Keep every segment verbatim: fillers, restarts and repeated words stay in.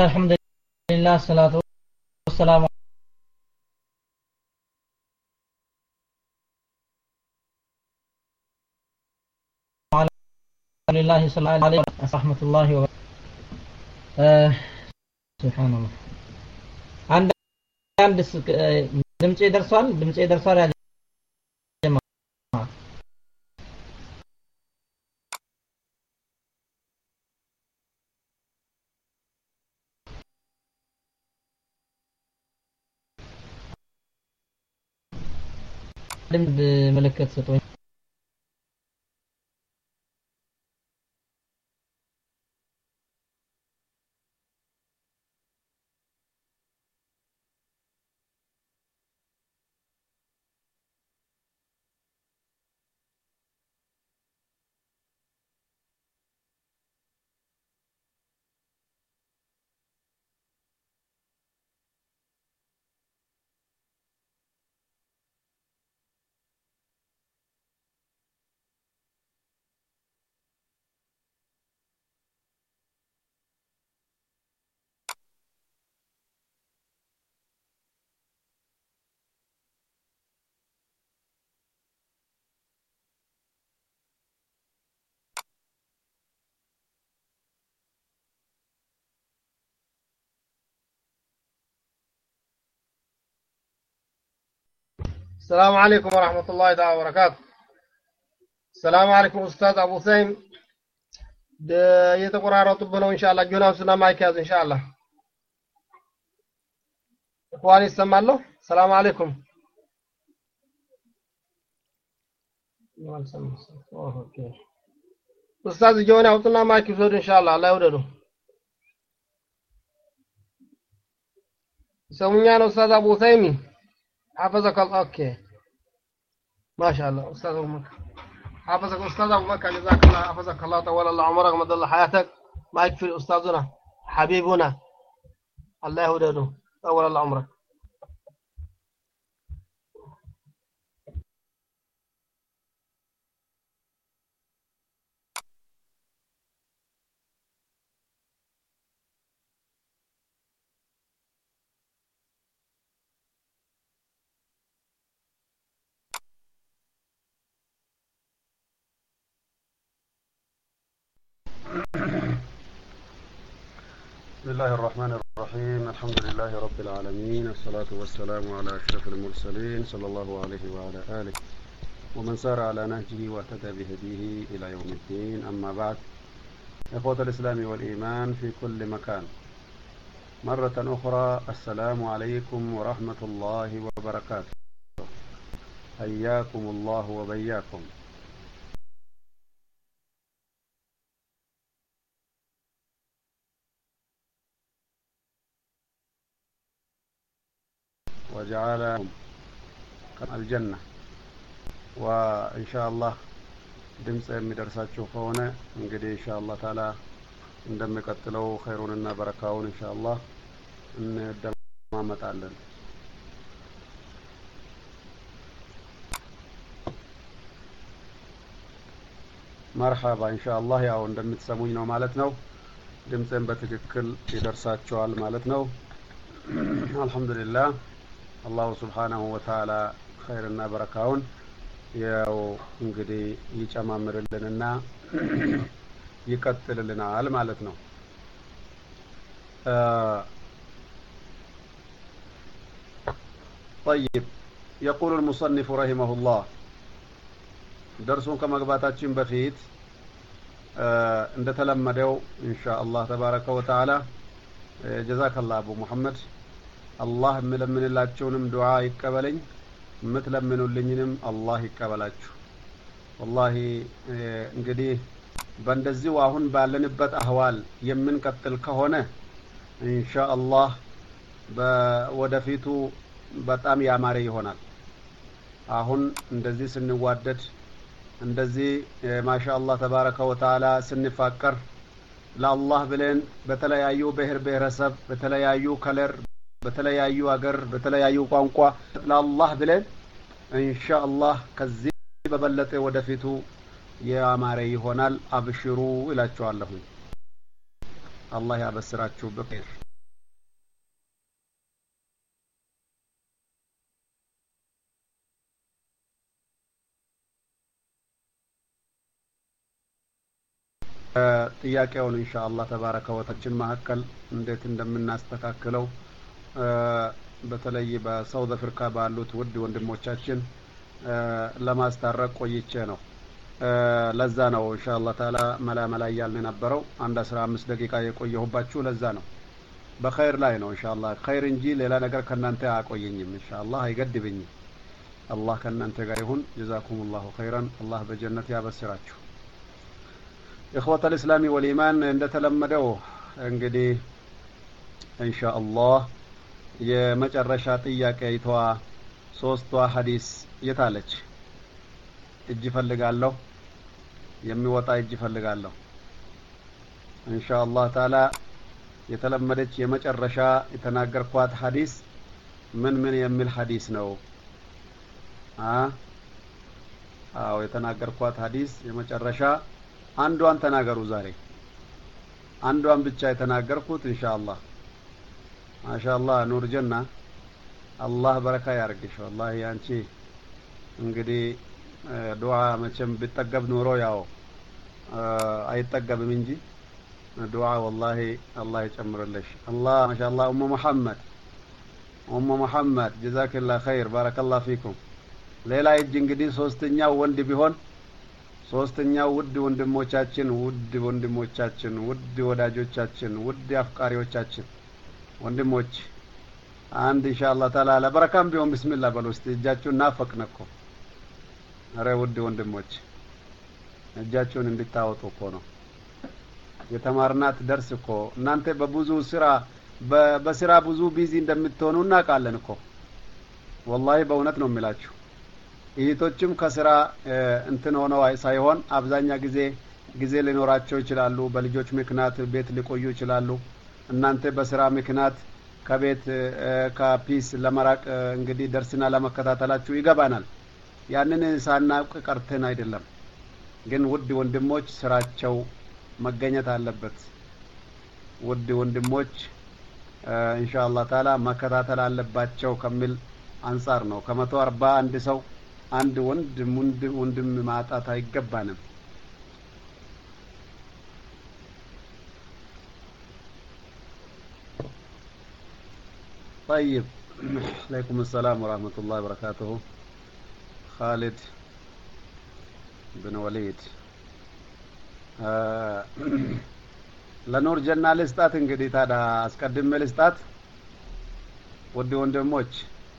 الله الحمد لله الصلاة والسلام على رسول الله صلى الله عليه وسلم ورحمة الله وبركاته. سبحان الله. عند عند دمتي درسان دمتي درسان يا جماعة. بملكة ستوين. السلام عليكم ورحمة الله تعالى وبركاته. السلام عليكم أستاذ أبو سيم. يتقرأ رطبنا إن شاء الله جونا وسنا مايكاز إن شاء الله. إخواني السمع له. السلام عليكم. أستاذ جونا وسنا مايكاز إن شاء الله. الله يودده. سمعنا أستاذ أبو سيمي. حفظك الله. أوكي ما شاء الله أستاذ أبو مكة. حفظك أستاذ أبو مكة جزاك الله حفظك الله طول الله عمرك مدى الله حياتك. ما يكفي أستاذنا حبيبنا الله يهديه طول الله عمرك. بسم الله الرحمن الرحيم. الحمد لله رب العالمين، الصلاة والسلام على أشرف المرسلين صلى الله عليه وعلى آله ومن سار على نهجه واهتدى بهديه إلى يوم الدين. أما بعد، إخوة الإسلام والإيمان في كل مكان، مرة أخرى السلام عليكم ورحمة الله وبركاته. حياكم الله وبياكم. وجعلهم الجنة. وإن شاء الله دمس مدرساتكم خونه እንግዲህ إن شاء الله تعالى እንደምቀጥለው خيروننا بركاون إن شاء الله እንደማመጣለን። مرحبا إن شاء الله ያው እንደምትሰሙኝ ነው ማለት ነው። ድምጽን በትክክል ይደርሳችኋል ማለት ነው። አልহামዱሊላህ አላሁ ሱብሓነሁ ወተዓላ ኸይርና በረካውን ያው እንግዲህ ይጨማምርልንና ይቀጥልልናል ማለት ነው። طيب يقول المصنف رحمه الله درسون ከመግባታችን በፊት እንደተለመደው ኢንሻአላህ ተባረከ ወተዓላ ጀዛከላህ አቡ መሐመድ አላህ ምለምንላችሁንም ዱዓ ይቀበለኝ ምትለምኑልኝንም አላህ ይቀበላችሁ። والله እንግዲህ በእንደዚህ አሁን ባለንበት አህዋል የምንቀጥል ከሆነ ኢንሻአላህ በወደፊቱ በጣም ያማረ ይሆናል። አሁን እንደዚህ ስንዋደድ እንደዚህ ማሻአላህ ተባረከ ወተዓላ ስንፋቀር ለአላህ ብለን በተለያዩ ብሔር ብሔረሰብ በተለያዩ ከለር በተለያዩ ሀገር በተለያዩ ቋንቋ ለአላህ ብለን ኢንሻአላህ ከዚህ በበለጠ ወደፊቱ ያማረ ይሆናል። አብሽሩ እላችኋለሁ። አላህ ያበስራችሁ በኸይር። ጥያቄውን ኢንሻአላህ ተባረከ ወተችን መሐከል እንዴት እንደምናስተካክለው በተለይ በሳውዝ አፍሪካ ባሉት ውድ ወንድሞቻችን ለማስታረቅ ቆይቼ ነው። ለዛ ነው ኢንሻአላህ ተዓላ መላ መላ ያልን ነበረው አንድ አስራ አምስት ደቂቃ የቆየሁባችሁ ለዛ ነው። በኸይር ላይ ነው ኢንሻአላህ ኸይር እንጂ ሌላ ነገር ከናንተ አቆየኝም ኢንሻአላህ አይገድብኝም። አላህ ከናንተ ጋር ይሁን። ጀዛኩሙላሁ ኸይራን። አላህ በጀነት ያበስራችሁ። ኢኽወተ الاسلام والإيمان እንደተለመደው እንግዲህ ኢንሻአላህ የመጨረሻ ጥያቄ ይተዋ ሶስቷ ሐዲስ የታለች? እጅ ፈልጋለሁ የሚወጣ እጅ ፈልጋለሁ። ኢንሻአላህ ተዓላ የተለመደች የመጨረሻ የተናገርኳት ሐዲስ ምን ምን የሚል ሐዲስ ነው? አ አው የተናገርኳት ሐዲስ የመጨረሻ አንዷን ተናገሩ። ዛሬ አንዷን ብቻ የተናገርኩት ኢንሻአላህ ማሻአላህ ኑር ጀና አላህ በረካ ያርግሽ። ወላሂ አንቺ እንግዲህ ዱዓ መቼም ቢጠገብ ኖሮ ያው አይጠገብም እንጂ ዱዓ ወላሂ አላህ ይጨምርልሽ። አላህ ማሻአላህ ኡሙ መሐመድ ኡሙ መሐመድ ጀዛከላህ ኸይር ባረከላህ ፊኩም። ሌላ እጅ እንግዲህ ሶስተኛው ወንድ ቢሆን ሶስተኛው ውድ ወንድሞቻችን ውድ ወንድሞቻችን ውድ ወዳጆቻችን ውድ አፍቃሪዎቻችን ወንድሞች አንድ ኢንሻአላህ ተዓላ ለበረካም ቢሆን ቢስሚላህ በሉ እስቲ እጃችሁን ናፈቅን እኮ። አረ ውድ ወንድሞች እጃችሁን እንድታወጡ እኮ ነው የተማርናት ደርስ እኮ። እናንተ በብዙ ስራ በስራ ብዙ ቢዚ እንደምትሆኑ እናውቃለን እኮ ወላሂ በእውነት ነው የሚላችሁ። እህቶችም ከስራ እንትን ሆነው ሳይሆን አብዛኛ ጊዜ ጊዜ ሊኖራቸው ይችላሉ። በልጆች ምክንያት ቤት ሊቆዩ ይችላሉ። እናንተ በስራ ምክንያት ከቤት ከፒስ ለመራቅ እንግዲህ ደርስና ለመከታተላችሁ ይገባናል። ያንን ሳናውቅ ቀርተን አይደለም። ግን ውድ ወንድሞች ስራቸው መገኘት አለበት። ውድ ወንድሞች ኢንሻአላህ ተዓላ መከታተል አለባቸው ከሚል አንፃር ነው። ከመቶ አርባ አንድ ሰው አንድ ወንድ ሙንድ ወንድም ማጣት አይገባንም። طيب عليكم السلام ورحمة الله وبركاته. خالد بن وليد ለኑር ጀና ልስጣት እንግዲህ ታዳ አስቀድሜ ልስጣት። ውድ ወንድሞች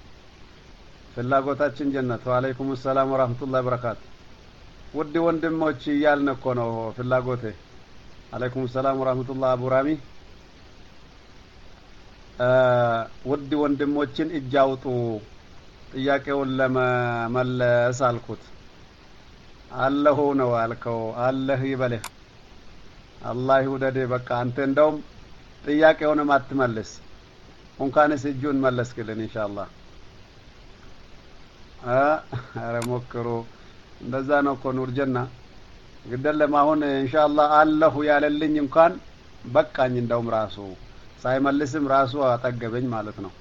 ፍላጎታችን ጀነት። ወአለይኩም ሰላም ወራህመቱላሂ ወበረካቱ። ውድ ወንድሞች እያልን እኮ ነው ፍላጎቴ። አለይኩም ሰላም ወራህመቱላሂ አቡራሚ። ውድ ወንድሞችን እጅ አውጡ ጥያቄውን ለመመለስ አልኩት። አለሁ ነው አልከው። አለህ ይበልህ አላህ ይውደድህ። በቃ አንተ እንደውም ጥያቄውንም አትመልስ እንኳንስ እጁን መለስክልን ኢንሻአላህ። አረ ሞክሩ እንደዛ ነው እኮ ኑር ጀና ግደለም። አሁን ኢንሻአላህ አለሁ ያለልኝ እንኳን በቃኝ። እንደውም ራሱ ሳይመልስም ራሱ አጠገበኝ ማለት ነው።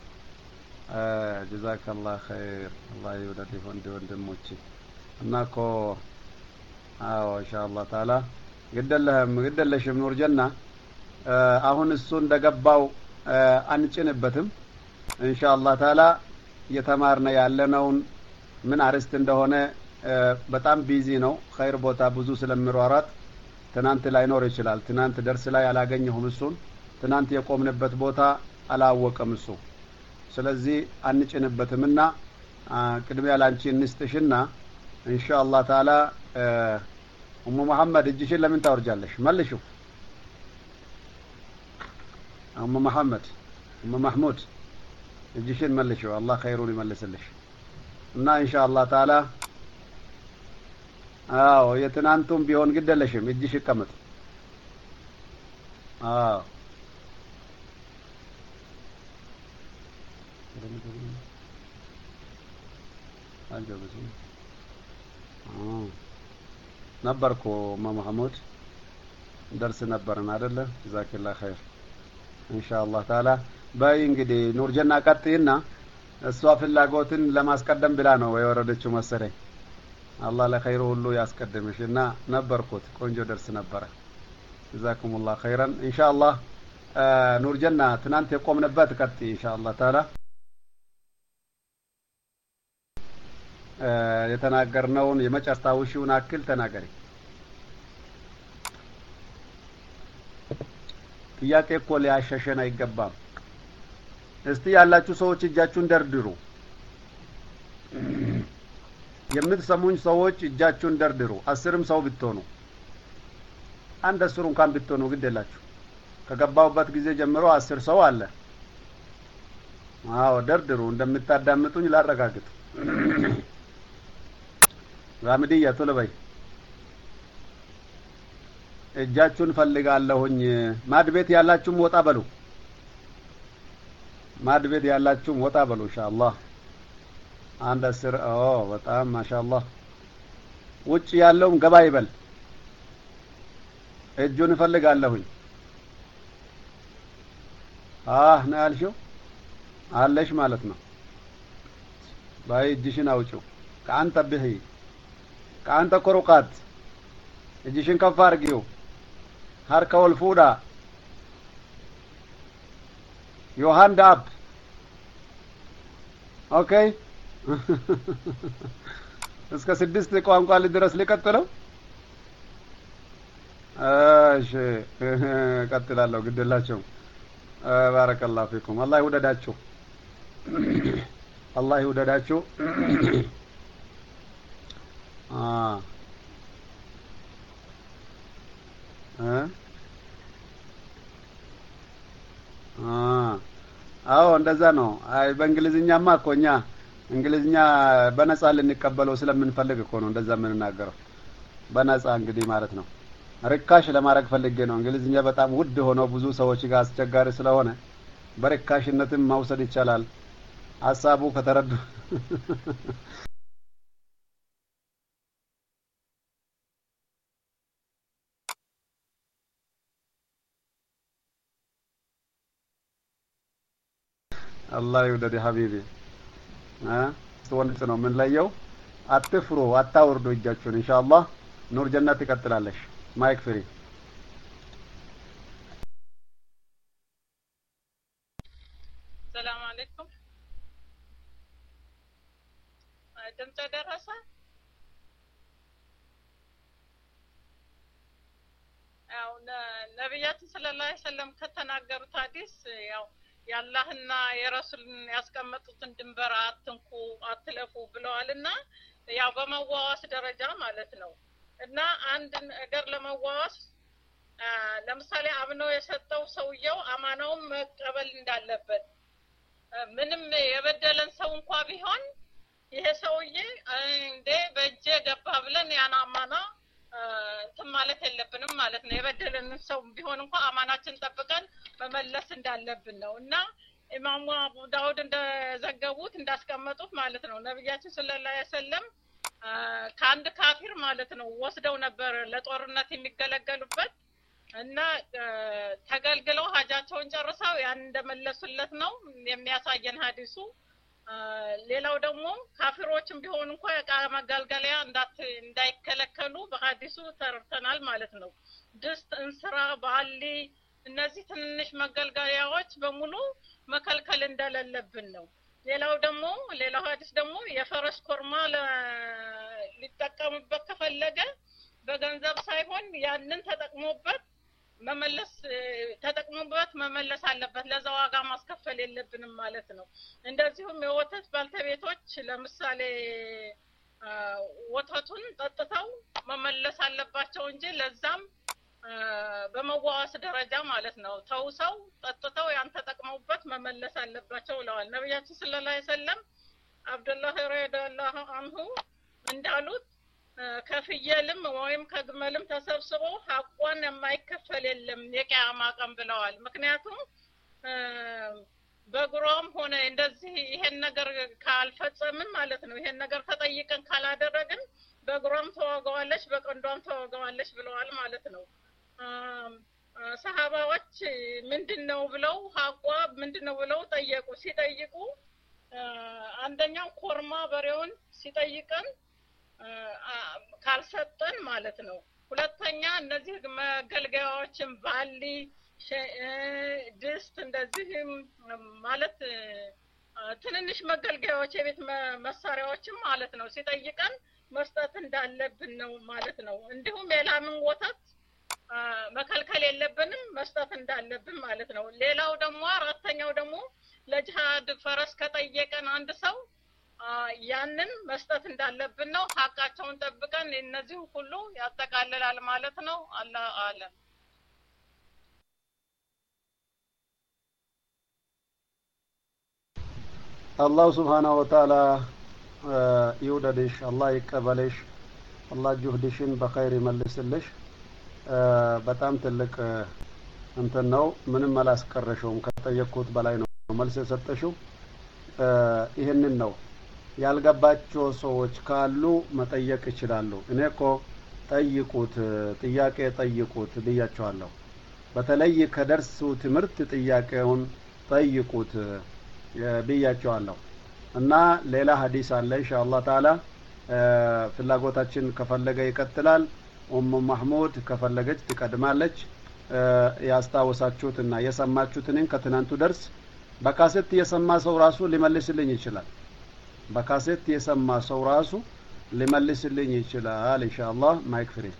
ጀዛከላህ ኸይር አላህ ይውደድህ ወንድሞቼ። እና እኮ አዎ ኢንሻአላህ ተዓላ ግደለህም ግደለሽም ኑር ጀና አሁን እሱ እንደገባው አንጭንበትም ኢንሻአላህ ተዓላ የተማርነ ያለነውን ምን አርስት እንደሆነ በጣም ቢዚ ነው። ኸይር ቦታ ብዙ ስለሚሯሯጥ ትናንት ላይኖር ይችላል። ትናንት ደርስ ላይ አላገኘሁም እሱን። ትናንት የቆምንበት ቦታ አላወቀም እሱ። ስለዚህ አንጭንበትምና ቅድሚያ ላንቺ እንስጥሽና ኢንሻአላህ ተዓላ ኡሙ መሐመድ እጅሽን ለምን ታወርጃለሽ? መልሹ ኡሙ መሐመድ ኡሙ መህሙድ እጅሽን መልሹ። አላህ ኸይሩን ይመልስልሽ። እና ኢንሻአላህ ተዓላ አዎ የትናንቱም ቢሆን ግደለሽም እጅሽ ይቀመጥ። አዎ አልጀበሱ አዎ ነበርኩ መሐሙድ ደርስ ነበርና አይደለ? ጀዛከላህ ኸይር ኢንሻአላህ ተዓላ። ባይ እንግዲህ ኑር ጀና ቀጥይና እሷ ፍላጎትን ለማስቀደም ብላ ነው የወረደችው መሰለኝ። አላህ ለኸይሩ ሁሉ ያስቀድምሽና ነበርኩት ቆንጆ ደርስ ነበረ جزاكم الله خيرا إن شاء الله آه نور جنة تنانت يقوم نبات كتي إن شاء الله تعالى آه يتناقرنون يمجرتاوشون أكل تناقري ጥያቄ እኮ ሊያሸሸን አይገባም እስቲ ያላችሁ ሰዎች እጃችሁን ደርድሩ የምትሰሙኝ ሰዎች እጃችሁን ደርድሩ አስርም ሰው ብትሆኑ አንድ አስር እንኳን ብትሆኑ ግዴላችሁ ከገባውበት ጊዜ ጀምሮ አስር ሰው አለ አዎ ደርድሩ እንደምታዳምጡኝ ላረጋግጥ ጋምዲያ ቶለበይ እጃችሁን ፈልጋለሁኝ ማድቤት ያላችሁ ወጣ በሉ ማድቤት ያላችሁ ወጣ በሉ ኢንሻአላህ አንድ አስር ኦ በጣም ማሻአላህ ውጭ ያለውም ገባ ይበል እጁን ፈልጋለሁኝ አህ ናልሽው አለሽ ማለት ነው ባይ እጅሽን አውጪው ካንተ ብሂ ካንተ ኮሩቃት እጅሽን ከፍ አድርጊው harkawal fuda your hand up okay እስከ ስድስት ቋንቋ ልድረስ ልቀጥለው እሺ ቀጥላለሁ ግድላችሁ ባረከላሁ ፊኩም አላህ ይወደዳችሁ አላህ ይወደዳችሁ አ አ አዎ እንደዛ ነው አይ በእንግሊዝኛማ እኮኛ እንግሊዝኛ በነፃ ልንቀበለው ስለምንፈልግ እኮ ነው እንደዛ የምንናገረው በነፃ እንግዲህ ማለት ነው ርካሽ ለማድረግ ፈልጌ ነው እንግሊዝኛ በጣም ውድ ሆኖ ብዙ ሰዎች ጋር አስቸጋሪ ስለሆነ በርካሽነትም ማውሰድ ይቻላል ሐሳቡ ከተረዱ الله يودد حبيبي ها ተወንጽ ነው ምን ላየው አትፍሩ አታወርዱ እጃችሁን ኢንሻአላህ ኑር ጀነት ይቀጥላለሽ ማይክ ፍሪ ሰላም አለይኩም ድምጽ ደረሰ ያው ነብያችን ሰለላሁ ዐለይሂ ወሰለም ከተናገሩት ሐዲስ ያው ያላህና የረሱልን ያስቀመጡትን ድንበር አትንኩ አትለፉ ብለዋልና ያው በመዋዋስ ደረጃ ማለት ነው እና አንድ ነገር ለመዋዋስ ለምሳሌ አብነው የሰጠው ሰውየው አማናውን መቀበል እንዳለበት ምንም የበደለን ሰው እንኳን ቢሆን ይሄ ሰውዬ እንደ በእጄ ገባ ብለን ያን አማና ማለት የለብንም ማለት ነው የበደለን ሰው ቢሆን እንኳን አማናችን ጠብቀን መመለስ እንዳለብን ነው እና ኢማሙ አቡ ዳውድ እንደዘገቡት እንዳስቀመጡት ማለት ነው ነብያችን ሰለላሁ ዐለይሂ ወሰለም ካንድ ካፊር ማለት ነው ወስደው ነበር ለጦርነት የሚገለገሉበት እና ተገልግለው ሀጃቸውን ጨርሰው ያን እንደመለሱለት ነው የሚያሳየን ሐዲሱ ሌላው ደግሞ ካፊሮችም ቢሆን እንኳን የቃ መገልገያ እንዳት እንዳይከለከሉ በሐዲሱ ተርተናል ማለት ነው ድስት እንስራ ባሊ እነዚህ ትንሽ መገልገያዎች በሙሉ መከልከል እንደሌለብን ነው ሌላው ደግሞ ሌላው ሐዲስ ደግሞ የፈረስ ኮርማ ሊጠቀምበት ከፈለገ በገንዘብ ሳይሆን ያንን ተጠቅሞበት መመለስ ተጠቅሞበት መመለስ አለበት ለዛው ዋጋ ማስከፈል የለብንም ማለት ነው እንደዚሁም የወተት ባልተቤቶች ለምሳሌ ወተቱን ጠጥተው መመለስ አለባቸው እንጂ ለዛም በመዋዋስ ደረጃ ማለት ነው ተውሰው ጠጥተው ያን ተጠቅመውበት መመለስ አለባቸው ብለዋል ነብያችን ሰለላሁ ዐለይሂ ወሰለም አብዱላህ ረዲየላሁ ዐንሁ እንዳሉት ከፍየልም ወይም ከግመልም ተሰብስቦ ሐቋን የማይከፈል የለም የቂያማ ቀን ብለዋል ምክንያቱም በግሮም ሆነ እንደዚህ ይሄን ነገር ካልፈጸምን ማለት ነው ይሄን ነገር ተጠይቀን ካላደረግን በግሮም ተዋጋዋለች በቀንዷም ተዋጋዋለች ብለዋል ማለት ነው ሰሃባዎች ምንድነው ብለው ሐቋ ምንድነው ብለው ጠየቁ ሲጠይቁ አንደኛው ኮርማ በሬውን ሲጠይቀን ካልሰጠን ማለት ነው ሁለተኛ እነዚህ መገልገያዎችን ባሊ ድስት እንደዚህም ማለት ትንንሽ መገልገያዎች የቤት መሳሪያዎችም ማለት ነው ሲጠይቀን መስጠት እንዳለብን ነው ማለት ነው። እንዲሁም የላምን ወተት መከልከል የለብንም መስጠት እንዳለብን ማለት ነው። ሌላው ደግሞ አራተኛው ደግሞ ለጂሃድ ፈረስ ከጠየቀን አንድ ሰው ያንን መስጠት እንዳለብን ነው። ሐቃቸውን ጠብቀን እነዚህ ሁሉ ያጠቃልላል ማለት ነው። አላህ አለም። አላህ ሱብሓነሁ ወተዓላ ይውደድሽ፣ አላህ ይቀበልሽ፣ አላህ ጁህድሽን በኸይር ይመልስልሽ። በጣም ትልቅ እንትን ነው። ምንም አላስቀረሽውም። ከጠየቅኩት በላይ ነው መልስ የሰጠሽው። ይህንን ነው ያልገባቸው ሰዎች ካሉ መጠየቅ ይችላሉ። እኔ እኮ ጠይቁት፣ ጥያቄ ጠይቁት ብያቸዋለሁ። በተለይ ከደርሱ ትምህርት ጥያቄውን ጠይቁት ብያቸዋለሁ። እና ሌላ ሐዲስ አለ ኢንሻአላህ ተዓላ ፍላጎታችን ከፈለገ ይቀጥላል። ኡሙ መህሙድ ከፈለገች ትቀድማለች። ያስታወሳችሁትና የሰማችሁትን ከትናንቱ ደርስ በካሴት የሰማ ሰው ራሱ ሊመልስልኝ ይችላል። በካሴት የሰማ ሰው ራሱ ሊመልስልኝ ይችላል ኢንሻአላህ። ማይክ ፍሪ።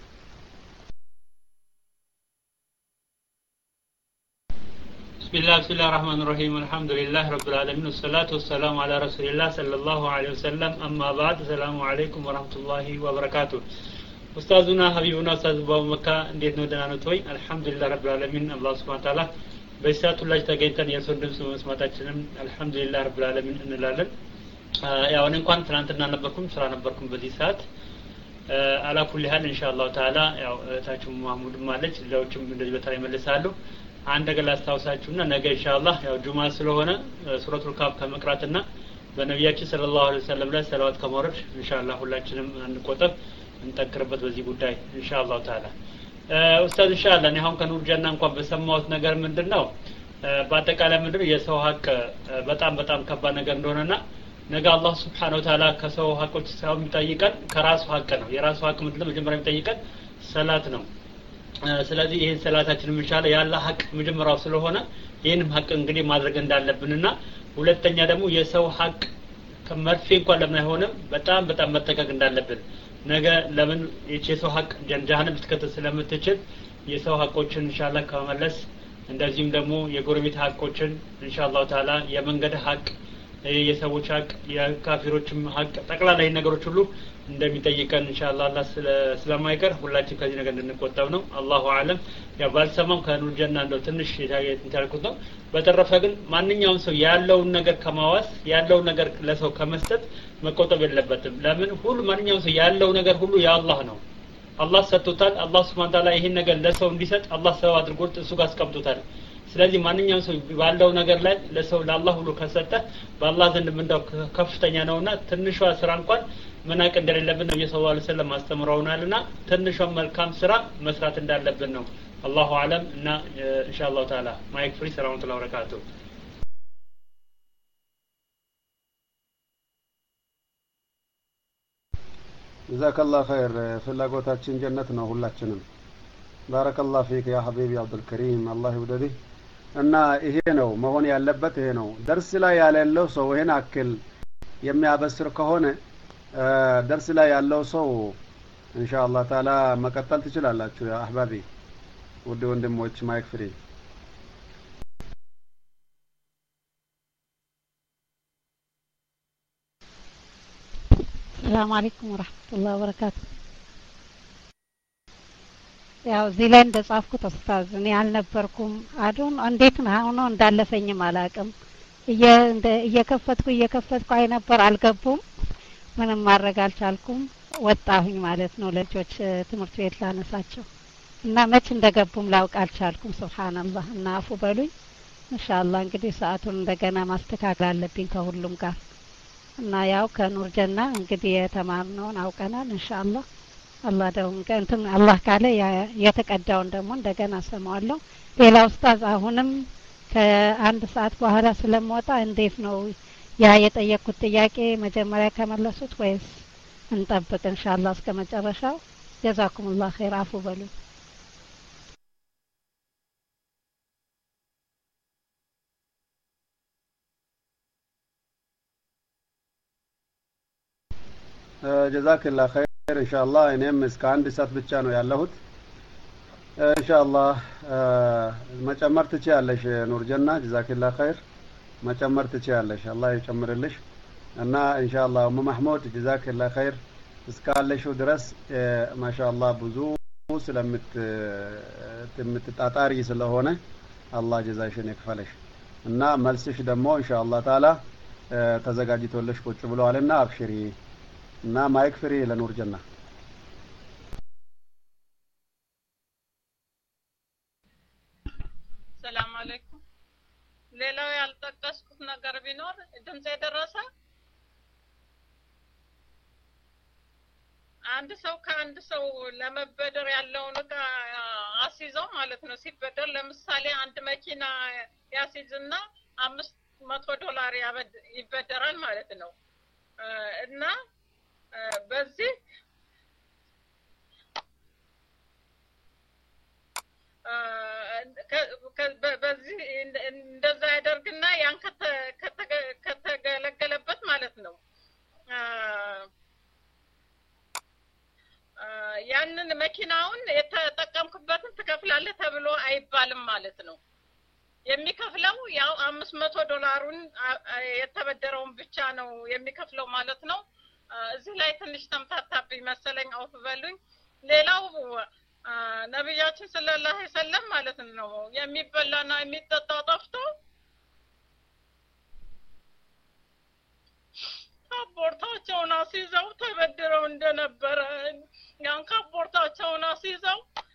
ቢስሚላህ ቢስሚላሂር ረህማኒር ረሂም አልሐምዱሊላህ ረብል ዓለሚን ወሰላቱ ወሰላሙ ዐላ ረሱሊላህ ሰለላሁ ዐለይሂ ወሰለም አማ ባዕድ። ሰላሙ አለይኩም ወራህመቱላሂ ወበረካቱ። ኡስታዙና ሀቢቡና ኡስታዝ ባው መካ እንዴት ነው? ደህና ነው ወይ? አልሐምዱሊላህ ረብል ዓለሚን። አላህ ሱብሓነሁ ወተዓላ በሰዓቱ ላይ ተገኝተን የእሱን ድምጽ መስማታችንም አልሐምዱሊላህ ረብል ዓለሚን እንላለን። ያው እኔ እንኳን ትናንትና ነበርኩም ስራ ነበርኩም በዚህ ሰዓት አላ ኩሊ ሀል ኢንሻአላህ ተዓላ ያው ታችሁ ማህሙድም አለች ሌሎችም እንደዚህ በተራ ይመልሳሉ። አንድ ነገር ላስታውሳችሁና ነገ ኢንሻአላህ ያው ጁማ ስለሆነ ሱረቱል ካፍ ከመቅራትና በነብያችን ሰለላሁ ዐለይሂ ወሰለም ላይ ሰላዋት ከመውረድ ኢንሻአላህ ሁላችንም እንቆጠብ እንጠክርበት በዚህ ጉዳይ ኢንሻአላህ ተዓላ። ኡስታዝ ኢንሻአላህ እኔ አሁን ከኑር ጀና እንኳን በሰማሁት ነገር ምንድነው በአጠቃላይ ምንድነው የሰው ሀቅ በጣም በጣም ከባድ ነገር እንደሆነና ነገ አላህ Subhanahu Wa Ta'ala ከሰው ሀቆች ሳይሆን የሚጠይቀን ከራሱ ሀቅ ነው። የራሱ ሀቅ ምንድነው? መጀመሪያ የሚጠይቀን ሰላት ነው። ስለዚህ ይሄን ሰላታችንን ምንሻለ ያለ ሀቅ መጀመሪያው ስለሆነ ይሄንም ሀቅ እንግዲህ ማድረግ እንዳለብንና ሁለተኛ ደግሞ የሰው ሀቅ ከመርፌ እንኳን ለምን አይሆንም በጣም በጣም መጠንቀቅ እንዳለብን ነገ ለምን የሰው ሀቅ ጀሃነም ልትከተል ስለምትችል የሰው ሀቆችን ኢንሻአላህ ከመመለስ እንደዚህም ደግሞ የጎረቤት ሀቆችን ኢንሻአላህ ተዓላ የመንገድ ሀቅ የሰዎች ሀቅ የካፊሮችም ሀቅ ጠቅላላ ይሄን ነገሮች ሁሉ እንደሚጠይቀን ኢንሻአላህ አላህ ስለማይቀር ሁላችን ከዚህ ነገር እንድንቆጠብ ነው። አላሁ አለም። ያ ባልሰማም ከኑር ጀና እንደው ትንሽ እንታልኩት ነው። በተረፈ ግን ማንኛውም ሰው ያለውን ነገር ከማዋስ ያለውን ነገር ለሰው ከመስጠት መቆጠብ የለበትም። ለምን ሁሉ ማንኛውም ሰው ያለው ነገር ሁሉ ያላህ ነው። አላህ ሰጥቶታል። አላህ Subhanahu Wa Ta'ala ይሄን ነገር ለሰው እንዲሰጥ አላህ ሰው አድርጎት እሱ ጋር አስቀምጦታል። ስለዚህ ማንኛውም ሰው ባለው ነገር ላይ ለሰው ለአላህ ሁሉ ከሰጠ በአላህ ዘንድ ምንዳው ከፍተኛ ነውና ትንሿ ስራ እንኳን መናቅ እንደሌለብን ነው ሰለላሁ ዐለይሂ ወሰለም አስተምረውናልና ትንሿ መልካም ስራ መስራት እንዳለብን ነው። አላሁ አለም እና ኢንሻአላህ ተዓላ ማይክ ፍሪ ሰላም ተላው ረካቱ። ጀዛከላህ ኸይር። ፍላጎታችን ጀነት ነው ሁላችንም። ባረከላሁ ፊክ ያ ሐቢቢ አብዱል ከሪም አላህ ይውደድህ። እና ይሄ ነው መሆን ያለበት ይሄ ነው። ደርስ ላይ ያለው ሰው ይሄን አክል የሚያበስር ከሆነ ደርስ ላይ ያለው ሰው ኢንሻአላህ ተዓላ መቀጠል ትችላላችሁ ያ አህባቢ ውድ ወንድሞች። ማይክ ፍሪ። ሰላም አለይኩም ወራህመቱላሂ ወበረካቱ። ያው እዚህ ላይ እንደጻፍኩት ኡስታዝ እኔ አልነበርኩም አዶን እንዴት ነው ሆኖ እንዳለፈኝም አላቅም። እየ እንደ እየከፈትኩ እየከፈትኩ አይ ነበር አልገቡም። ምንም ማድረግ አልቻልኩም። ወጣሁኝ ማለት ነው ለልጆች ትምህርት ቤት ላነሳቸው እና መች እንደገቡም ላውቅ አልቻልኩም። ሱብሃንአላህ እና አፉ በሉኝ። ኢንሻአላህ እንግዲህ ሰዓቱን እንደገና ማስተካከል አለብኝ ከሁሉም ጋር እና ያው ከኑር ጀና እንግዲህ የተማርነውን አውቀናል ኢንሻአላህ። አላህ ደግሞ እንትን አላህ ካለ የተቀዳውን ደግሞ እንደገና ሰማዋለሁ። ሌላ ኡስታዝ አሁንም ከአንድ ሰዓት በኋላ ስለምወጣ እንዴት ነው ያ የጠየቁት ጥያቄ መጀመሪያ ከመለሱት ወይስ እንጠብቅ ኢንሻአላህ እስከ መጨረሻው? ጀዛኩሙላህ ኸይር አፉ በሉ ጀዛከላህ ኸይር ኢንሻአላህ እኔም እስከ አንድ ሰዓት ብቻ ነው ያለሁት ኢንሻአላህ መጨመር ትችያለሽ ኑርጀና ጀዛከላህ ኸይር መጨመር ትችያለሽ አላህ ይጨምርልሽ እና ኢንሻአላህ ኡም መህሙድ ጀዛከላህ ኸይር እስካለሽው ድረስ ማሻአላህ ብዙ ስለምት የምትጣጣሪ ስለሆነ አላህ ጀዛሽን ይክፈልሽ እና መልስሽ ደግሞ ኢንሻአላህ ተዓላ ተዘጋጅቶልሽ ቁጭ ብለዋልና አብሽሪ እና ማይክ ፍሪ ለኑር ጀና ሰላም አለይኩም ሌላው ያልጠቀስኩት ነገር ቢኖር ድምጽ የደረሰ አንድ ሰው ከአንድ ሰው ለመበደር ያለውን እቃ አስይዘው ማለት ነው ሲበደር ለምሳሌ አንድ መኪና ያስይዝና አምስት መቶ ዶላር ይበደራል ማለት ነው እና በዚህ በዚህ እንደዛ ያደርግና ያን ከተገለገለበት ማለት ነው ያንን መኪናውን የተጠቀምኩበትን ትከፍላለህ ተብሎ አይባልም ማለት ነው የሚከፍለው ያው አምስት መቶ ዶላሩን የተበደረውን ብቻ ነው የሚከፍለው ማለት ነው እዚህ ላይ ትንሽ ተምታታብኝ መሰለኝ አውፍ በሉኝ ሌላው ነብያችን ሰለላሁ ዐለይሂ ወሰለም ማለት ነው የሚበላና የሚጠጣ ጠፍቶ ካፖርታቸውን አስይዘው ተበድረው እንደነበረ ያን ካፖርታቸውን አስይዘው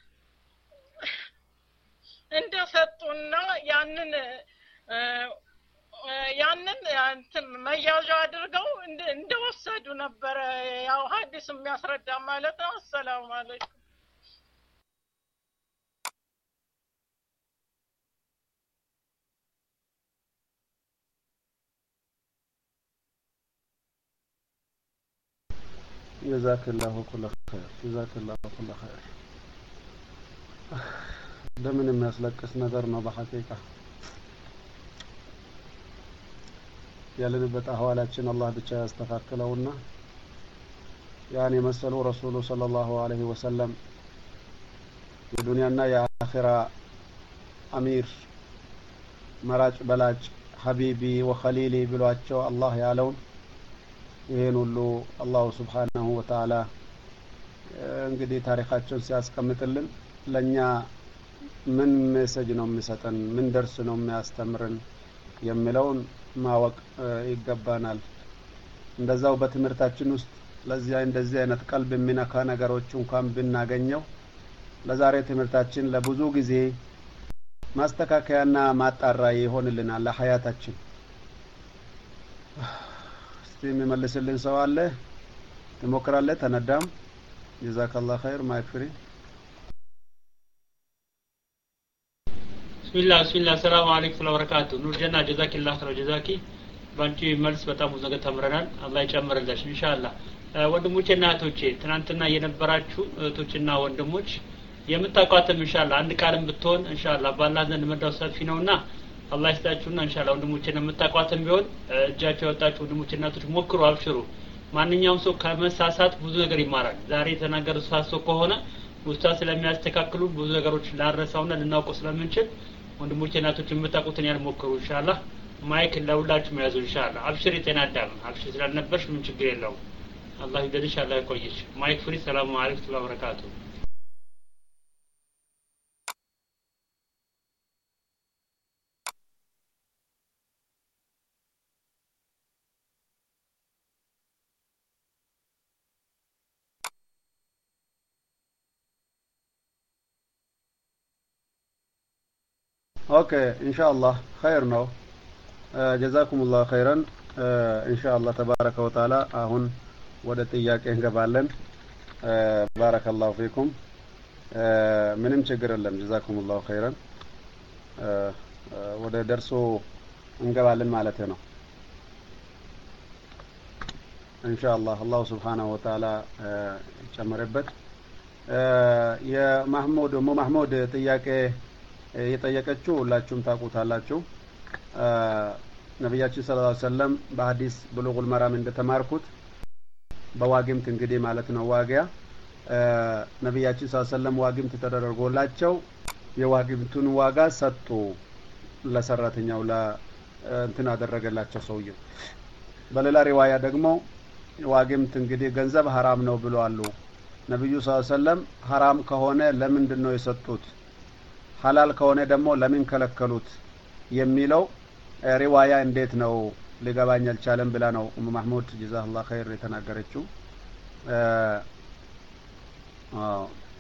እንደሰጡና ያንን ያንን እንትን መያዣ አድርገው እንደወሰዱ ነበር ያው ሐዲስ የሚያስረዳ ማለት ነው ሰላም አለይኩም جزاك الله كل خير جزاك الله كل خير ለምን የሚያስለቅስ ነገር ነው በሐቂቃ ያለንበት አህዋላችን አላህ ብቻ ያስተካክለውና ያኔ መሰሉ ረሱሉ ሰለላሁ ዐለይሂ ወሰለም የዱንያና የአኺራ አሚር መራጭ በላጭ ሐቢቢ ወኸሊሊ ብሏቸው አላህ ያለውን ይሄን ሁሉ አላህ Subhanahu Wa Ta'ala እንግዲህ ታሪካቸውን ሲያስቀምጥልን ለኛ ምን ሜሴጅ ነው የሚሰጠን ምን ደርስ ነው የሚያስተምረን የሚለውን ማወቅ ይገባናል እንደዛው በትምህርታችን ውስጥ ለዚህ እንደዚህ አይነት ቀልብ የሚነካ ነገሮች እንኳን ብናገኘው ለዛሬ ትምህርታችን ለብዙ ጊዜ ማስተካከያና ማጣራ ይሆንልናል ለሐያታችን እስቲ የሚመልስልን ሰው አለ ትሞክራለህ ተነዳም ጀዛከላህ ኸይር ማይክፍሪ ቢስሚላህ ቢስሚላህ ሰላም አለይኩም ወበረካቱ ኑር ጀና ጀዛኪላህ ኸይር ጀዛኪ ባንቺ መልስ በጣም ብዙ ነገር ተምረናል አላህ ይጨምርልሽ ኢንሻአላህ ወንድሞቼና እህቶቼ ትናንትና የነበራችሁ እህቶችና ወንድሞች የምታቋተም ኢንሻአላህ አንድ ቃልም ብትሆን ኢንሻአላህ ባላህ ዘንድ መዳው ሰፊ ነውና አላህ ይስጣችሁና ኢንሻአላህ ወንድሞቼና የምታቋተም ቢሆን እጃቸው ያወጣችሁ ወንድሞቼና እህቶች ሞክሩ አብሽሩ ማንኛውም ሰው ከመሳሳት ብዙ ነገር ይማራል ዛሬ የተናገሩ ሳሶ ከሆነ ኡስታዝ ስለሚያስተካክሉ ብዙ ነገሮች ላረሳውና ልናውቀው ስለምንችል ወንድሞቼና እህቶች የምታውቁትን ያልሞክሩ ኢንሻአላህ ማይክ ለሁላችሁ መያዙ ኢንሻአላህ አብሽር የተናዳም አብሽር ስላልነበርሽ ምን ችግር የለውም አላህ ይደልሽ አላህ ይቆይሽ ማይክ ፍሪ ሰላም አለይኩም ወበረካቱ اوكي ان شاء الله خير ነው جزاكم الله خيرا ان شاء الله تبارك وتعالى አሁን ወደ ጥያቄ እንገባለን بارك الله فيكم ምንም ችግር የለም جزاكم الله خيرا ወደ ደርሶ እንገባለን ማለት ነው ان شاء الله الله سبحانه وتعالى ጨመረበት የማህሙድ ሞ ማህሙድ ጥያቄ የጠየቀችው ሁላችሁም ታውቁታላችሁ። ነብያችን ሰለላሁ ዐለይሂ ወሰለም በሐዲስ ብሉጉል መራም እንደተማርኩት በዋግምት እንግዲህ ማለት ነው ዋጊያ ነብያችን ሰለላሁ ዐለይሂ ወሰለም ዋግምት ተደረጎላቸው የዋግምቱን ዋጋ ሰጡ ለሰራተኛው ለእንትን አደረገላቸው ሰውየው። በሌላ ሪዋያ ደግሞ ዋግምት እንግዲህ ገንዘብ حرام ነው ብለዋል ነብዩ ሰለላሁ ዐለይሂ ወሰለም። حرام ከሆነ ለምንድን ነው የሰጡት? ሐላል ከሆነ ደግሞ ለምን ከለከሉት? የሚለው ሪዋያ እንዴት ነው ሊገባኝ አልቻለም ብላ ነው ኡም ማህሙድ ጀዛሃላህ ኸይር የተናገረችው። አዎ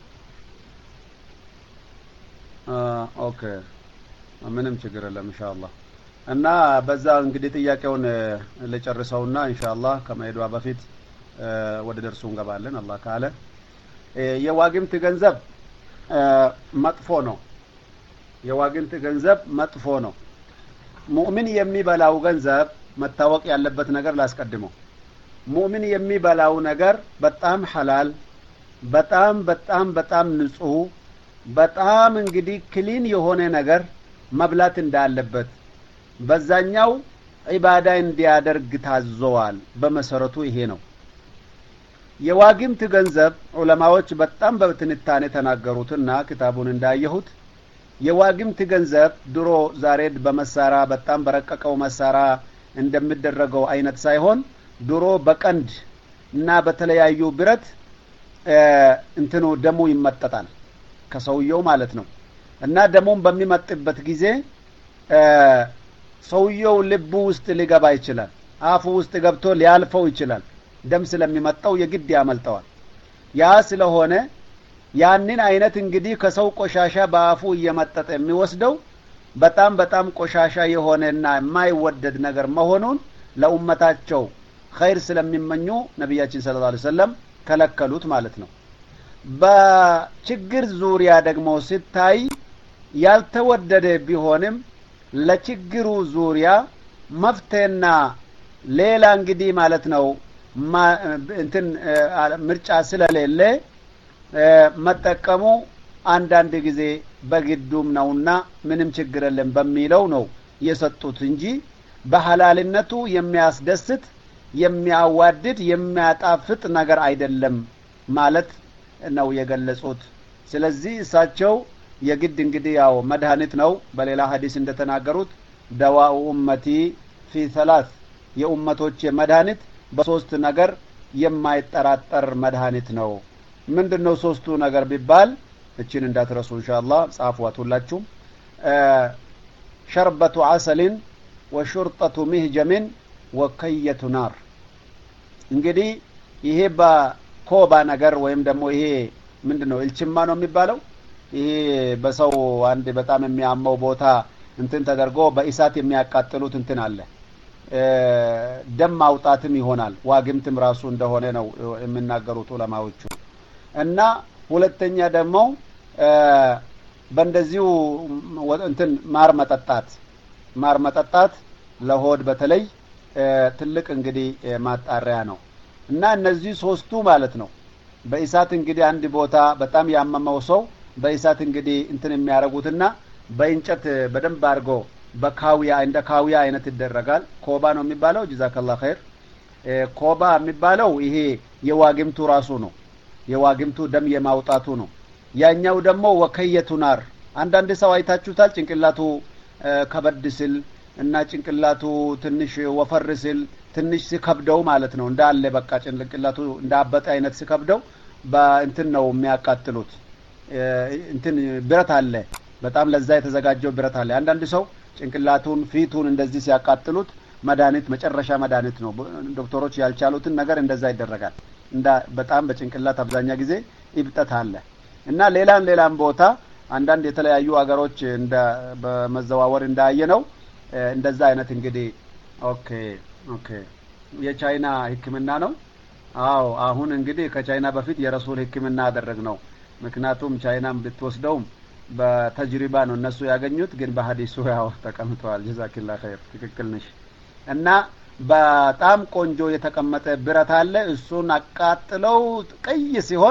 ኦኬ ምንም ችግር የለም ኢንሻአላህ። እና በዛ እንግዲህ ጥያቄውን ለጨርሰውና ኢንሻአላህ ከመሄዷ በፊት ወደ ደርሱ እንገባለን አላህ ካለ። የዋግምት ገንዘብ መጥፎ ነው። የዋግምት ገንዘብ መጥፎ ነው። ሙእሚን የሚበላው ገንዘብ መታወቅ ያለበት ነገር ላስቀድመው። ሙእሚን የሚበላው ነገር በጣም ሐላል፣ በጣም በጣም በጣም ንጹህ፣ በጣም እንግዲህ ክሊን የሆነ ነገር መብላት እንዳለበት በዛኛው ዒባዳ እንዲያደርግ ታዘዋል። በመሰረቱ ይሄ ነው። የዋግምት ገንዘብ ዑለማዎች በጣም በትንታኔ ተናገሩትና ክታቡን እንዳየሁት የዋግምት ገንዘብ ድሮ ዛሬ በመሳራ በጣም በረቀቀው መሳራ እንደሚደረገው አይነት ሳይሆን ድሮ በቀንድ እና በተለያዩ ብረት እንትኑ ደሙ ይመጠጣል ከሰውየው ማለት ነው። እና ደሙን በሚመጥበት ጊዜ ሰውየው ልቡ ውስጥ ሊገባ ይችላል፣ አፉ ውስጥ ገብቶ ሊያልፈው ይችላል። ደም ስለሚመጣው የግድ ያመልጠዋል። ያ ስለሆነ ያንን አይነት እንግዲህ ከሰው ቆሻሻ በአፉ እየመጠጠ የሚወስደው በጣም በጣም ቆሻሻ የሆነና የማይወደድ ነገር መሆኑን ለኡመታቸው ኸይር ስለሚመኙ ነብያችን ሰለላሁ ዐለይሂ ወሰለም ከለከሉት ማለት ነው። በችግር ዙሪያ ደግሞ ሲታይ ያልተወደደ ቢሆንም ለችግሩ ዙሪያ መፍተና ሌላ እንግዲህ ማለት ነው እንትን ምርጫ ስለሌለ መጠቀሙ አንዳንድ ጊዜ በግዱም ነውና ምንም ችግር የለም በሚለው ነው የሰጡት እንጂ በሐላልነቱ የሚያስደስት የሚያዋድድ የሚያጣፍጥ ነገር አይደለም ማለት ነው የገለጹት። ስለዚህ እሳቸው የግድ እንግዲህ ያው መድኃኒት ነው። በሌላ ሐዲስ እንደተናገሩት ደዋኡ ኡመቲ ፊ ثلاث የኡመቶች መድኃኒት በሶስት ነገር የማይጠራጠር መድኃኒት ነው። ምንድነው ሶስቱ ነገር ቢባል እቺን እንዳትረሱ ኢንሻአላህ ጻፏት ሁላችሁም። ሸርበቱ ዐሰልን ወሹርጠቱ ሚህጀምን ወከየቱ ናር። እንግዲህ ይሄ በኮባ ነገር ወይም ደግሞ ይሄ ምንድነው እልችማ ነው የሚባለው። ይሄ በሰው አንድ በጣም የሚያመው ቦታ እንትን ተደርጎ በእሳት የሚያቃጥሉት እንትን አለ። ደም ማውጣትም ይሆናል ዋግምትም ራሱ እንደሆነ ነው የሚናገሩት ዑለማዎቹ። እና ሁለተኛ ደግሞ በእንደዚሁ እንትን ማር መጠጣት ማር መጠጣት ለሆድ በተለይ ትልቅ እንግዲህ ማጣሪያ ነው። እና እነዚህ ሶስቱ ማለት ነው በእሳት እንግዲህ አንድ ቦታ በጣም ያመመው ሰው በእሳት እንግዲህ እንትን የሚያረጉትና በእንጨት በደንብ አድርጎ በካውያ እንደ ካውያ አይነት ይደረጋል። ኮባ ነው የሚባለው ጀዛከላህ ኸይር። ኮባ የሚባለው ይሄ የዋግምቱ ራሱ ነው። የዋግምቱ ደም የማውጣቱ ነው። ያኛው ደግሞ ወከየቱ ናር። አንዳንድ ሰው አይታችሁታል ጭንቅላቱ ከበድ ሲል እና ጭንቅላቱ ትንሽ ወፈር ሲል ትንሽ ሲከብደው ማለት ነው እንዳለ በቃ ጭንቅላቱ እንዳበጠ አይነት ሲከብደው በእንትን ነው የሚያቃጥሉት። እንትን ብረት አለ በጣም ለዛ የተዘጋጀው ብረት አለ። አንዳንድ ሰው ጭንቅላቱን ፊቱን እንደዚህ ሲያቃጥሉት መድኃኒት መጨረሻ መድኃኒት ነው። ዶክተሮች ያልቻሉትን ነገር እንደዛ ይደረጋል። እንዳ በጣም በጭንቅላት አብዛኛ ጊዜ ይብጠት አለ። እና ሌላን ሌላን ቦታ አንዳንድ የተለያዩ አገሮች እንደ በመዘዋወር እንዳየነው እንደዛ አይነት እንግዲህ ኦኬ ኦኬ የቻይና ህክምና ነው። አዎ አሁን እንግዲህ ከቻይና በፊት የረሱል ህክምና አደረግነው። ምክንያቱም ቻይናም ብትወስደውም በተጅሪባ ነው እነሱ ያገኙት፣ ግን በሐዲሱ ያው ተቀምጠዋል። ጀዛኪላህ ኸይር ትክክል ነሽ። እና በጣም ቆንጆ የተቀመጠ ብረት አለ። እሱን አቃጥለው ቀይ ሲሆን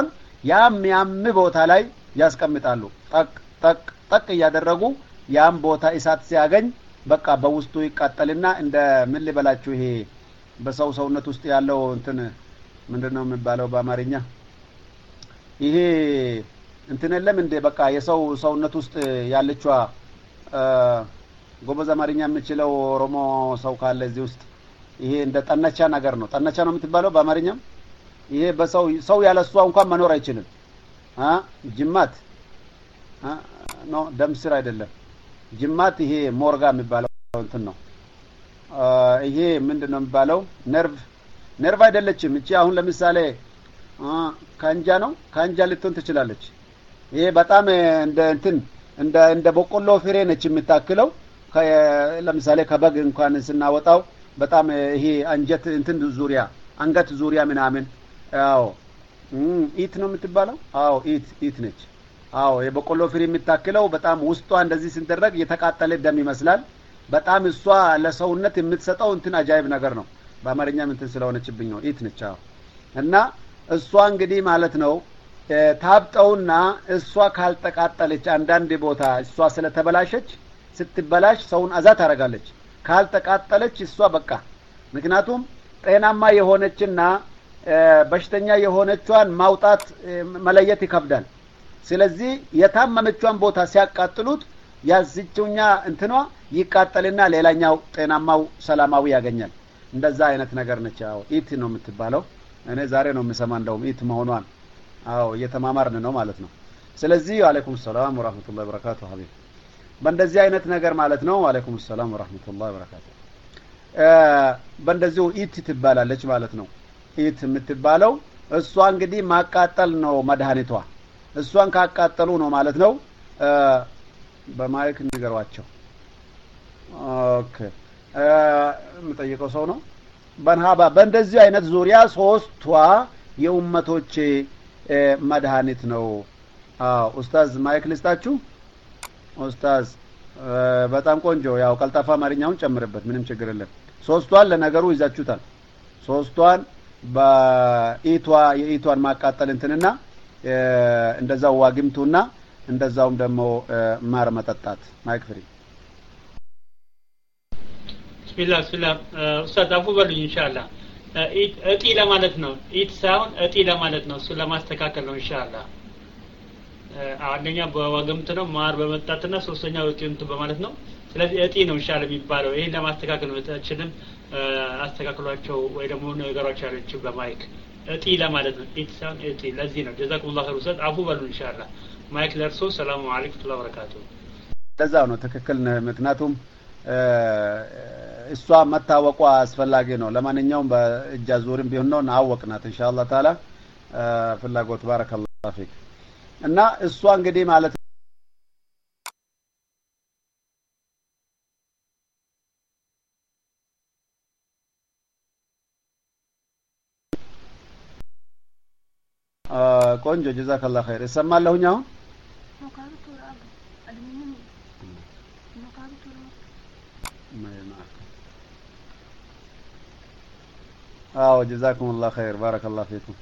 ያም ያም ቦታ ላይ ያስቀምጣሉ ጠቅ ጠቅ ጠቅ ያደረጉ ያም ቦታ እሳት ሲያገኝ በቃ በውስጡ ይቃጠልና እንደ ምን ልበላችሁ ይሄ በሰው ሰውነት ውስጥ ያለው እንትን ምንድነው የሚባለው በአማርኛ ይሄ እንትን የለም እንደ በቃ የሰው ሰውነት ውስጥ ያለችዋ ጎበዝ አማርኛ የምችለው ኦሮሞ ሰው ካለ እዚህ ውስጥ ይሄ እንደ ጠነቻ ነገር ነው ጠነቻ ነው የምትባለው በአማርኛ ይሄ በሰው ሰው ያለሷ እንኳን መኖር አይችልም አ ጅማት አ ኖ ደም ስር አይደለም ጅማት ይሄ ሞርጋ የሚባለው እንትን ነው ይሄ ምንድነው የሚባለው ነርቭ ነርቭ አይደለችም እቺ አሁን ለምሳሌ ካንጃ ነው ካንጃ ልትሆን ትችላለች ይሄ በጣም እንደ እንትን እንደ እንደ በቆሎ ፍሬ ነች የምታክለው ለምሳሌ ከበግ እንኳን ስናወጣው በጣም ይሄ አንጀት እንትን ዙሪያ አንገት ዙሪያ ምናምን አዎ ኢት ነው የምትባለው አዎ ኢት ኢት ነች አዎ የበቆሎ ፍሬ የምታክለው በጣም ውስጧ እንደዚህ ሲደረግ የተቃጠለ ደም ይመስላል በጣም እሷ ለሰውነት የምትሰጠው እንትን አጃይብ ነገር ነው በአማርኛ እንትን ስለሆነችብኝ ነው ኢት ነች አዎ እና እሷ እንግዲህ ማለት ነው ታብጠውና እሷ ካልተቃጠለች አንዳንድ ቦታ እሷ ስለተበላሸች ስትበላሽ ሰውን አዛት አረጋለች ካልተቃጠለች እሷ በቃ ምክንያቱም ጤናማ የሆነችና በሽተኛ የሆነቿን ማውጣት መለየት ይከብዳል ስለዚህ የታመመቿን ቦታ ሲያቃጥሉት ያዝቹኛ እንትኗ ይቃጠልና ሌላኛው ጤናማው ሰላማዊ ያገኛል እንደዛ አይነት ነገር ነች አዎ ኢት ነው የምትባለው እኔ ዛሬ ነው የምሰማ እንደውም ኢት መሆኗን አዎ እየተማማርን ነው ማለት ነው ስለዚህ ወአለይኩም ሰላም ወራህመቱላሂ ወበረካቱ ሀቢብ በእንደዚህ አይነት ነገር ማለት ነው ወአለይኩም ሰላም ወራህመቱላሂ ወበረካቱ በእንደዚሁ ኢት ትባላለች ማለት ነው ኢት የምትባለው እሷ እንግዲህ ማቃጠል ነው መድኃኒቷ እሷን ካቃጠሉ ነው ማለት ነው በማይክ ንገሯቸው ኦኬ የምጠይቀው ሰው ነው በንሃባ በእንደዚህ አይነት ዙሪያ ሶስቷ የኡመቶች መድኃኒት ነው አዎ ኡስታዝ ማይክ ልስጣችሁ ኡስታዝ በጣም ቆንጆ ያው ቀልጣፋ አማርኛውን ጨምርበት ምንም ችግር የለም ሶስቷን ለነገሩ ይዛችሁታል ሶስቷን በኢቷ የኢቷን ማቃጠል እንትንና እንደዛው ዋግምቱና እንደዛውም ደግሞ ማር መጠጣት ማይክ ፍሪ ቢስሚላህ ቢስሚላህ ኡስታዝ አፉ በሉኝ ኢንሻአላህ እጢ ለማለት ነው ኢት ሳይሆን እጢ ለማለት ነው እሱ ለማስተካከል ነው ኢንሻአላህ አንደኛ በዋግምት ነው ማር በመጣትና ሶስተኛው እጢንቱ በማለት ነው ስለዚህ እጢ ነው ኢንሻአላህ የሚባለው ይሄን ለማስተካከል ነው እታችንም አስተካክሏቸው ወይ ደግሞ ነገራቸው ያለች በማይክ እጢ ለማለት ነው ኢት ሳይሆን እጢ ለዚህ ነው ጀዛኩሙላህ ኸይር ኡስታዝ አፉ በሉኝ ኢንሻአላህ ማይክ ለርሶ ሰላም አለይኩም ወበረካቱ ለዛው ነው ትክክል ምክንያቱም እሷ መታወቋ አስፈላጊ ነው ለማንኛውም በእጃ ዙርም ቢሆን ነው አወቅናት ኢንሻአላህ ተዓላ ፍላጎት ባረከላሁ ፊክ እና እሷ እንግዲህ ማለት ቆንጆ ጀዛከላሁ ኸይር እሰማለሁኝ አሁን አዎ ጀዛኩሙላህ ኸይር ባረከላሁ ፊኩም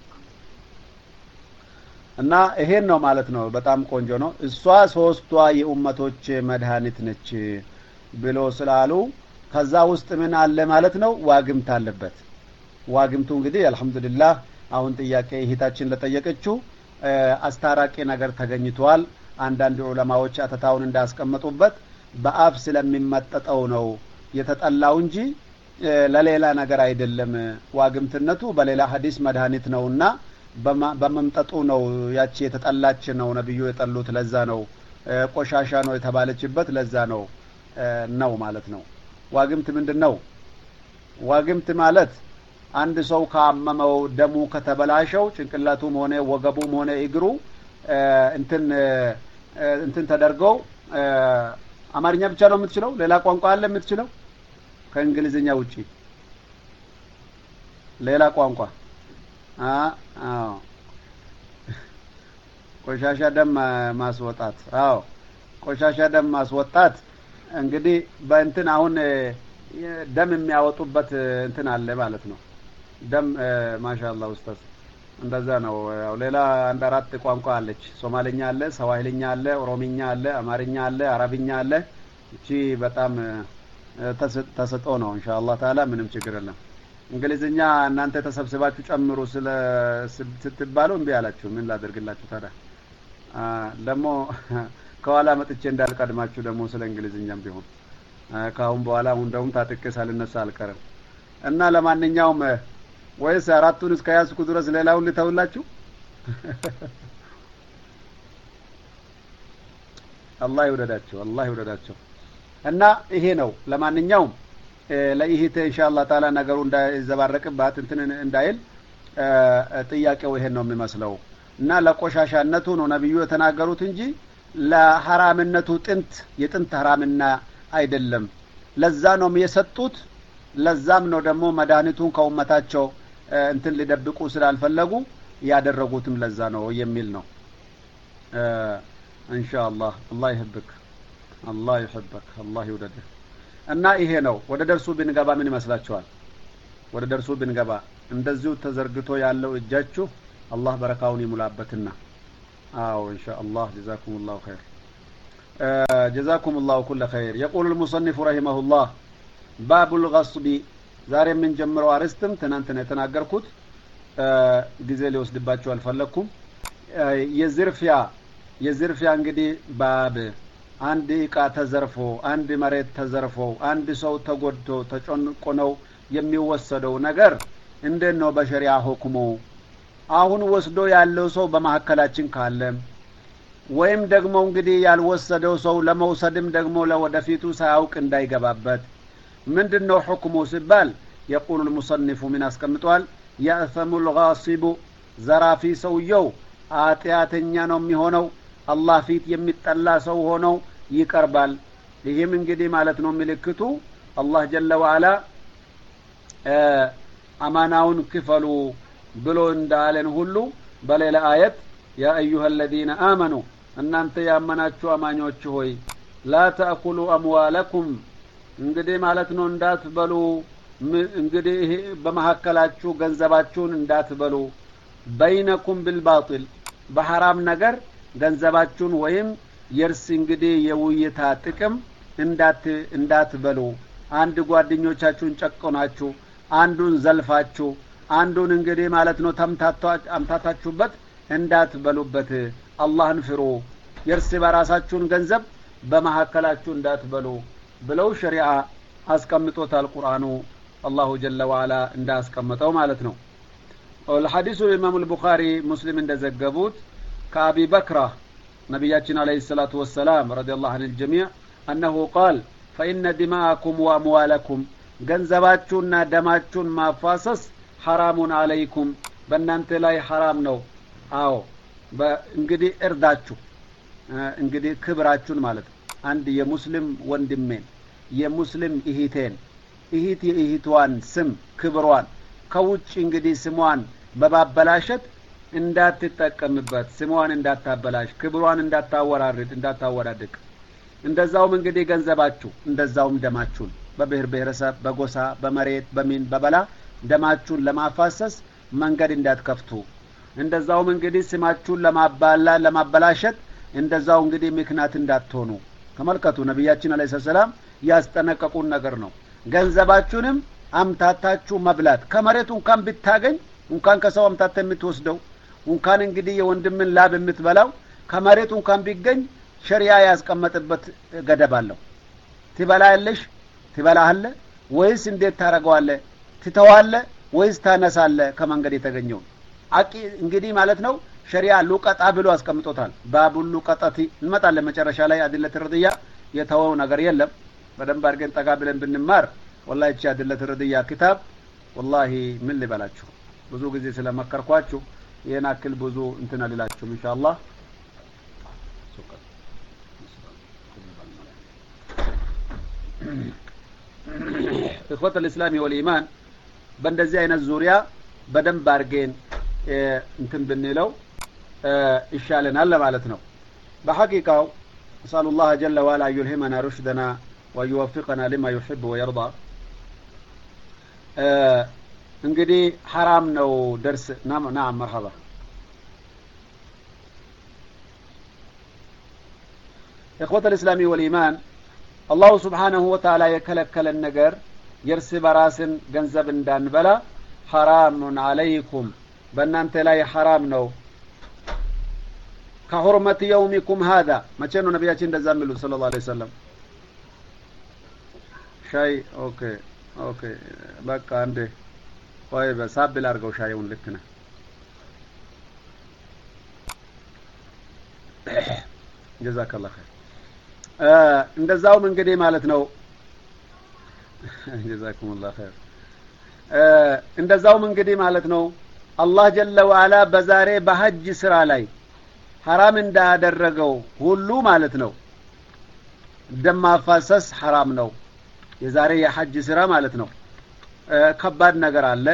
እና ይሄን ነው ማለት ነው በጣም ቆንጆ ነው እሷ ሶስቷ የኡመቶች መድኃኒት ነች ብሎ ስላሉ ከዛ ውስጥ ምን አለ ማለት ነው ዋግምት አለበት ዋግምቱ እንግዲህ አልহামዱሊላህ አሁን ጥያቄ እህታችን ለጠየቀችው አስታራቂ ነገር ተገኝቷል አንዳንድ ዑለማዎች አተታውን እንዳስቀመጡበት በአፍ ስለሚመጠጠው ነው የተጠላው እንጂ ለሌላ ነገር አይደለም ዋግምትነቱ በሌላ ሐዲስ መድኃኒት ነውና በመምጠጡ ነው ያቺ የተጠላች ነው ነብዩ የጠሉት ለዛ ነው ቆሻሻ ነው የተባለችበት ለዛ ነው ነው ማለት ነው ዋግምት ምንድነው ዋግምት ማለት አንድ ሰው ካመመው ደሙ ከተበላሸው ጭንቅላቱም ሆነ ወገቡም ሆነ እግሩ እንትን እንትን ተደርገው አማርኛ ብቻ ነው የምትችለው ሌላ ቋንቋ አለ የምትችለው ከእንግሊዝኛ ውጪ ሌላ ቋንቋ አ አዎ ቆሻሻ ደም ማስወጣት አዎ ቆሻሻ ደም ማስወጣት እንግዲህ በእንትን አሁን ደም የሚያወጡበት እንትን አለ ማለት ነው ደም ማሻአላህ ኡስታዝ እንደዛ ነው። ያው ሌላ አንድ አራት ቋንቋ አለች። ሶማሌኛ አለ፣ ሰዋሂልኛ አለ፣ ኦሮሚኛ አለ፣ አማርኛ አለ፣ አረብኛ አለ። እቺ በጣም ተሰጦ ነው ኢንሻአላህ ተዓላ ምንም ችግር የለም። እንግሊዝኛ እናንተ ተሰብስባችሁ ጨምሩ ስለ ስትባሉ እምቢ አላችሁ። ምን ላደርግላችሁ ታዲያ? ደግሞ ከኋላ መጥቼ እንዳልቀድማችሁ ደግሞ ስለ እንግሊዝኛም ቢሆን ካሁን በኋላ አሁን ደግሞ ታጥቄ ሳልነሳ አልቀርም እና ለማንኛውም ወይስ አራቱን እስከ ያዝኩ ድረስ ሌላውን ልተውላችሁ? አላህ ይወደዳችሁ፣ አላህ ይወደዳችሁ። እና ይሄ ነው። ለማንኛውም ለይሄተ ኢንሻአላህ ተዓላ ነገሩ እንዳይዘባረቅባት እንትን እንዳይል ጥያቄው ይሄን ነው የሚመስለው። እና ለቆሻሻነቱ ነው ነብዩ የተናገሩት እንጂ ለሐራምነቱ ጥንት የጥንት ሐራምና አይደለም። ለዛ ነው የሰጡት። ለዛም ነው ደግሞ መድኃኒቱን ከኡመታቸው እንትን ሊደብቁ ስላልፈለጉ ያደረጉትም ለዛ ነው የሚል ነው። ኢንሻአላህ አላህ ይህብክ፣ አላህ ይህብክ፣ አላህ ይወደድህ። እና ይሄ ነው። ወደ ደርሱ ብንገባ ምን ይመስላችኋል? ወደ ደርሱ ብንገባ እንደዚሁ ተዘርግቶ ያለው እጃችሁ አላህ በረካውን ይሙላበትና አዎ ኢንሻአላህ ጀዛኩሙላሁ ኸይር ጀዛኩሙላሁ ኩለ ኸይር። يقول المصنف رحمه الله باب الغصب ዛሬ ምን ጀምረው አርስትም ትናንት ነው የተናገርኩት። ጊዜ ሊወስድባችሁ አልፈለኩም። የዝርፊያ የዝርፊያ እንግዲህ ባብ አንድ ዕቃ ተዘርፎ አንድ መሬት ተዘርፎ አንድ ሰው ተጎድቶ ተጨንቆ ነው የሚወሰደው ነገር እንዴት ነው በሸሪዓ ሁክሙ? አሁን ወስዶ ያለው ሰው በመሐከላችን ካለ ወይም ደግሞ እንግዲህ ያልወሰደው ሰው ለመውሰድም ደግሞ ለወደፊቱ ሳያውቅ እንዳይገባበት ምንድነው ሁክሙ ሲባል يقول المصنف من አስቀምጧል يأثم الغاصب ዘራፊ ሰውየው አጥያተኛ ነው የሚሆነው አላህ ፊት የሚጠላ ሰው ሆኖ ይቀርባል። ይሄም እንግዲህ ማለት ነው ምልክቱ አላህ ጀለ ወዐላ አማናውን ክፈሉ ብሎ እንዳለን ሁሉ በሌላ አየት ያ አዩሃ الذين آمنوا እናንተ ያመናችሁ አማኞች ሆይ لا تأكلوا أموالكم እንግዲህ ማለት ነው እንዳትበሉ እንግዲህ በመሐከላችሁ ገንዘባችሁን እንዳትበሉ በይነኩም بالباطل በሐራም ነገር ገንዘባችሁን ወይም የርስ እንግዲህ የውይታ ጥቅም እንዳት እንዳትበሉ አንድ ጓደኞቻችሁን ጨቆናችሁ አንዱን ዘልፋችሁ አንዱን እንግዲህ ማለት ነው ተምታታችሁ አምታታችሁበት እንዳትበሉበት አላህን ፍሩ የርስ በራሳችሁን ገንዘብ በመሐከላችሁ እንዳትበሉ ብለው ሸሪዓ አስቀምጦታል ቁርአኑ አላሁ ጀለ ወዐላ እንዳስቀመጠው ማለት ነው። الحديث الإمام البخاري مسلم እንደዘገቡት ከአቢ በክራ ነብያችን አለይሂ ሰላቱ ወሰላም ረዲየላሁ ዐንሁ الجميع أنه قال فإن دماءكم وأموالكم ገንዘባችሁና ደማችሁን ማፋሰስ ሐራሙን አለይኩም በእናንተ ላይ ሐራም ነው። አዎ እንግዲህ እርዳችሁ እንግዲህ ክብራችሁን ማለት አንድ የሙስሊም ወንድሜን የሙስሊም እህቴን እህት የእህቷን ስም ክብሯን ከውጭ እንግዲህ ስሟን በባበላሸት እንዳትጠቀምበት ስሟን እንዳታበላሽ ክብሯን እንዳታወራርድ እንዳታወራድቅ እንደዛውም እንግዲህ ገንዘባችሁ እንደዛውም ደማችሁን በብሔር ብሔረሰብ በጎሳ በመሬት በሚን በበላ ደማችሁን ለማፋሰስ መንገድ እንዳትከፍቱ እንደዛውም እንግዲህ ስማችሁን ለማባላ ለማበላሸት እንደዛው እንግዲህ ምክንያት እንዳትሆኑ ተመልከቱ። ነብያችን አለይሂ ሰላም ያስጠነቀቁን ነገር ነው። ገንዘባችሁንም አምታታችሁ መብላት ከመሬቱ እንኳን ብታገኝ እንኳን ከሰው አምታታ የምትወስደው እንኳን እንግዲህ የወንድምን ላብ የምትበላው ከመሬቱ እንኳን ቢገኝ ሸሪዓ ያስቀመጠበት ገደብ አለው። ትበላለሽ ትበላለ ወይስ እንዴት ታረጋዋለህ? ትተዋለህ ወይስ ታነሳለህ? ከመንገድ የተገኘው አቂ እንግዲህ ማለት ነው ሸሪዓ ሉቀጣ ብሎ አስቀምጦታል። ባቡል ሉቀጣቲ እንመጣለን መጨረሻ ላይ አድለት ርድያ የተወው ነገር የለም። በደንብ አድርገን ጠጋ ብለን ብንማር ወላሂ እቺ አድለት ርድያ ክታብ ወላሂ ምን ልበላችሁ ብዙ ጊዜ ስለመከርኳችሁ ይሄን አክል ብዙ እንትን አልላችሁም ኢንሻአላህ። إخوة الإسلام والإيمان በእንደዚህ አይነት ዙሪያ በደንብ አድርገን እንትን ብንለው ይሻለናል ለማለት ነው። በሐቂቃው أسأل الله جل وعلا أن يلهمنا رشدنا ويوفقنا لما يحب ويرضى እንግዲህ حرام ነው درس نعم نعم مرحبا إخوة الإسلام والإيمان الله سبحانه وتعالى يكلكل النجر يرس براسن جنزب دان بلا حرام عليكم بنانت لا حرام نو كحرمة يومكم هذا ما كانوا نبياتين دزاملو صلى الله عليه وسلم شاي اوكي اوكي بقى عندي طيب ساب الارجو شايون لكنا جزاك الله خير እንደዛውም እንግዲህ ማለት ነው جزاكم الله خير እንደዛውም እንግዲህ ማለት ነው አላህ ጀለ ወዐላ በዛሬ በሐጅ ስራ ላይ حرام እንዳደረገው ሁሉ ማለት ነው ደም ማፋሰስ حرام ነው የዛሬ የሐጅ ስራ ማለት ነው ከባድ ነገር አለ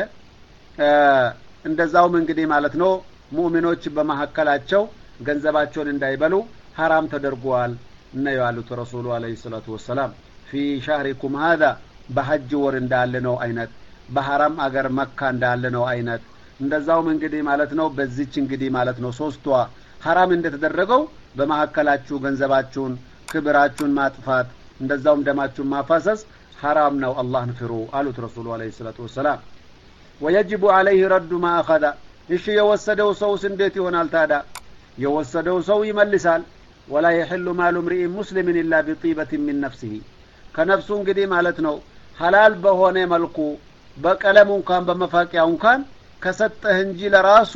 እንደዛውም እንግዲህ ማለት ነው ሙእሚኖች በመሐከላቸው ገንዘባቸውን እንዳይበሉ حرام ተደርጓል እና ያሉት ረሱሉ አለይሂ ሰላቱ ወሰለም في شهركم هذا በሐጅ ወር እንዳለ ነው አይነት በሐራም አገር መካ እንዳለ ነው አይነት እንደዛውም እንግዲህ ማለት ነው በዚች እንግዲህ ማለት ነው ሶስቷ حرام እንደተደረገው በመሐከላችሁ ገንዘባችሁን ክብራችሁን ማጥፋት እንደዛውም ደማችሁን ማፋሰስ حرام ነው አላህን ፍሩ አሉት ረሱሉ አለይሂ ሰላቱ ወሰለም ويجب عليه رد ما اخذ እሺ የወሰደው ሰውስ እንዴት ይሆናል ታዲያ የወሰደው ሰው ይመልሳል ولا يحل مال امرئ مسلم الا بطيبه من نفسه ከነፍሱ እንግዲህ ማለት ነው حلال በሆነ መልኩ በቀለሙ እንኳን በመፋቂያው እንኳን ከሰጠህ እንጂ ለራሱ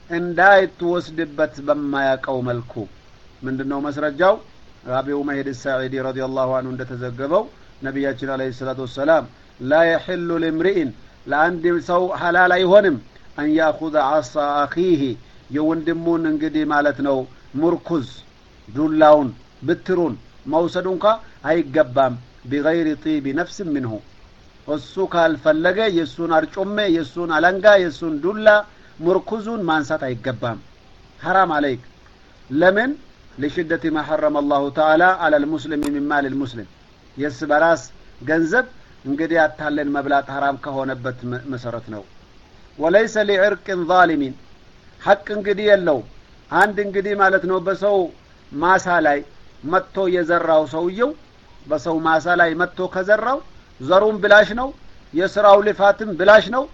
እንዳይተወስድበት በማያቀው መልኩ ምንድነው መስረጃው አቢው መህዲ ሰዒዲ ረዲየላሁ ዐንሁ እንደተዘገበው ነብያችን አለይሂ ሰላቱ ወሰለም لا يحل لامرئ ለአንድ ሰው حلال አይሆንም ان ياخذ عصا اخيه የወንድሙን እንግዲህ ማለት ነው ሙርኩዝ ዱላውን ብትሩን መውሰዱንካ አይገባም بغير طيب نفس منه እሱ ካልፈለገ የሱን አርጮሜ የሱን አለንጋ የሱን ዱላ مركزون ما انسات አይገባም حرام عليك لمن لشدة ما حرم الله تعالى على المسلم من مال المسلم يسبراس ገንዘብ እንግዲህ አታለን መብላት حرام ከሆነበት መሰረት ነው وليس لعرق ظالم حق እንግዲህ የለው አንድ እንግዲህ ማለት ነው በሰው ማሳ ላይ መጥቶ የዘራው ሰውየው በሰው ማሳ ላይ መጥቶ ከዘራው ዘሩን ብላሽ ነው የስራው ልፋትም ብላሽ ነው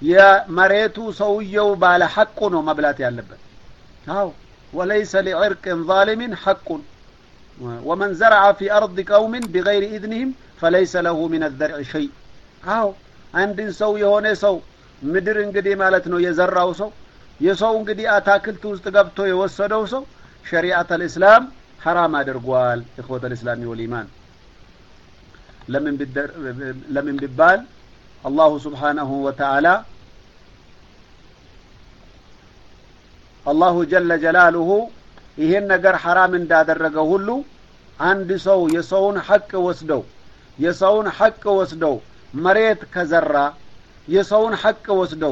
የመሬቱ ሰውየው ባለ ሐቁ ነው መብላት ያለበት አው وليس لعرق ظالم حق ومن زرع في ارض قوم بغير اذنهم فليس له من الزرع شيء አው አንድን ሰው የሆነ ሰው ምድር እንግዲህ ማለት ነው የዘራው ሰው የሰው እንግዲህ አታክልት ውስጥ ገብቶ የወሰደው ሰው شريعه الاسلام حرام አድርጓል اخوه الاسلام والايمان لمن بدر لمن ببال الله سبحانه وتعالى الله جل جلاله ይሄን ነገር حرام እንዳደረገው ሁሉ አንድ ሰው የሰውን ሐቅ ወስደው የሰውን ሐቅ ወስደው መሬት ከዘራ የሰውን ሐቅ ወስደው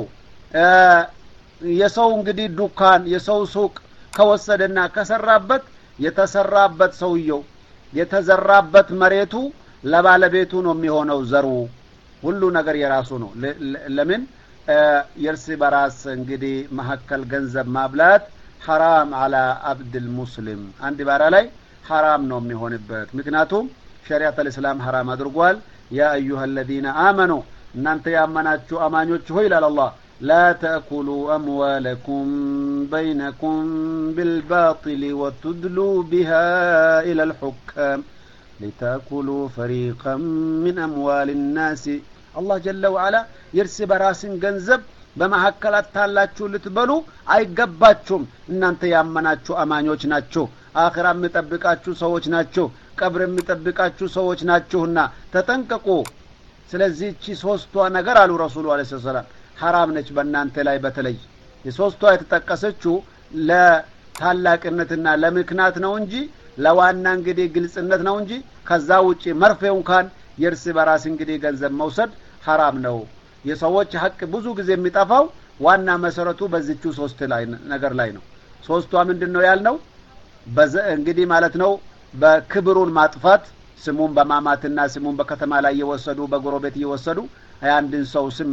የሰው እንግዲህ ዱካን የሰው ሱቅ ከወሰደና ከሰራበት የተሰራበት ሰውየው የተዘራበት መሬቱ ለባለቤቱ ነው የሚሆነው ዘሩ ሁሉ ነገር የራሱ ነው ለምን የርስ በራስ እንግዲህ መሐከል ገንዘብ ማብላት حرام على عبد المسلم አንድ ባራ ላይ حرام ነው የሚሆንበት ምክንያቱም ሸሪዓት الاسلام حرام አድርጓል يا ايها الذين امنوا እናንተ ያመናችሁ አማኞች ሆይ ይላል አላህ لا تأكلوا أموالكم بينكم بالباطل وتدلوا بها إلى الحكام لتأكلوا فريقا من أموال الناس الله جل وعلا يرسي براسن ገንዘብ በመሐከላት ታላችሁ ልትበሉ አይገባችሁም እናንተ ያመናችሁ አማኞች ናችሁ አኺራ የምትጠብቃችሁ ሰዎች ናችሁ ቀብር የምትጠብቃችሁ ሰዎች ናችሁና ተጠንቀቁ ስለዚህ እቺ ሶስቷ ነገር አሉ ረሱሉ አለይሂ ሰላም حرام ነች በእናንተ ላይ በተለይ የሶስቷ የተጠቀሰችው ለታላቅነትና ለምክንያት ነው እንጂ ለዋና እንግዲህ ግልጽነት ነው እንጂ ከዛ ውጪ መርፌው እንኳን የርስ በራስ እንግዲህ ገንዘብ መውሰድ حرام ነው የሰዎች ሐቅ ብዙ ጊዜ የሚጠፋው ዋና መሰረቱ በዚቹ ሶስት ላይ ነገር ላይ ነው ሶስቷ ምንድነው ያልነው እንግዲህ ማለት ነው በክብሩን ማጥፋት ስሙን በማማትና ስሙን በከተማ ላይ የወሰዱ በጎረቤት የወሰዱ አንድን ሰው ስም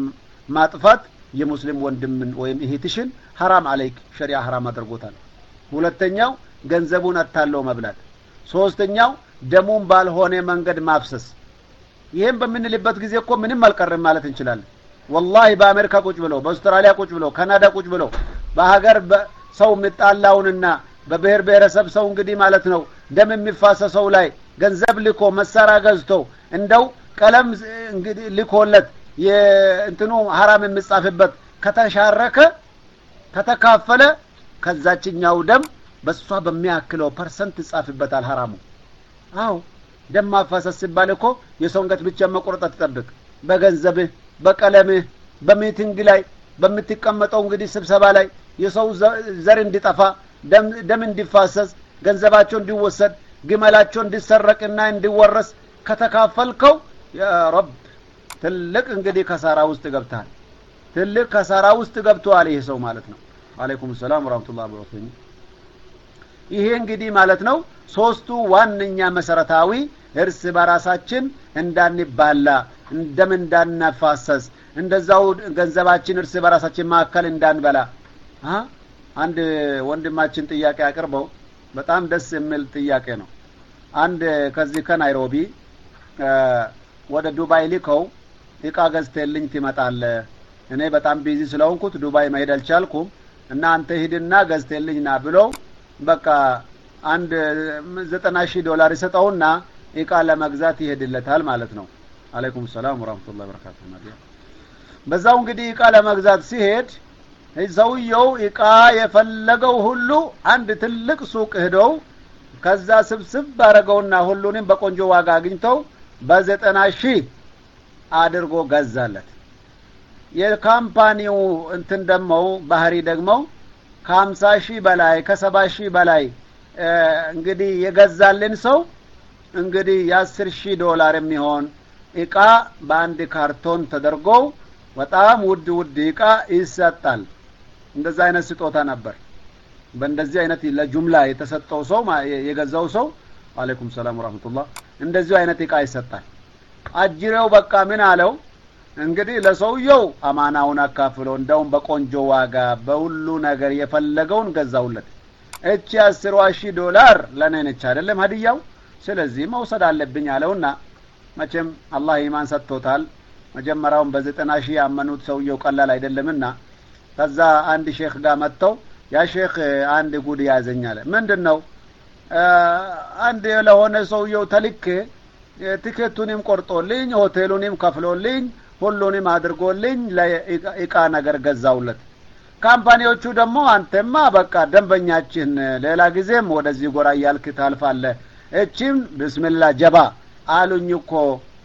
ማጥፋት የሙስሊም ወንድምን ወይም እህትሽን حرام عليك ሸሪዓ حرام አድርጎታል ሁለተኛው ገንዘቡን አታለው መብላት ሶስተኛው ደሙን ባልሆነ መንገድ ማፍሰስ ይሄን በምንልበት ጊዜ እኮ ምንም አልቀርም ማለት እንችላለን والله በአሜሪካ ቁጭ ብለው በአውስትራሊያ ቁጭ ብለው ካናዳ ቁጭ ብለው በሀገር ሰው ምጣላውንና በብሔር ብሔረሰብ ሰው እንግዲህ ማለት ነው ደም የሚፋሰሰው ላይ ገንዘብ ልኮ መሳሪያ ገዝቶ እንደው ቀለም እንግዲህ ልኮለት የእንትኑ حرام የሚጻፍበት ከተሻረከ ከተካፈለ ከዛችኛው ደም በሷ በሚያክለው ፐርሰንት ይጻፍበታል حرامው አው ደም ማፋሰስ ሲባል እኮ የሰውንገት ብቻ መቆረጥ ተጠብቅ በገንዘብህ በቀለምህ በሚቲንግ ላይ በምትቀመጠው እንግዲህ ስብሰባ ላይ የሰው ዘር እንዲጠፋ ደም ደም እንዲፋሰስ ገንዘባቸው እንዲወሰድ ግመላቸው እንዲሰረቅና እንዲወረስ ከተካፈልከው ያ ረብ ትልቅ እንግዲህ ከሳራ ውስጥ ገብታል ትልቅ ከሳራ ውስጥ ገብቷል ይሄ ሰው ማለት ነው አለይኩም ሰላም ወራህመቱላሂ ወበረካቱ ይሄ እንግዲህ ማለት ነው ሶስቱ ዋንኛ መሰረታዊ እርስ በራሳችን እንዳንባላ እንደም እንዳናፋሰስ እንደዛው ገንዘባችን እርስ በራሳችን ማከል እንዳንበላ አ አንድ ወንድማችን ጥያቄ አቅርበው በጣም ደስ የሚል ጥያቄ ነው አንድ ከዚህ ከናይሮቢ ወደ ዱባይ ልከው እቃ ገዝተልኝ ትመጣለ እኔ በጣም ቢዚ ስለሆንኩት ዱባይ መሄድ አልቻልኩም እና አንተ ሂድና ገዝተልኝና ብለው በቃ አንድ ዘጠና ሺህ ዶላር ይሰጣውና እቃ ለመግዛት ይሄድለታል ማለት ነው አለይኩም ሰላም ወራህመቱላሂ ወበረካቱ ማዲያ በዛው እንግዲህ እቃ ለመግዛት ሲሄድ ሰውየው እቃ የፈለገው ሁሉ አንድ ትልቅ ሱቅ ሄደው ከዛ ስብስብ ባረገውና ሁሉንም በቆንጆ ዋጋ አግኝተው በዘጠና ሺህ አድርጎ ገዛለት የካምፓኒው እንትን ደሞ ባህሪ ደግሞ ከሀምሳ ሺህ በላይ ከሰባ ሺህ በላይ እንግዲህ የገዛልን ሰው እንግዲህ የአስር ሺህ ዶላር የሚሆን እቃ በአንድ ካርቶን ተደርጎ በጣም ውድ ውድ እቃ ይሰጣል እንደዛ አይነት ስጦታ ነበር በእንደዚህ አይነት ለጁምላ የተሰጠው ሰው የገዛው ሰው አለይኩም ሰላም ወራህመቱላህ እንደዚህ አይነት እቃ ይሰጣል አጅሬው በቃ ምን አለው እንግዲህ ለሰውየው አማናውን አካፍሎ እንደውም በቆንጆ ዋጋ በሁሉ ነገር የፈለገውን ገዛውለት እቺ አስር ሺህ ዶላር ለኔ ነች አይደለም ሀዲያው ስለዚህ መውሰድ አለብኝ አለውና መቼም አላህ ኢማን ሰጥቶታል መጀመሪያውን በዘጠና ሺህ ያመኑት ሰውየው ቀላል አይደለምና ከዛ አንድ ሼክ ጋር መጥተው ያ ሼክ አንድ ጉድ ያዘኛለ ምንድነው አንድ ለሆነ ሰውየው ተልክ ቲኬቱንም ቆርጦልኝ ሆቴሉንም ከፍሎልኝ ሁሉንም አድርጎልኝ ለኢቃ ነገር ገዛውለት ካምፓኒዎቹ ደግሞ አንተማ በቃ ደንበኛችን ሌላ ጊዜም ወደዚህ ጎራ ያልክ ታልፋለ እቺም ቢስሚላህ ጀባ አሉኝ እኮ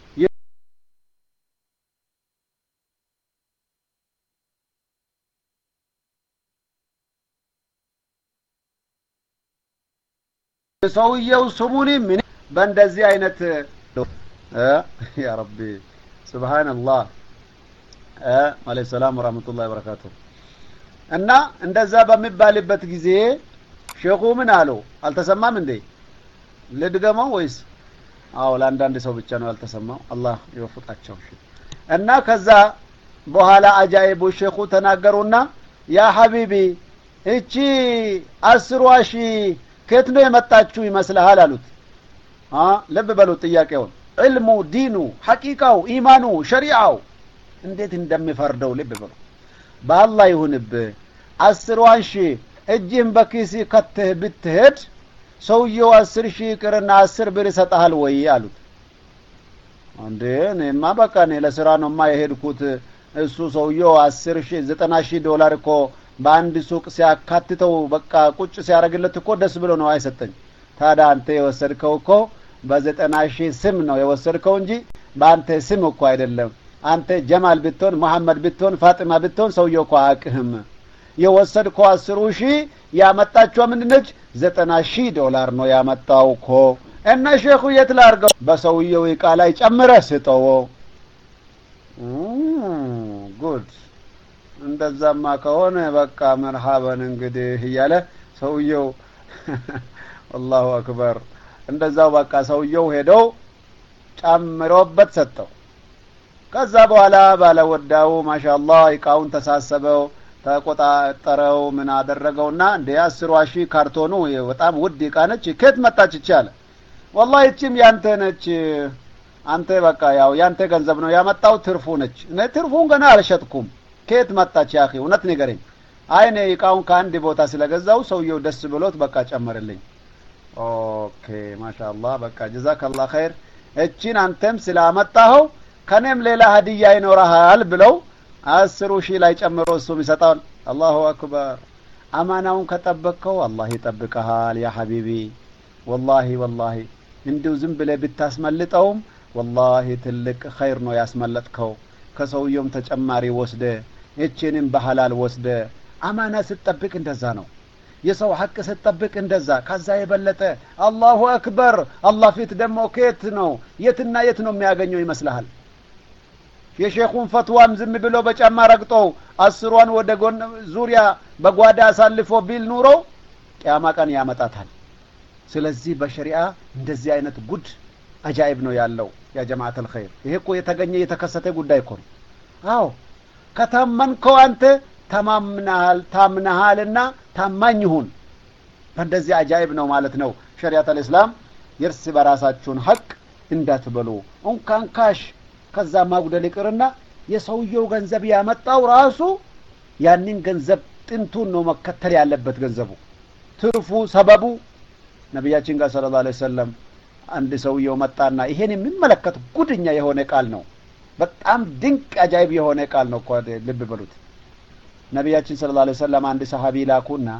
ሰውየው ስሙኒ ምን በእንደዚህ አይነት ያ ረቢ ሱብሃንአላህ አ አለይሂ ሰላም ወራህመቱላሂ ወበረካቱ እና እንደዛ በሚባልበት ጊዜ ሼኹ ምን አሉ አልተሰማም እንዴ ለድገማው ወይስ አው ለአንዳንድ ሰው ብቻ ነው ያልተሰማው አላህ ይወፍቃቸው እና ከዛ በኋላ አጃይቡ ሼኹ ተናገሩና ያ ሐቢቢ እቺ አስር ሺህ ከየት ነው የመጣችሁ ይመስልሃል አሉት አ ለብ በሉት ጥያቄውን علمو دينو حقيقاو ايمانو شريعاو እንዴት እንደሚፈርደው ልብ በሉ በአላህ ይሁንብ አስር ሺህ እጅን በኪሲ ከተህ ብትሄድ ሰውየው አስር ሺህ ቅርና አስር ብር ይሰጣል ወይ አሉት አንዴ እኔማ በቃ እኔ ለስራ ነው ማይሄድኩት እሱ ሰውየው አስር ሺህ ዘጠና ሺህ ዶላር እኮ በአንድ ሱቅ ሲያካትተው በቃ ቁጭ ሲያረግለት እኮ ደስ ብሎ ነው አይሰጠኝ ታዲያ አንተ የወሰድከው እኮ በዘጠና ሺህ ስም ነው የወሰድከው እንጂ በአንተ ስም እኮ አይደለም አንተ ጀማል ብትሆን መሐመድ ብትሆን ፋጢማ ብትሆን ሰውየው እኮ አቅህም የወሰድከው አስር ሺህ ያመጣችው ምንድነች ዘጠና ሺህ ዶላር ነው ያመጣው እኮ እና ሼኹ የትላርገው በሰውየው እቃ ላይ ጨምረ ስጠው ጉድ እንደዛማ ከሆነ በቃ መርሃባን እንግዲህ ይያለ ሰውየው አላሁ አክበር እንደዛው በቃ ሰውየው ሄዶ ጨምሮበት ሰጠው ከዛ በኋላ ባለወዳው ማሻአላህ እቃውን ተሳሰበው ተቆጣጠረው ምን አደረገውና እንደ አስር ሺህ ካርቶኑ በጣም ውድ እቃ ነች ከት መጣች ይቻለ والله እቺም ያንተ ነች አንተ በቃ ያው ያንተ ገንዘብ ነው ያመጣው ትርፉ ነች እኔ ትርፉን ገና አልሸጥኩም ከት መጣች ያኺ እውነት ንገረኝ አይኔ እቃውን ከአንድ ቦታ ስለገዛው ሰውየው ደስ ብሎት በቃ ጨመረልኝ ኦኬ ማሻአላህ በቃ ጀዛከላህ ኸይር እቺን አንተም ስላመጣው ከነም ሌላ ሀዲያ ይኖርሃል ብለው አስር ሺህ ላይ ጨምሮ እሱም ይሰጣል አላሁ አክበር አማናውን ከጠበቀው አላህ ይጠብቀሃል ያ ሐቢቢ والله والله እንደው ዝም ብለ ብታስመልጠውም والله ትልቅ ኸይር ነው ያስመለጥከው ከሰውየውም ተጨማሪ ወስደ እቺንም በሐላል ወስደ አማና ስትጠብቅ እንደዛ ነው የሰው ሐቅ ስትጠብቅ እንደዛ ከዛ የበለጠ አላሁ አክበር አላህ ፊት ደሞ ከየት ነው የትና የት ነው የሚያገኘው ይመስልሃል የሼኹን ፈትዋም ዝም ብሎ በጫማ ረግጦ አስሯን ወደ ጎን ዙሪያ በጓዳ አሳልፎ ቢል ኑሮ ቂያማ ቀን ያመጣታል ስለዚህ በሸሪዓ እንደዚህ አይነት ጉድ አጃኢብ ነው ያለው ያ ጀማዓተል ኸይር ይሄ እኮ የተገኘ የተከሰተ ጉዳይ እኮ አዎ ከተመንከው አንተ ተማምናል ታምናሃልና ታማኝ ሁን እንደዚህ አጃኢብ ነው ማለት ነው ሸሪዓተል እስላም የርስ በራሳችሁን ሐቅ እንዳትበሉ እንኳን ካሽ ከዛ ማጉደል ይቅርና የሰውየው ገንዘብ ያመጣው ራሱ ያንን ገንዘብ ጥንቱን ነው መከተል ያለበት ገንዘቡ ትርፉ ሰበቡ ነብያችን ጋር ሰለላሁ ዐለይሂ ወሰለም አንድ ሰውየው መጣና ይሄን የሚመለከት ጉድኛ የሆነ ቃል ነው በጣም ድንቅ አጃኢብ የሆነ ቃል ነው እኮ ልብ በሉት ነብያችን ሰለላሁ ዐለይሂ ወሰለም አንድ ሰሃቢ ላኩና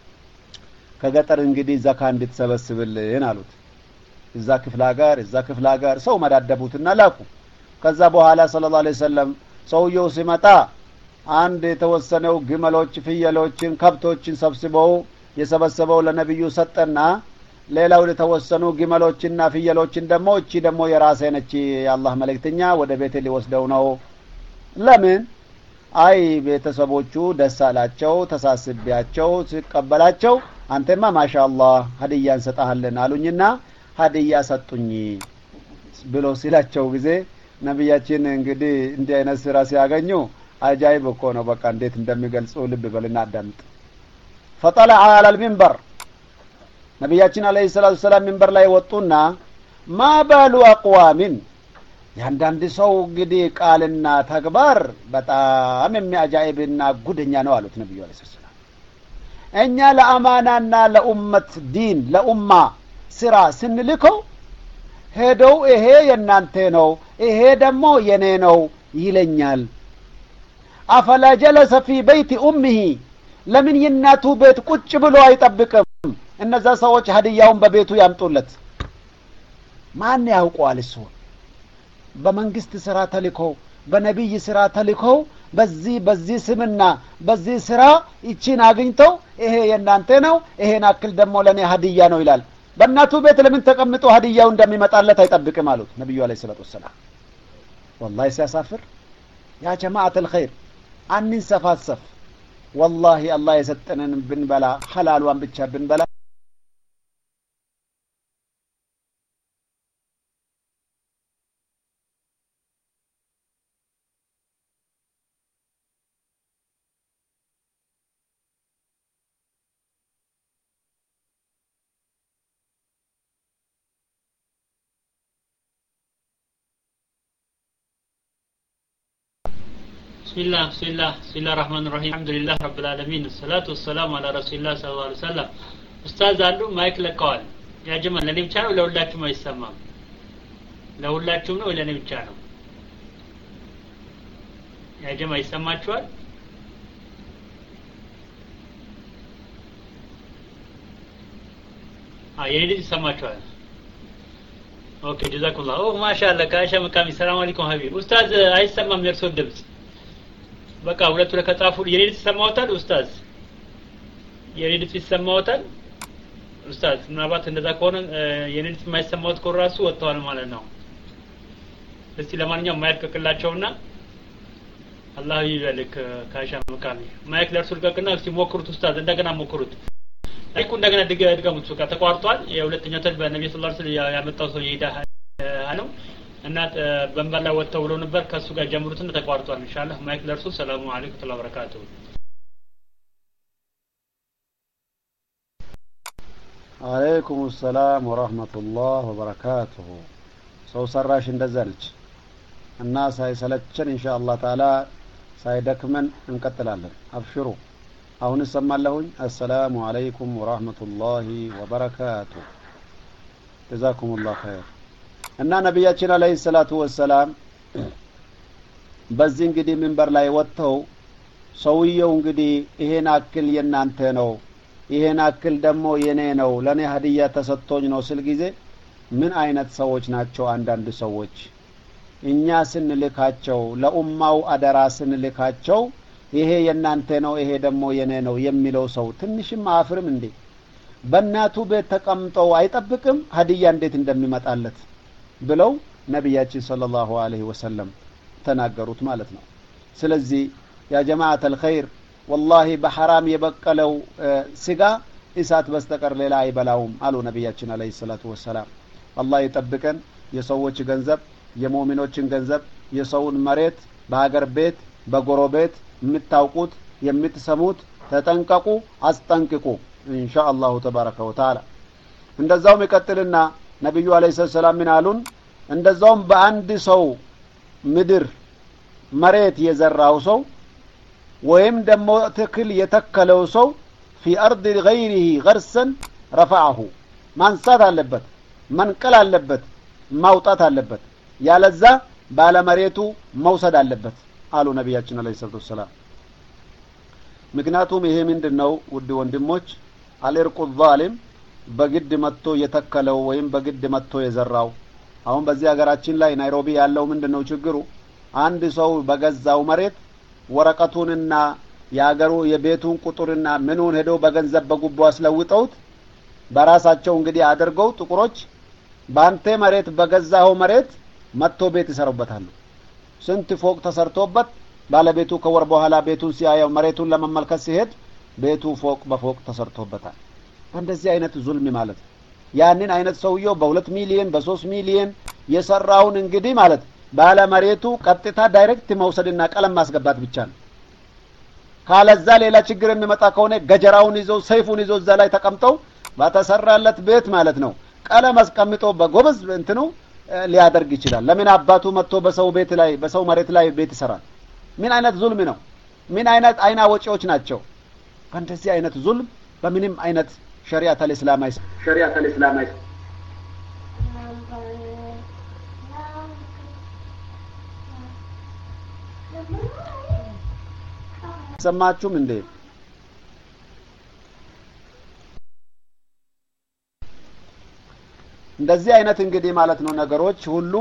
ከገጠር እንግዲህ ዘካ እንድትሰበስብልን አሉት እዛ ክፍለ ሀገር እዛ ክፍለ ሀገር ሰው መዳደቡትና ላኩ ከዛ በኋላ ሰለላሁ ዐለይሂ ወሰለም ሰውየው ሲመጣ አንድ የተወሰነው ግመሎች ፍየሎችን ከብቶችን ሰብስበው የሰበሰበው ለነብዩ ሰጠና ሌላው ለተወሰኑ ግመሎችና ፍየሎችን ደሞ እቺ ደሞ የራሴ ነች የአላህ መልእክተኛ ወደ ቤቴ ሊወስደው ነው ለምን አይ ቤተሰቦቹ ደስ አላቸው ተሳስቢያቸው ሲቀበላቸው አንተማ ማሻአላህ ሀዲያ እንሰጣለን አሉኝና ሀዲያ ሰጡኝ ብሎ ሲላቸው ጊዜ ነብያችን እንግዲህ እንዲህ አይነት ስራ ሲያገኙ አጃኢብ እኮ ነው በቃ እንዴት እንደሚገልጹ ልብ በልና አዳምጥ فطلع على المنبر ነብያችን አለይሂ ሰላቱ ሰላም ሚንበር ላይ ወጡና ما بال اقوام ያንዳንድ ሰው እንግዲህ ቃልና ተግባር በጣም የሚያጃኢብና ጉደኛ ነው አሉት ነብዩ አለይሂ ሰላም እኛ ለአማናና ለኡመት ዲን ለኡማ ስራ ስንልከው ሄደው ይሄ የናንተ ነው ይሄ ደግሞ የኔ ነው ይለኛል አፈላ ጀለሰ في بيت امه ለምን የናቱ ቤት ቁጭ ብሎ አይጠብቅም እነዛ ሰዎች ሀዲያውን በቤቱ ያምጡለት ማን ያውቀዋል እሱ በመንግስት ስራ ተልከው በነብይ ስራ ተልከው በዚህ በዚህ ስምና በዚህ ስራ እቺን አግኝተው ይሄ የናንተ ነው ይሄን አክል ደግሞ ለኔ ሀዲያ ነው ይላል በእናቱ ቤት ለምን ተቀምጦ ሀዲያው እንደሚመጣለት አይጠብቅም አሉት ነብዩ አለይሂ ሰላቱ ወሰለም والله ሲያሳፍር ያ ጀማዓተል ኸይር አንንሰፋሰፍ والله الله يسطنن بنبلا حلالوان ብቻ ብንበላ بسم الله بسم الله بسم الله الرحمن الرحيم الحمد لله رب العالمين الصلاة والسلام على رسول الله صلى الله عليه وسلم أستاذ አሉ ማይክ ለቀዋል ያ ጀማ ለኔ ብቻ ነው ለሁላችሁም አይሰማም ለሁላችሁም ነው ለኔ ብቻ ነው ያ ጀማ ይሰማችኋል አ የኔ ይሰማችኋል ኦኬ ጀዛኩላህ ኦ ማሻአላህ ካሻ መካሚ ሰላም አለይኩም ሀቢብ ኡስታዝ አይሰማም የርሶ ድምጽ በቃ ሁለቱ ለከጻፉ የኔዲት ይሰማውታል ኡስታዝ የኔዲት ይሰማውታል ኡስታዝ ምናልባት እንደዛ ከሆነ የኔዲት የማይሰማውት ኮራሱ ወጥቷል ማለት ነው እስቲ ለማንኛውም ማይክ ከክላቸውና አላህ ይበልክ ካሻ መካሚ ማይክ ለርሱ ልቀቅና እስቲ ሞክሩት ኡስታዝ እንደገና ሞክሩት አይኩ እንደገና ድገሙት በቃ ተቋርጧል የሁለተኛው ተል በነብዩ ሰለላሁ ዐለይሂ ወሰለም ያመጣው ሰው ይዳ ነው እና በእንበር ላይ ወጥተው ብሎ ነበር ከሱ ጋር ጀምሩትና ተቋርጧል ኢንሻአላህ ማይክ ለርሱ ሰላሙ አለይኩም ወራህመቱላሂ ወበረካቱ አለይኩም ሰላም ወራህመቱላሂ ወበረካቱ ሰው ሰራሽ እንደዛልች እና ሳይሰለቸን ኢንሻአላህ ተዓላ ሳይደክመን እንቀጥላለን አብሽሩ አሁን ሰማለሁኝ አሰላሙ አለይኩም ወራህመቱላሂ ወበረካቱ ጀዛኩሙላህ ኸይር እና ነብያችን አለይሂ ሰላቱ ወሰላም በዚህ እንግዲህ መንበር ላይ ወጥተው ሰውየው እንግዲህ ይሄን አክል የናንተ ነው ይሄን አክል ደግሞ የኔ ነው ለኔ ሀዲያ ተሰጥቶኝ ነው ስል ጊዜ ምን አይነት ሰዎች ናቸው አንዳንድ ሰዎች እኛ ስንልካቸው ለኡማው አደራ ስንልካቸው ይሄ የናንተ ነው ይሄ ደግሞ የኔ ነው የሚለው ሰው ትንሽም አፍርም እንዴ በእናቱ ቤት ተቀምጠው አይጠብቅም ሀዲያ እንዴት እንደሚመጣለት ብለው ነብያችን ሰለላሁ ዐለይሂ ወሰለም ተናገሩት ማለት ነው ስለዚህ ያ ጀማዓት الخير والله በሐራም የበቀለው ስጋ እሳት በስተቀር ሌላ አይበላውም አሉ ነብያችን አለይሂ ሰላቱ ወሰለም አላህ ይጠብቀን የሰዎች ገንዘብ የሙእሚኖችን ገንዘብ የሰውን መሬት በሀገር ቤት በጎረቤት የምታውቁት የምትሰሙት ተጠንቀቁ አስጠንቅቁ ኢንሻአላህ ተባረከ ወተዓላ እንደዛው ይቀጥልና ነብዩ አለይሂ ሰላም ምን አሉን እንደዛውም በአንድ ሰው ምድር መሬት የዘራው ሰው ወይም ደግሞ ተክል የተከለው ሰው في ارض غيره غرسا رفعه ማንሳት አለበት መንቀል አለበት ማውጣት አለበት ያለዛ ባለ መሬቱ መውሰድ አለበት አሉ ነብያችን አለይሂ ሰላም ምክንያቱም ይሄ ምንድነው ውድ ወንድሞች አልርቁ ዛሊም በግድ መጥቶ የተከለው ወይም በግድ መጥቶ የዘራው አሁን በዚህ ሀገራችን ላይ ናይሮቢ ያለው ምንድነው ችግሩ አንድ ሰው በገዛው መሬት ወረቀቱንና ያገሩ የቤቱን ቁጥርና ምኑን ሄዶ በገንዘብ በጉቦ አስለውጠውት በራሳቸው እንግዲህ አድርገው ጥቁሮች ባንተ መሬት በገዛው መሬት መጥቶ ቤት ይሰሩበታል ስንት ፎቅ ተሰርቶበት ባለቤቱ ከወር በኋላ ቤቱን ሲያየው መሬቱን ለመመልከት ሲሄድ ቤቱ ፎቅ በፎቅ ተሰርቶበታል እንደዚህ አይነት ዙልም ማለት ያንን አይነት ሰውየው በሁለት ሚሊዮን በሶስት ሚሊዮን የሰራውን እንግዲህ ማለት ባለ መሬቱ ቀጥታ ዳይሬክት መውሰድና ቀለም ማስገባት ብቻ ነው ካለዛ ሌላ ችግር የሚመጣ ከሆነ ገጀራውን ይዘው ሰይፉን ይዘው እዛ ላይ ተቀምጠው ባተሰራለት ቤት ማለት ነው ቀለም አስቀምጦ በጎበዝ እንትኑ ሊያደርግ ይችላል ለምን አባቱ መጥቶ በሰው ቤት ላይ በሰው መሬት ላይ ቤት ይሰራል ምን አይነት ዙልም ነው ምን አይነት አይና ወጪዎች ናቸው እንደዚህ አይነት ዙልም በምንም አይነት ሸሪዓት አልእስላም አይስ ሸሪዓት አልእስላም አይስ ሰማችሁም እንዴ እንደዚህ አይነት እንግዲህ ማለት ነው ነገሮች ሁሉ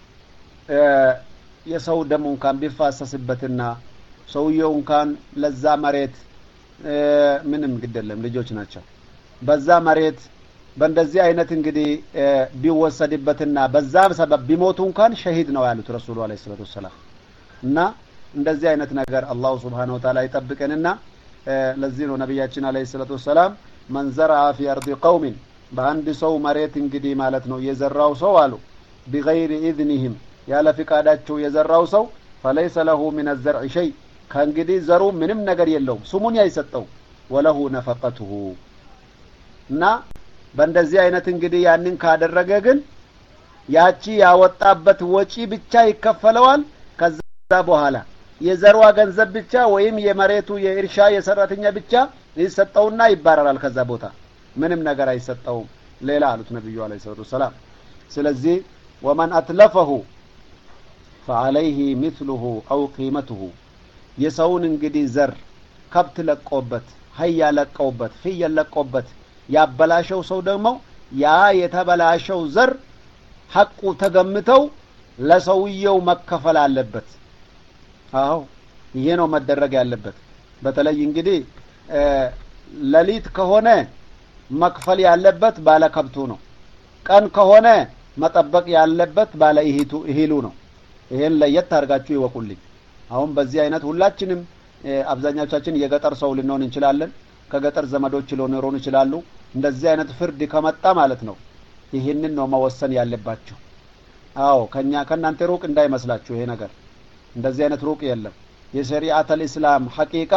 የሰው ደም እንኳን ቢፋሰስበትና ሰውየው እንኳን ለዛ መሬት ምንም ግደለም ልጆች ናቸው በዛ መሬት በእንደዚህ አይነት እንግዲህ ቢወሰድበትና በዛ ሰበብ ቢሞቱ እንኳን ሸሂድ ነው ያሉት ረሱሉ አለይሂ ሰላቱ ወሰለም እና እንደዚህ አይነት ነገር አላህ Subhanahu Wa Ta'ala ይጠብቀንና ለዚህ ነው ነብያችን አለይሂ ሰላቱ ወሰለም መንዘራ في ارض قوم በአንድ ሰው መሬት እንግዲህ ማለት ነው የዘራው ሰው አሉ بغير اذنهم ያለ ፍቃዳቸው የዘራው ሰው فليس له من الزرع شيء ከእንግዲህ ዘሩ ምንም ነገር የለውም ስሙን ያይሰጠው ወለሁ ነፈቀቱሁ እና በእንደዚህ አይነት እንግዲህ ያንን ካደረገ ግን ያቺ ያወጣበት ወጪ ብቻ ይከፈለዋል ከዛ በኋላ የዘርዋ ገንዘብ ብቻ ወይም የመሬቱ የእርሻ የሰራተኛ ብቻ ይሰጠውና ይባረራል ከዛ ቦታ ምንም ነገር አይሰጠውም ሌላ አሉት ነብዩ አለይሂ ሰላም ስለዚህ ومن اتلفه فعليه مثله او قيمته የሰውን እንግዲህ ዘር ከብት ለቆበት ሀያ ለቆበት ፍየል ለቆበት ያበላሸው ሰው ደግሞ ያ የተበላሸው ዘር ሐቁ ተገምተው ለሰውየው መከፈል አለበት አዎ ይሄ ነው መደረግ ያለበት በተለይ እንግዲህ ለሊት ከሆነ መክፈል ያለበት ባለ ከብቱ ነው ቀን ከሆነ መጠበቅ ያለበት ባለ ይሂቱ ይሂሉ ነው ይሄን ለየት አርጋችሁ ይወቁልኝ አሁን በዚህ አይነት ሁላችንም አብዛኛዎቻችን የገጠር ሰው ልንሆን እንችላለን ከገጠር ዘመዶች ሊኖሩን ይችላሉ እንደዚህ አይነት ፍርድ ከመጣ ማለት ነው ይሄንን ነው መወሰን ያለባችሁ አዎ ከኛ ከናንተ ሩቅ እንዳይመስላችሁ ይሄ ነገር እንደዚህ አይነት ሩቅ የለም የሸሪዓት الاسلام ሐቂቃ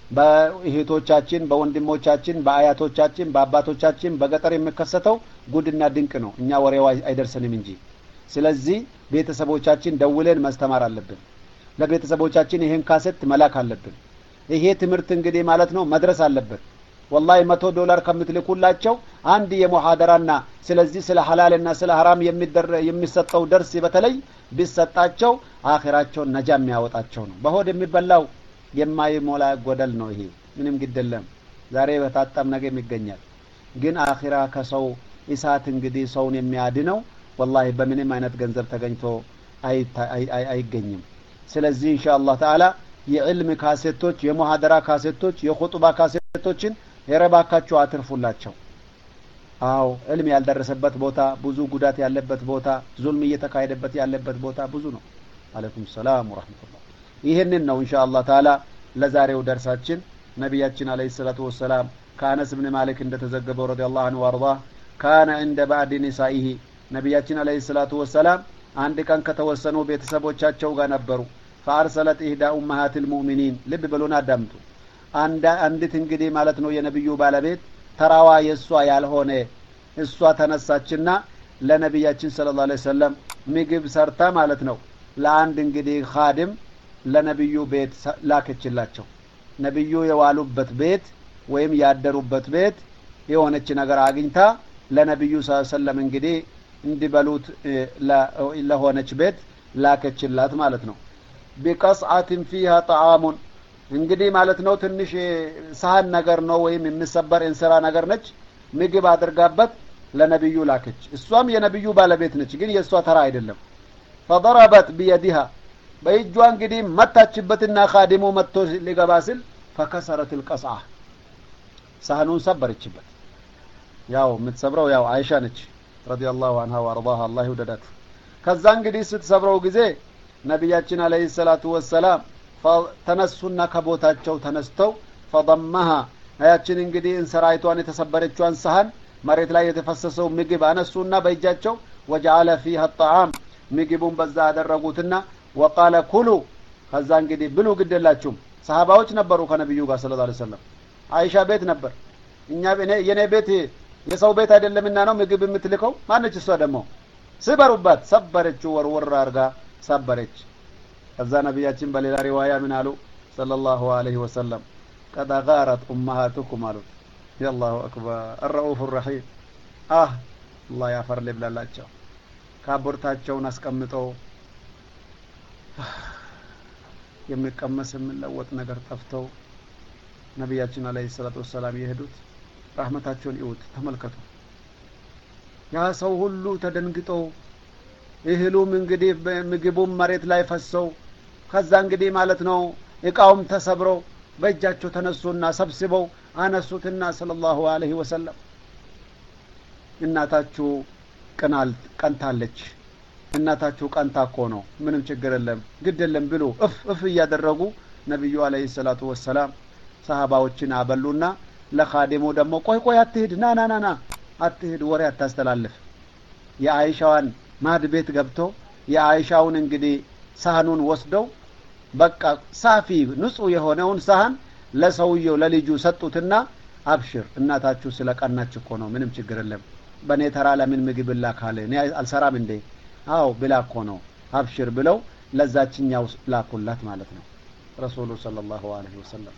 በእህቶቻችን በወንድሞቻችን በአያቶቻችን በአባቶቻችን በገጠር የሚከሰተው ጉድና ድንቅ ነው እኛ ወሬው አይደርሰንም እንጂ ስለዚህ ቤተሰቦቻችን ደውለን ማስተማር አለብን ለቤተሰቦቻችን ይሄን ካሰት መላክ አለብን ይሄ ትምርት እንግዲህ ማለት ነው መድረስ አለበት والله መቶ ዶላር ከምትልኩላቸው አንድ የሙሐደራና ስለዚህ ስለ ሐላልና ስለ ሐራም የሚደረ የሚሰጠው ደርስ በተለይ ቢሰጣቸው አኺራቸውን ነጃ የሚያወጣቸው ነው በሆድ የሚበላው የማይሞላ ጎደል ነው ይሄ ምንም ግደለም ዛሬ በታጣም ነገ ይገኛል ግን አኺራ ከሰው ኢሳት እንግዲህ ሰውን የሚያድነው والله በምንም አይነት ገንዘብ ተገኝቶ አይገኝም ስለዚህ ኢንሻአላህ ተዓላ የዕልም ካሴቶች የሙሐደራ ካሴቶች የኹጥባ ካሴቶችን የረባካቸው አትርፉላቸው አው ዕልም ያልደረሰበት ቦታ ብዙ ጉዳት ያለበት ቦታ ዙልም እየተካሄደበት ያለበት ቦታ ብዙ ነው አለይኩም ሰላም ወራህመቱላህ ይሄንን ነው ኢንሻአላህ ተዓላ ለዛሬው ደርሳችን ነብያችን አለይሂ ሰላቱ ወሰለም ከአነስ ኢብኑ ማሊክ እንደተዘገበው ረዲየላሁ ዐንሁ ወርዳ ካነ عند بعض نسائه ነብያችን አለይሂ ሰላቱ ወሰለም አንድ ቀን ከተወሰኑ ቤተሰቦቻቸው ጋር ነበሩ فارسلت احدى امهات المؤمنين ልብ በሉና አዳምጡ አንድ አንዲት እንግዲህ ማለት ነው የነብዩ ባለቤት ተራዋ የሷ ያልሆነ እሷ ተነሳችና ለነብያችን ሰለላሁ ዐለይሂ ወሰለም ምግብ ሰርታ ማለት ነው ለአንድ እንግዲህ ኻድም ለነብዩ ቤት ላከችላቸው ነብዩ የዋሉበት ቤት ወይም ያደሩበት ቤት የሆነች ነገር አግኝታ ለነብዩ ሰለላሁ ዐለይሂ ወሰለም እንግዲህ እንዲበሉት ለሆነች ቤት ላከችላት ማለት ነው بقصعة فيها طعام እንግዲህ ማለት ነው ትንሽ ሳህን ነገር ነው ወይም የሚሰበር እንስራ ነገር ነች ምግብ አድርጋበት ለነብዩ ላከች እሷም የነብዩ ባለቤት ነች ግን የሷ ተራ አይደለም فضربت بيدها በእጇ እንግዲህ መታችበትና ኻዲሙ መጥቶ ሊገባ ሲል فكسرت القصعة ሳህኑን ሰበረችበት ያው የምትሰብረው ያው አይሻ ነች ረዲየላሁ ዐንሃ ወአርضاها الله ይወደዳት ከዛ እንግዲህ ስትሰብረው ጊዜ ነብያችን አለይሂ ሰላቱ ወሰለም ተነሱና ከቦታቸው ተነስተው فضمها አያችን እንግዲህ እንሰራይቷን የተሰበረችዋን ሳህን መሬት ላይ የተፈሰሰው ምግብ አነሱና በእጃቸው وجعل فيها الطعام ምግቡን በዛ አደረጉትና وقال كلوا ከዛ እንግዲህ ብሉ ግደላችሁ ሰሃባዎች ነበሩ ከነብዩ ጋር ሰለላሁ ዐለይሂ ወሰለም አይሻ ቤት ነበር እኛ የኔ ቤት የሰው ቤት አይደለምና ነው ምግብ የምትልከው ማነች እሷ ደግሞ ስበሩባት ሰበረችው ወርወር አርጋ ሰበረች ከዛ ነብያችን በሌላ ሪዋያ ምን አሉ ሰለላሁ ዐለይሂ ወሰለም قد غارت امهاتكم አሉ ያላሁ አክበር الرؤوف الرحيم አህ الله ያፈር ለብላላቸው ካቦርታቸውን አስቀምጠው የሚቀመስ የሚለወጥ ነገር ጠፍተው ነብያችን አለይሂ ሰላቱ ወሰለም የሄዱት ረህመታቸውን ይውት ተመልከቱ ያ ሰው ሁሉ ተደንግጦ እህሉም እንግዲህ ምግቡም መሬት ላይ ፈሰው ከዛ እንግዲህ ማለት ነው እቃውም ተሰብረው በእጃቸው ተነሱና ሰብስበው አነሱትና ሰለላሁ ዐለይሂ ወሰለም እናታችሁ ቀናል ቀንታለች እናታችሁ ቀንታኮ ነው ምንም ችግር የለም ግድ የለም ብሎ እፍ እፍ ያደረጉ ነብዩ አለይሂ ሰላቱ ወሰለም ሰሃባዎችን አበሉና ለኻዲሙ ደግሞ ቆይ ቆይ አትሄድ ና ና ና አትሄድ ወሬ አታስተላልፍ የአይሻዋን ማድ ቤት ገብቶ የአይሻውን እንግዲህ ሳህኑን ወስደው በቃ ሳፊ ንጹህ የሆነውን ሳህን ለሰውየው ለልጁ ሰጡትና አብሽር እናታችሁ ስለቀናች እኮ ነው ምንም ችግር የለም በኔ ተራ ለምን ምግብ ላካለ እኔ አልሰራም እንዴ አው ብላኮ ነው አብሽር ብለው ለዛችኛው ላኩላት ማለት ነው ረሱሉ ሰለላሁ ዐለይሂ ወሰለም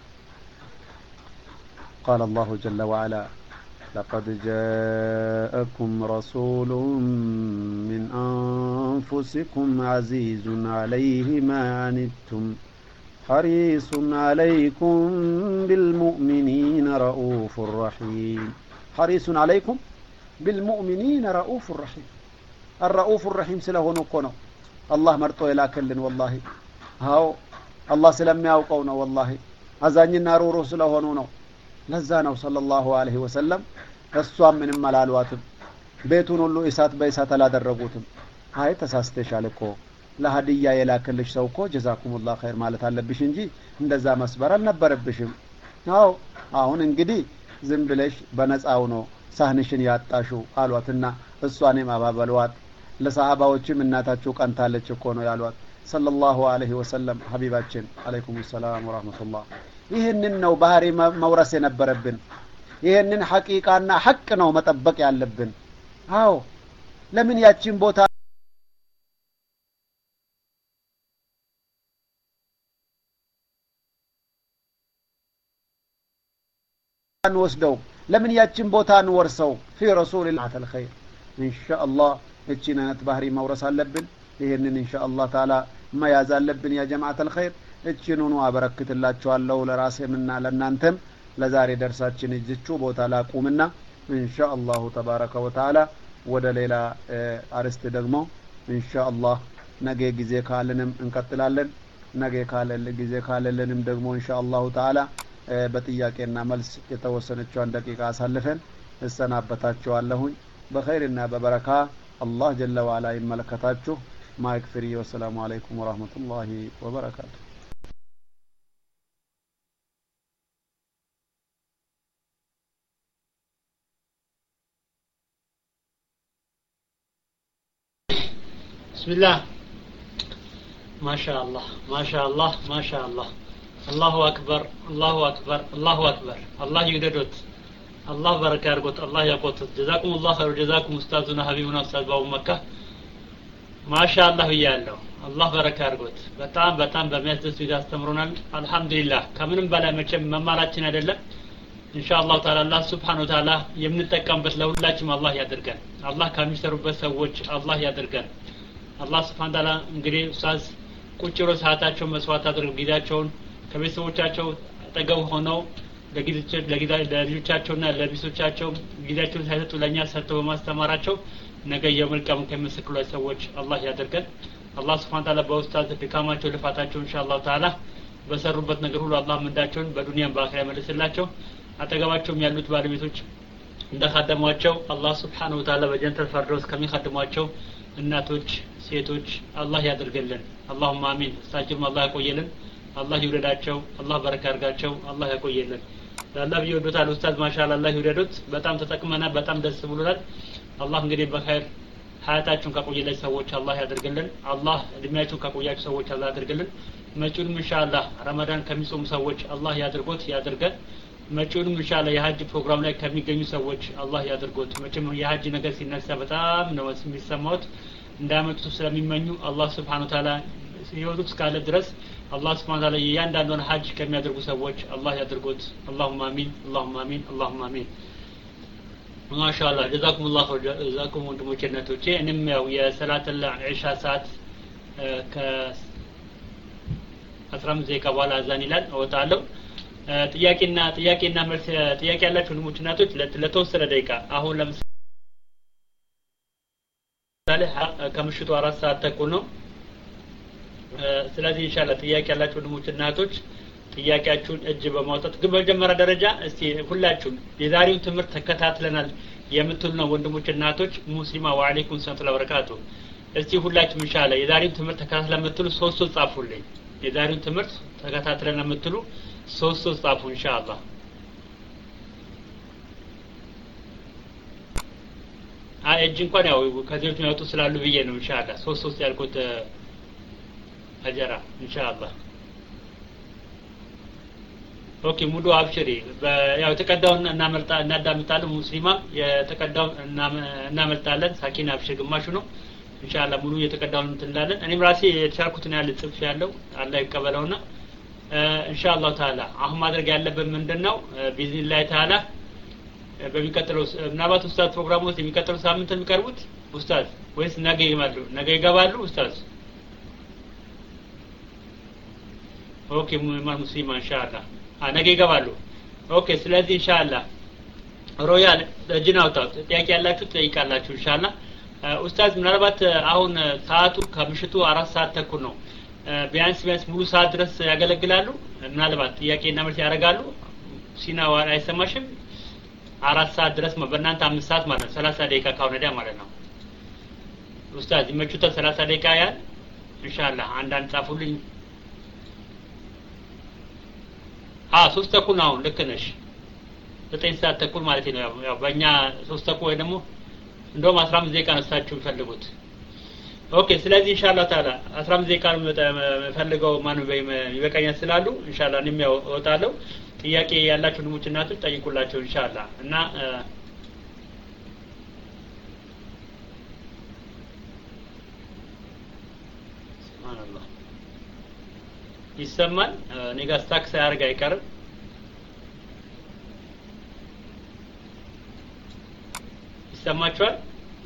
قال الله جل وعلا لقد جاءكم رسول من أنفسكم عزيز عليه ما عنتم حريص عليكم بالمؤمنين رؤوف رحيم حريص عليكم بالمؤمنين رؤوف رحيم الرؤوف الرحيم سلهون كونو الله مرطو يلاكلن والله هاو الله سلام ياوقونا والله አዛኝና ሩሩ ስለሆኑ ነው ለዛ ነው ሰለላሁ ዐለይሂ ወሰለም እሷም ምንም አላልዋትም ቤቱን ሁሉ እሳት በእሳት አላደረጉትም አይ ተሳስተሻል እኮ ለሀዲያ የላከልሽ ሰው እኮ ጀዛኩሙላህ ኸይር ማለት አለብሽ እንጂ እንደዛ መስበር አልነበረብሽም አው አሁን እንግዲህ ዝም ብለሽ በነጻው ነው ሳህንሽን ያጣሽው አሏትና እሷንም አባበሏት ለሰሃባዎችም እናታቸው ቀንታለች እኮ ነው ያሏት ሰለላሁ ዐለይሂ ወሰለም ሐቢባችን አለይኩም ሰላም ወራህመቱላህ ይሄንን ነው ባህሪ መውረስ የነበረብን ይሄንን ሐቂቃና ሐቅ ነው መጠበቅ ያለብን አዎ ለምን ያቺን ቦታ አንወስደው ለምን ያቺን ቦታ አንወርሰው في رسول الله الخير ان شاء الله እቺን አይነት ባህሪ መውረስ አለብን ይሄንን ان شاء الله تعالى መያዝ አለብን ያ ጀማዓት الخير እቺኑኑ አበረክትላችኋለሁ ለራሴምና ለናንተም ለዛሬ ደርሳችን እጅቹ ቦታ ላቁምና ان شاء الله تبارك وتعالى ወደ ሌላ አርስት ደግሞ ان شاء الله ነገ ጊዜ ካለንም እንቀጥላለን ነገ ካለለ ጊዜ ካለለንም ደግሞ ان شاء الله تعالى በጥያቄና መልስ የተወሰነችውን ደቂቃ አሳልፈን እሰናበታችኋለሁኝ በኸይርና በበረካ አላህ ጀለ ወዐላ ይመለከታችሁ ማይክ ፍሪ ወሰላሙ አለይኩም ወራህመቱላሂ ወበረካቱ ቢስሚላህ ማሻአላህ ማሻአላህ ማሻአላህ الله أكبر الله أكبر الله أكبر الله يوددوت الله بركة يرغوت الله يقوت جزاكم الله خير وجزاكم أستاذنا حبيبنا أستاذ بابو مكة ما شاء الله يالله الله بركة يرغوت በጣም በጣም በሚያስደስት ቪዲዮ አስተምሮናል አልহামዱሊላህ ከምንም በላይ መቼም መማራችን አይደለም ኢንሻአላህ ተዓላ አላህ Subhanahu Wa Ta'ala የምንጠቀምበት ለሁላችንም አላህ ያድርገን አላህ ከሚሰሩበት ሰዎች አላህ ያድርገን አላህ Subhanahu Wa Ta'ala እንግዲህ ኡስታዝ ቁጭ ብሎ ሰዓታቸውን መስዋዕት አድርገው ጊዜያቸውን ከቤተሰቦቻቸው አጠገብ ሆነው ለልጆቻቸውና ለቢሶቻቸው ጊዜያቸውን ሳይሰጡ ለኛ ሰጥተው በማስተማራቸው ነገ የመልካም ከመሰክሉ ሰዎች አላህ ያደርገን አላህ Subhanahu Wa Ta'ala በኡስታዝ ድካማቸው ልፋታቸው ኢንሻአላህ ተዓላ በሰሩበት ነገር ሁሉ አላህ ምንዳቸውን በዱንያም በአኺራ መልስላቸው አጠገባቸውም ያሉት ባለቤቶች እንደካደሟቸው አላህ Subhanahu Wa Ta'ala በጀነተል ፈርዶስ ከሚካደሟቸው እናቶች ሴቶች አላህ ያደርገልን اللهم አሚን ሳጅም አላህ ያቆየልን አላህ ይወደዳቸው አላህ በረካ ያርጋቸው አላህ ያቆየልን አላህ ይወደዳል ኡስታዝ ማሻአላህ አላህ ይወደዱት በጣም ተጠቅመና በጣም ደስ ብሎናል አላህ እንግዲህ በኸይር ሀያታችሁን ካቆየላችሁ ሰዎች አላህ ያደርግልን አላህ እድሜያችሁን ካቆያችሁ ሰዎች አላህ ያደርግልን መጪውንም ኢንሻአላህ ረመዳን ከሚጾሙ ሰዎች አላህ ያድርጎት ያድርገን መጪውንም ኢንሻአላህ የሐጅ ፕሮግራም ላይ ከሚገኙ ሰዎች አላህ ያድርጎት መቼም የሐጅ ነገር ሲነሳ በጣም ነው የሚሰማው እንዳመጡ ስለሚመኙ አላህ Subhanahu Wa Ta'ala ሲወዱት ካለ ድረስ አላህ Subhanahu Wa Ta'ala ያንዳንዱን ሐጅ ከሚያደርጉ ሰዎች አላህ ያድርጎት اللهم አሚን اللهم አሚን اللهم አሚን ማሻአላህ ጀዛኩሙላህ ጀዛኩም ወንድሞቼ እናቶቼ እኔም ያው የሰላተል ዒሻ ሰዓት ከ አስራ አምስት ደቂቃ በኋላ አዛን ይላል እወጣለሁ ጥያቄና ጥያቄና መልስ ጥያቄ ያላችሁ ወንድሞቼ እናቶች ለተወሰነ ደቂቃ አሁን ለምሳሌ ከምሽቱ አራት ሰዓት ተኩል ነው ስለዚህ ኢንሻአላህ ጥያቄ ያላችሁ ወንድሞች እናቶች ጥያቄያችሁን እጅ በማውጣት ግን በመጀመሪያ ደረጃ እስቲ ሁላችሁም የዛሬውን ትምህርት ተከታትለናል የምትሉ ነው ወንድሞች እናቶች ሙስሊማ ወአለይኩም ሰላም ወበረካቱ እስቲ ሁላችሁም ኢንሻአላህ የዛሬውን ትምህርት ተከታትለን የምትሉ ሶስት ሶስት ጻፉልኝ የዛሬውን ትምህርት ተከታትለን የምትሉ ሶስት ሶስት ጻፉ ኢንሻአላህ አይ እጅ እንኳን ያው ከዚህ ነው ያወጡ ስላሉ ብዬ ነው ኢንሻአላህ ሶስት ሶስት ያልኩት አጀራ ኢንሻአላህ ኦኬ ሙሉ አብሽሪ ያው የተቀዳውን እናመልጣ እናዳምጣለን ሙስሊማ የተቀዳውን እናመልጣለን ሳኪን አብሽር ግማሹ ነው ኢንሻአላህ ሙሉ የተቀዳውን እንላለን እኔም ራሴ የተሻልኩትን ያለ ጽፍ ያለው አላህ ይቀበለውና ኢንሻአላህ ተዓላ አሁን ማድረግ ያለብን ምንድነው ቢዝኒላህ ተዓላ በሚቀጥለው ምናልባት ኡስታዝ ፕሮግራሙ ውስጥ የሚቀጥለው ሳምንት የሚቀርቡት ኡስታዝ ወይስ ነገ ይመጣሉ ነገ ይገባሉ ኡስታዝ ኦኬ ሙስሊማ ሙስሊማ ኢንሻአላህ ነገ ይገባሉ ኦኬ ስለዚህ ኢንሻአላህ ሮያል ጅናውታው ጥያቄ ያላችሁ ጠይቃላችሁ ኢንሻአላህ ኡስታዝ ምናልባት አሁን ሰዓቱ ከምሽቱ አራት ሰዓት ተኩል ነው ቢያንስ ቢያንስ ሙሉ ሰዓት ድረስ ያገለግላሉ ምናልባት ጥያቄና መልስ ያደርጋሉ ሲናው አይሰማሽም አራት ሰዓት ድረስ በእናንተ አምስት ሰዓት ማለት ሰላሳ ደቂቃ ካሁን ወዲያ ማለት ነው ኡስታዝ ይመቹታል ሰላሳ ደቂቃ ያህል ኢንሻአላህ አንዳንድ ጻፉልኝ አ ሶስት ተኩል ነው ልክ ነሽ ዘጠኝ ሰዓት ተኩል ማለት ነው ያው በእኛ ሶስት ተኩል ወይ ደግሞ እንደውም አስራ አምስት ደቂቃ ነሳችሁ ፈልጉት ኦኬ ስለዚህ ኢንሻአላህ ተዓላ አስራ አምስት ደቂቃ ፈልገው ማን ይበቃኛል ስላሉ ኢንሻአላህ እኔም ያው እወጣለሁ ጥያቄ ያላችሁ ልሙች እናቶች ጠይቁላቸው ኢንሻአላህ እና ሱብሃንአላህ ይሰማል እኔ ጋር ስታክ ሳያርግ አይቀርም ይሰማችኋል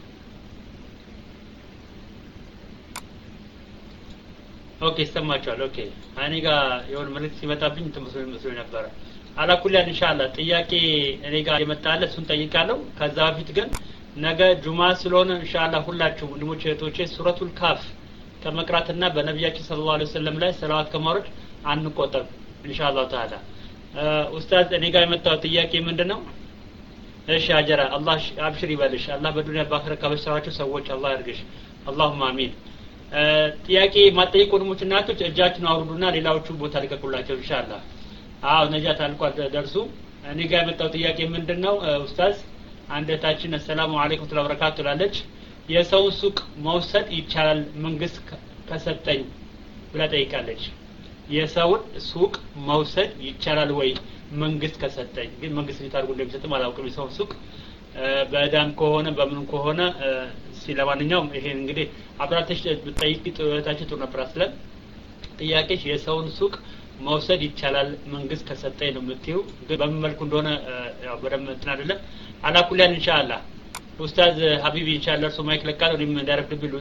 ኦኬ ይሰማችኋል ኦኬ እኔ ጋር የሆነ መልእክት ሲመጣብኝ ተመስሎ መስሎ ነበር አላኩላ ኢንሻአላህ ጥያቄ እኔ ጋር የመጣለ እሱን ጠይቃለሁ ከዛ በፊት ግን ነገ ጁማ ስለሆነ ኢንሻአላህ ሁላችሁ ወንድሞቼ እህቶቼ ሱረቱል ካፍ ከመቅራትና በነብያችን ሰለላሁ ዐለይሂ ወሰለም ላይ ሰላዋት ከማውረድ አንቆጠብ ኢንሻአላህ ተዓላ ኡስታዝ እኔ ጋር የመጣው ጥያቄ ምንድነው እሺ አጀራ አላህ አብሽር ይበልሽ አላህ በዱንያ በአኺራ ከበሰራችሁ ሰዎች አላህ ያርግሽ አላሁማ አሚን ጥያቄ ማጠይቁ ወንድሞች እናቶች እጃችሁን አውርዱና ሌላዎቹ ቦታ ልቀቁላቸው ኢንሻአላህ አው ነጃት አልቋል ደርሱ እኔ ጋር የመጣው ጥያቄ ምንድነው ኡስታዝ አንደታችን ሰላም አለይኩም ወበረካቱ ላለች የሰው ሱቅ መውሰድ ይቻላል መንግስት ከሰጠኝ ብላ ጠይቃለች የሰው ሱቅ መውሰድ ይቻላል ወይ መንግስት ከሰጠኝ ግን መንግስት ሊታርጉ እንደሚሰጥም አላውቅም የሰው ሱቅ በዳም ከሆነ በምን ከሆነ ሲለማንኛውም ይሄ እንግዲህ አብራተሽ ብትጠይቂ ጥያቄታችሁ ጥሩ ነበር አስለን ጥያቄሽ የሰውን ሱቅ መውሰድ ይቻላል መንግስት ከሰጠኝ ነው የምትይው ግን በምን መልኩ እንደሆነ ያው በደም እንትን አይደለም አላኩላን ኢንሻአላህ ኡስታዝ ሀቢቢ ኢንሻአላህ እርሱ ማይክ ለቃል ወይም ዳይሬክት ቢሉ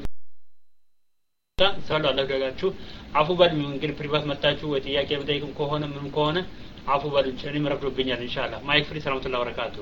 ሰላም አለጋጋችሁ አፉ በል እንግዲህ ፕሪቫት መጣችሁ ወይ ጥያቄ መጠየቅም ከሆነ ምንም ከሆነ አፉ በል እኔ መረፍዶብኛል ኢንሻአላህ ማይክ ፍሪ ሰላም ተላ ወበረካቱ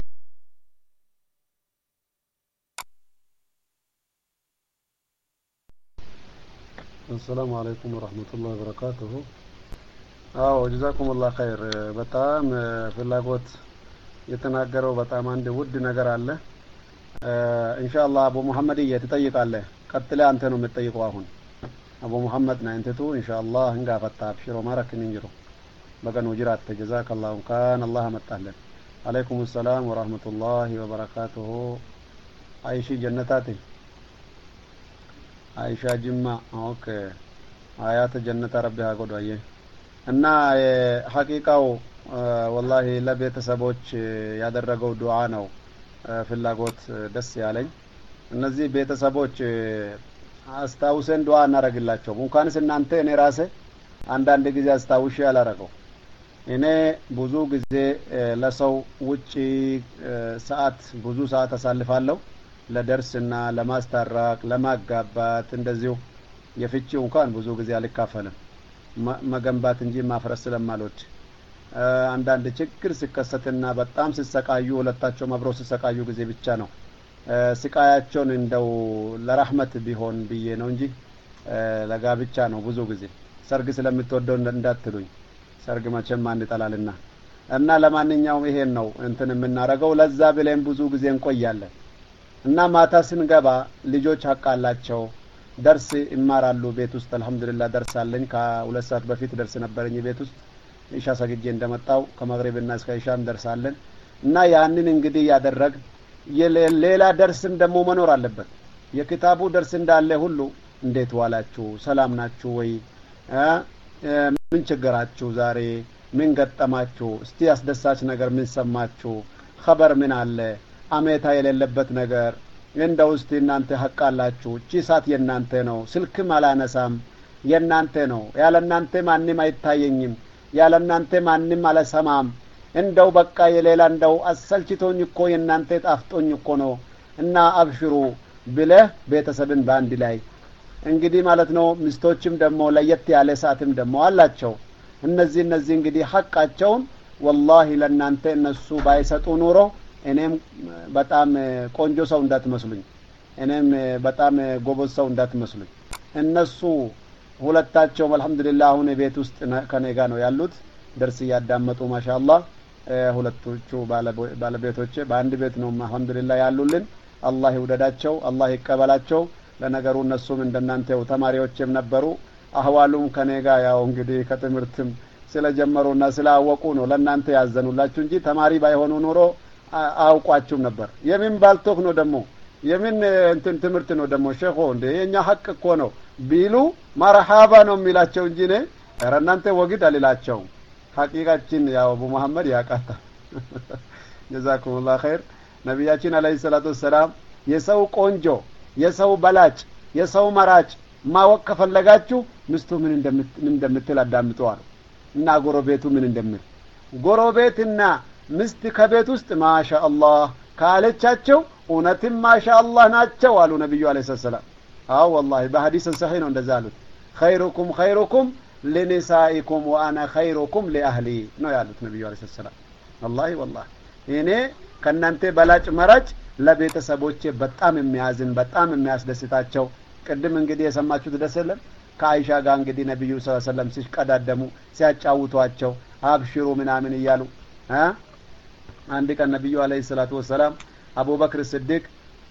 السلام عليكم ورحمة الله وبركاته አዎ ጀዛኩሙላህ ኸይር በጣም ፍላጎት የተናገረው በጣም አንድ ውድ ነገር አለ ኢንሻአላህ አቡ መሐመድ እየተጠይቃለህ ቀጥለ አንተ ነው የምትጠይቀው አሁን አቡ መሐመድ ነው አንተቱ ኢንሻአላህ እንጋፈታ አብሽሮ ማረክን እንጅሮ በቀኑ ጅራት ተጀዛከላሁ ካን አላህ መጣለን አለይኩም ሰላም ወራህመቱላሂ ወበረካቱሁ አይሺ ጀነታቴ አይሻ ጅማ ኦኬ አያተ ጀነታ ረቢ አጎዳየ እና ሐቂቃው ወላሂ ለቤተሰቦች ያደረገው ዱዓ ነው ፍላጎት ደስ ያለኝ እነዚህ ቤተሰቦች አስታውሰን ዱዓ እናረግላቸው እንኳንስ እናንተ እኔ ራሴ አንዳንድ ጊዜ አስታውሽ ያላረገው እኔ ብዙ ጊዜ ለሰው ውጪ ሰዓት ብዙ ሰዓት አሳልፋለሁ ለደርስና ለማስታረቅ ለማጋባት እንደዚሁ የፍቺው እንኳን ብዙ ጊዜ አልካፈልም መገንባት እንጂ ማፍረስ ስለማልወድ አንዳንድ ችግር ሲከሰትና በጣም ሲሰቃዩ ሁለታቸው መብሮ ሲሰቃዩ ጊዜ ብቻ ነው ስቃያቸውን እንደው ለራህመት ቢሆን ብዬ ነው እንጂ ለጋብቻ ነው ብዙ ጊዜ ሰርግ ስለምትወደው እንዳትሉኝ ሰርግ መቼም ማን ይጠላልና እና ለማንኛውም ይሄን ነው እንትን የምናረገው ለዛ ብለን ብዙ ጊዜ እንቆያለን እና ማታ ስንገባ ልጆች ሐቃላቸው ደርስ ይማራሉ ቤት ውስጥ አልহামዱሊላህ ደርሳለኝ ከሁለት ሰዓት በፊት ደርስ ነበርኝ ቤት ውስጥ ኢሻ ሰግጄ እንደመጣው ከመግሪብና እስከ ኢሻም ደርሳለን እና ያንን እንግዲህ ያደረግ ሌላ ደርስም ደግሞ መኖር አለበት የኪታቡ ደርስ እንዳለ ሁሉ እንዴት ዋላችሁ ሰላም ናችሁ ወይ ምን ችግራችሁ ዛሬ ምን ገጠማችሁ እስቲ አስደሳች ነገር ምን ሰማችሁ خبر ምን አለ አሜታ የሌለበት ነገር እንደው እስቲ እናንተ ሐቃላችሁ ቺሳት የናንተ ነው ስልክም አላነሳም የናንተ ነው ያለናንተ ማንንም አይታየኝም ያለናንተ ማንንም አለሰማም እንደው በቃ የሌላ እንደው አሰልችቶኝ እኮ የናንተ ጣፍጦኝ እኮ ነው እና አብሽሩ ብለህ ቤተሰብን ባንድ ላይ እንግዲህ ማለት ነው ሚስቶችም ደግሞ ለየት ያለ ሰዓትም ደግሞ አላቸው እነዚህ እነዚህ እንግዲህ ሐቃቸውን والله ለናንተ እነሱ ባይሰጡ ኑሮ እኔም በጣም ቆንጆ ሰው እንዳትመስሉኝ እኔም በጣም ጎበዝ ሰው እንዳትመስሉኝ እነሱ ሁለታቸው አልহামዱሊላህ አሁን ቤት ውስጥ ከኔ ጋር ነው ያሉት ደርስ ያዳመጡ ማሻአላህ ሁለቶቹ ባለቤቶቼ በአንድ ቤት ነው አልহামዱሊላህ ያሉልን አላህ ይውደዳቸው አላህ ይቀበላቸው ለነገሩ እነሱም እንደናንተው ተማሪዎችም ነበሩ አህዋሉም ከኔ ጋር ያው እንግዲህ ከትምርትም ስለጀመሩና ስላወቁ ነው ለናንተ ያዘኑላችሁ እንጂ ተማሪ ባይሆኑ ኑሮ አውቋችሁም ነበር የምን ባልቶክ ነው ደግሞ የምን እንትን ትምህርት ነው ደግሞ ሼኹ እንደ የኛ ሐቅ እኮ ነው ቢሉ መርሐባ ነው የሚላቸው እንጂ ነ ኧረ እናንተ ወግድ አልላቸው ሐቂቃችን ያው አቡ መሐመድ ያቃታ ጀዛኩሙላህ ኸይር ነብያችን አለይሂ ሰላቱ ወሰላም የሰው ቆንጆ የሰው በላጭ የሰው መራጭ ማወቅ ከፈለጋችሁ ምስቱ ምን እንደምትል አዳምጠዋል እና ጎረቤቱ ምን እንደምል ጎረቤትና ምስት ከቤት ውስጥ ማሻአላህ ካለቻቸው እውነትም ማሻአላህ ናቸው አሉ ነብዩ አለይሂ ሰላም አው والله በሐዲስ ሰሂህ ነው እንደዛ አሉት خيركم خيركم لنسائكم وانا خيركم لاهلي ነው ያሉት ነብዩ አለይሂ ሰላም والله والله እኔ ከናንተ በላጭ መራጭ ለቤተሰቦቼ በጣም የሚያዝን በጣም የሚያስደስታቸው ቅድም እንግዲህ የሰማችሁት ደሰለም ከአይሻ ጋር እንግዲህ ነብዩ ሰለላሁ ዐለይሂ ወሰለም ሲቀዳደሙ ሲያጫውቷቸው አብሽሩ ምናምን ይያሉ አ አንድ ቀን ነብዩ አለይሂ ሰላቱ ወሰለም አቡበክር ሲዲቅ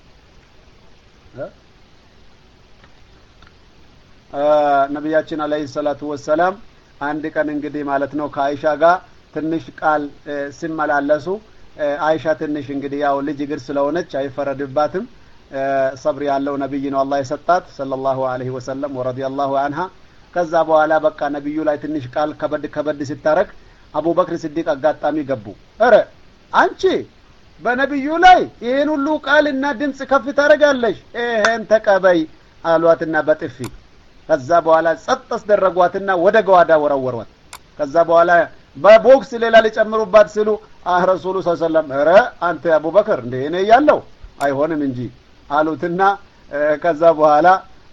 አ ነብያችን አለይሂ ሰላቱ ወሰለም አንድ ቀን እንግዲህ ማለት ነው ከአይሻ ጋር ትንሽ ቃል ሲመላለሱ አይሻ ትንሽ እንግዲህ ያው ልጅ ግር ስለሆነች አይፈረድባትም ሰብር ያለው ነብይ ነው አላህ የሰጣት ሰለላሁ ዐለይሂ ወሰለም ወረዲየላሁ ዐንሃ ከዛ በኋላ በቃ ነብዩ ላይ ትንሽ ቃል ከበድ ከበድ ሲታረቅ አቡበክር ሲዲቅ አጋጣሚ ገቡ አረ አንቺ በነብዩ ላይ ይሄን ሁሉ ቃልና ድምጽ ከፍ ታረጋለሽ ይሄን ተቀበይ አሏትና በጥፊ ከዛ በኋላ ጸጥስ ደረጓትና ወደ ጓዳ ወረወሯት ከዛ በኋላ በቦክስ ሌላ ሊጨምሩባት ሲሉ አህ ረሱሉ ሰለላሁ ዐለይሂ ወሰለም አረ አንተ አቡበክር እንደ እኔ ያለው አይሆንም እንጂ አሉትና ከዛ በኋላ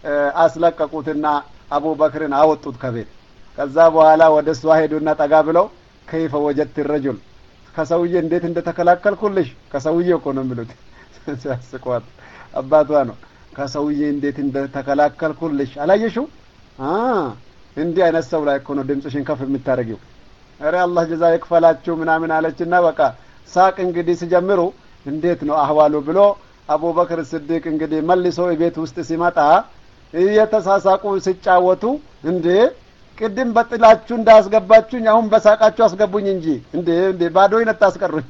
አስለቀቁትና አቡበክርን አወጡት ከቤት ከዛ በኋላ ወደ እሷ ሄዱና ጠጋ ብለው ከይፈ ወጀት الرجل ከሰውዬ እንዴት እንደተከላከልኩልሽ ከሰውዬ እኮ ነው የሚሉት ሲያስቋት አባቷ ነው ከሰውዬ እንዴት እንደተከላከልኩልሽ አላየሽው አ እንዲህ አይነት ሰው ላይ እኮ ነው ድምጽሽን ከፍ የምታረጊው አረ አላህ ጀዛ ይክፈላችሁ ምናምን አለችና በቃ ሳቅ እንግዲህ ሲጀምሩ እንዴት ነው አህዋሉ ብሎ አቡበክር ሲዲቅ እንግዲህ መልሶ ቤት ውስጥ ሲመጣ እየተሳሳቁ ሲጫወቱ እንዴ ቅድም በጥላችሁ እንዳስገባችሁኝ አሁን በሳቃችሁ አስገቡኝ እንጂ እንዴ እንዴ ባዶኝ ነጣስቀሩኝ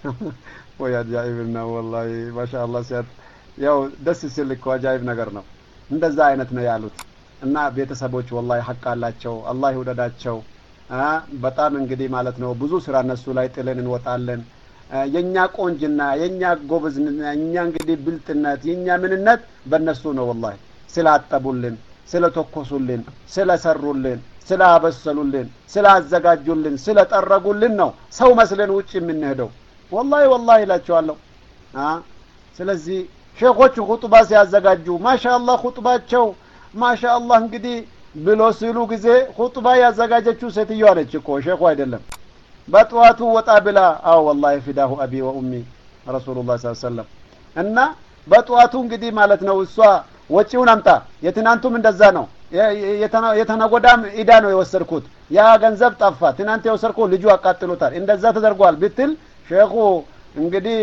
ወይ አጃኢብና والله ማሻአላህ ሲያት ያው ደስ ሲል እኮ አጃኢብ ነገር ነው እንደዛ አይነት ነው ያሉት እና ቤተሰቦች والله ሐቅ አላቸው አላህ ይወደዳቸው አ በጣም እንግዲህ ማለት ነው ብዙ ስራ እነሱ ላይ ጥለን እንወጣለን የኛ ቆንጅና የኛ ጎበዝና የኛ እንግዲህ ብልጥነት የኛ ምንነት በእነሱ ነው والله ስላጠቡልን ስለተኮሱልን ስለሰሩልን ስላበሰሉልን ስላዘጋጁልን ስለጠረጉልን ነው ሰው መስለን ውጪ የምንሄደው والله والله ይላቸዋለሁ አ ስለዚህ ሼኾቹ ኹጥባ ሲያዘጋጁ ማሻአላህ ኹጥባቸው ማሻአላህ እንግዲህ ብሎ ሲሉ ጊዜ ኹጥባ ያዘጋጀችው ሴትዮ አለች እኮ ሼኹ አይደለም በጧቱ ወጣ ብላ አው والله فداه ابي وامي رسول الله صلى الله عليه وسلم እና በጧቱ እንግዲህ ማለት ነው እሷ ወጪውን አምጣ የትናንቱም እንደዛ ነው የተናጎዳም ኢዳ ነው የወሰድኩት ያ ገንዘብ ጠፋ ትናንት የወሰድኩት ልጁ አቃጥሎታል እንደዛ ተደርጓል ብትል ሼኹ እንግዲህ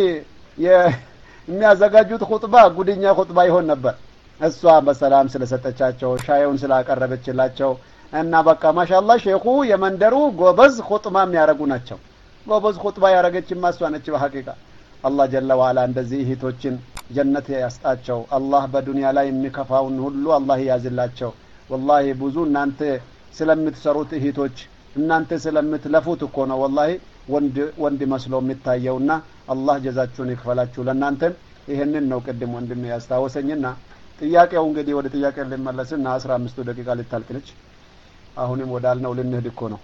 የሚያዘጋጁት ኹጥባ ጉድኛ ኹጥባ ይሆን ነበር እሷ በሰላም ስለሰጠቻቸው ሻዩን ስላቀረበችላቸው እና በቃ ማሻአላህ ሼኹ የመንደሩ ጎበዝ ኹጥባ የሚያረጉ ናቸው ጎበዝ ኹጥባ ያረገችማ እሷ ነች በሐቂቃ አላህ ጀለ ወዐላ እንደዚህ እህቶችን ጀነት ያስጣቸው አላህ በዱንያ ላይ የሚከፋውን ሁሉ አላህ ያዝላቸው والله ብዙ እናንተ ስለምትሰሩት እህቶች እናንተ ስለምትለፉት እኮ ነው والله ወንድ ወንድ መስሎ የሚታየውና አላህ ጀዛችሁን ይክፈላችሁ ለእናንተ ይሄንን ነው ቀደም ወንድም ያስታወሰኝና ጥያቄው እንግዲህ ወደ ጥያቄ ልመለስና አስራ አምስት ደቂቃ ልታልቅልች አሁንም ወዳልነው ልንሄድ እኮ ነው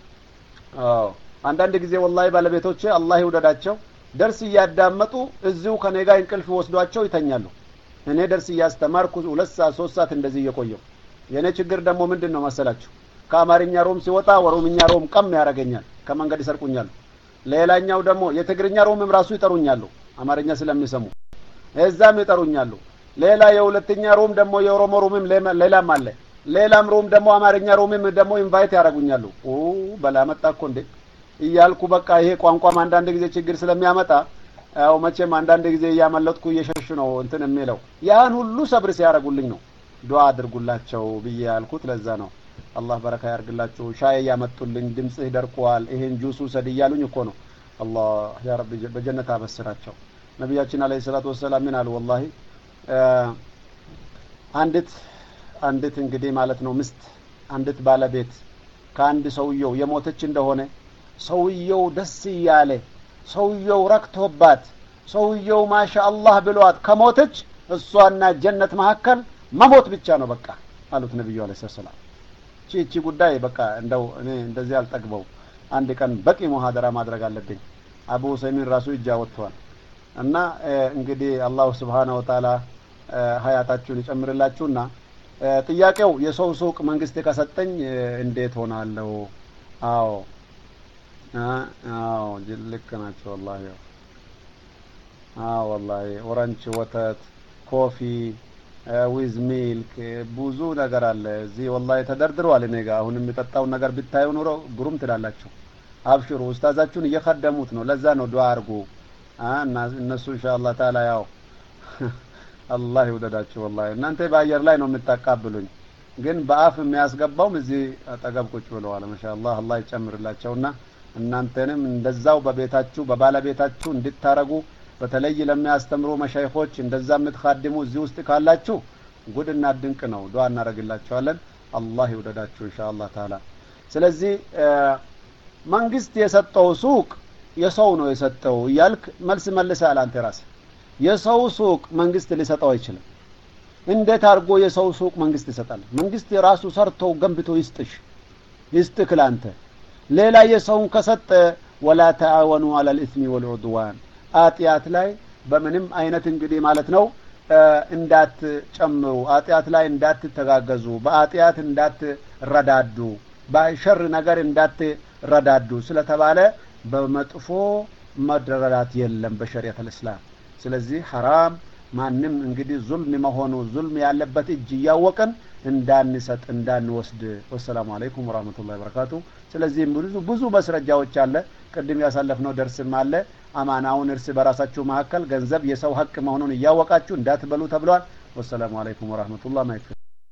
አዎ አንዳንድ ጊዜ والله ባለቤቶቼ አላህ ይወደዳቸው ደርስ ያዳመጡ እዚሁ ከኔ ጋር እንቅልፍ ወስዷቸው ይተኛሉ እኔ ደርስ ያስተማርኩ ሁለት ሰዓት ሶስት ሰዓት እንደዚህ እየቆየው የኔ ችግር ደግሞ ምንድነው መሰላችሁ ከአማርኛ ሮም ሲወጣ ወሮምኛ ሮም ቀም ያረጋኛል ከመንገድ ይሰርቁኛል ሌላኛው ደግሞ የትግርኛ ሮምም ራሱ ይጠሩኛሉ አማርኛ ስለሚሰሙ እዛም ይጠሩኛሉ ሌላ የሁለተኛ ሮም ደግሞ የኦሮሞ ሮምም ሌላም አለ ሌላም ሮም ደግሞ አማርኛ ሮምም ደግሞ ኢንቫይት ያረጉኛሉ ኦ በላ መጣኮ እንዴ እያልኩ በቃ ይሄ ቋንቋም አንዳንድ ጊዜ ችግር ስለሚያመጣ ያው መቼም አንዳንድ ጊዜ ያመለጥኩ እየሸሽ ነው እንትን የሚለው ያን ሁሉ ሰብር ሲያረጉልኝ ነው ዱዓ አድርጉላቸው ብዬ ያልኩት ለዛ ነው አላህ በረካ ያርግላችሁ ሻይ ያመጡልኝ ድምጽህ ደርቋል ይሄን ጁሱ ሰድያሉኝ እኮ ነው አላህ ያ ረብ በጀነት አበስራቸው ነብያችን አለይሂ ሰላቱ ወሰለም ምን አሉ والله አንዲት አንዲት እንግዲህ ማለት ነው ምስት አንዲት ባለቤት ከአንድ ሰውየው የሞተች እንደሆነ ሰውየው ደስ ይያለ ሰውየው ረክቶባት ሰውየው ማሻአላህ ብሏት ከሞተች እሷና ጀነት መካከል መሞት ብቻ ነው በቃ አሉት ነብዩ አለይሂ ሰላም። እቺ ጉዳይ በቃ እንደው እኔ እንደዚህ አልጠግበው አንድ ቀን በቂ ሙሐደራ ማድረግ አለብኝ። አቡ ሰይሚን ራሱ ይጃወጥቷል እና እንግዲህ አላህ Subhanahu Wa Ta'ala ሀያታችሁን ይጨምርላችሁና ጥያቄው የሰው ሱቅ መንግስት ከሰጠኝ እንዴት ሆናለሁ? አዎ አዎ ልክ ናቸው والله አዎ والله ኦራንጅ ወተት ኮፊ ዊዝ ሚልክ ብዙ ነገር አለ እዚህ والله ተደርድሯል። እኔ ጋር አሁን የሚጠጣው ነገር ብታዩ ኑሮ ግሩም ትላላችሁ። አብሽሩ ኡስታዛችሁን እየከደሙት ነው። ለዛ ነው ዱዓ አርጉ እና እነሱ ኢንሻአላህ ተዓላ ያው አላህ ይወደዳችሁ والله እናንተ በአየር ላይ ነው የምታቃብሉኝ ግን በአፍ የሚያስገባው እዚህ አጠገብ ቁጭ ብለዋል። ማሻአላህ አላህ ይጨምርላቸውና እናንተንም እንደዛው በቤታችሁ በባለቤታችሁ እንድታረጉ በተለይ ለሚያስተምሩ መሻይኾች እንደዛ የምትخادሙ እዚህ ውስጥ ካላችሁ ጉድና ድንቅ ነው። ዱዓ እናረግላችኋለን። አላህ ይወደዳችሁ ኢንሻአላህ ተዓላ። ስለዚህ መንግስት የሰጠው ሱቅ የሰው ነው የሰጠው ይያልክ መልስ መልሰሃል አንተ ራስህ። የሰው ሱቅ መንግስት ሊሰጠው አይችልም። እንዴት አርጎ የሰው ሱቅ መንግስት ይሰጣል? መንግስት የራሱ ሰርቶ ገንብቶ ይስጥሽ ይስጥክል አንተ ሌላ የሰውን ከሰጠ ولا تعاونوا على الاثم والعدوان አጥያት ላይ በምንም አይነት እንግዲህ ማለት ነው እንዳት ጨምሩ አጥያት ላይ እንዳት ተጋገዙ በአጥያት እንዳት ረዳዱ በሸር ነገር እንዳት ረዳዱ ስለተባለ በመጥፎ መደረራት የለም በሸሪዓት الاسلام። ስለዚህ حرام ማንም እንግዲህ ዙልም መሆኑ ዙልም ያለበት እጅ ያወቀን እንዳንሰጥ እንዳንወስድ። ወሰላሙ አለይኩም ወራህመቱላሂ ወበረካቱ። ስለዚህ ብዙ ብዙ መስረጃዎች አለ ቅድም ያሳለፍነው ደርስም አለ። አማናውን እርስ በራሳችሁ መካከል ገንዘብ የሰው ሀቅ መሆኑን ያወቃችሁ እንዳትበሉ ተብሏል። ወሰላሙ አለይኩም ወራህመቱላሂ ወበረካቱ።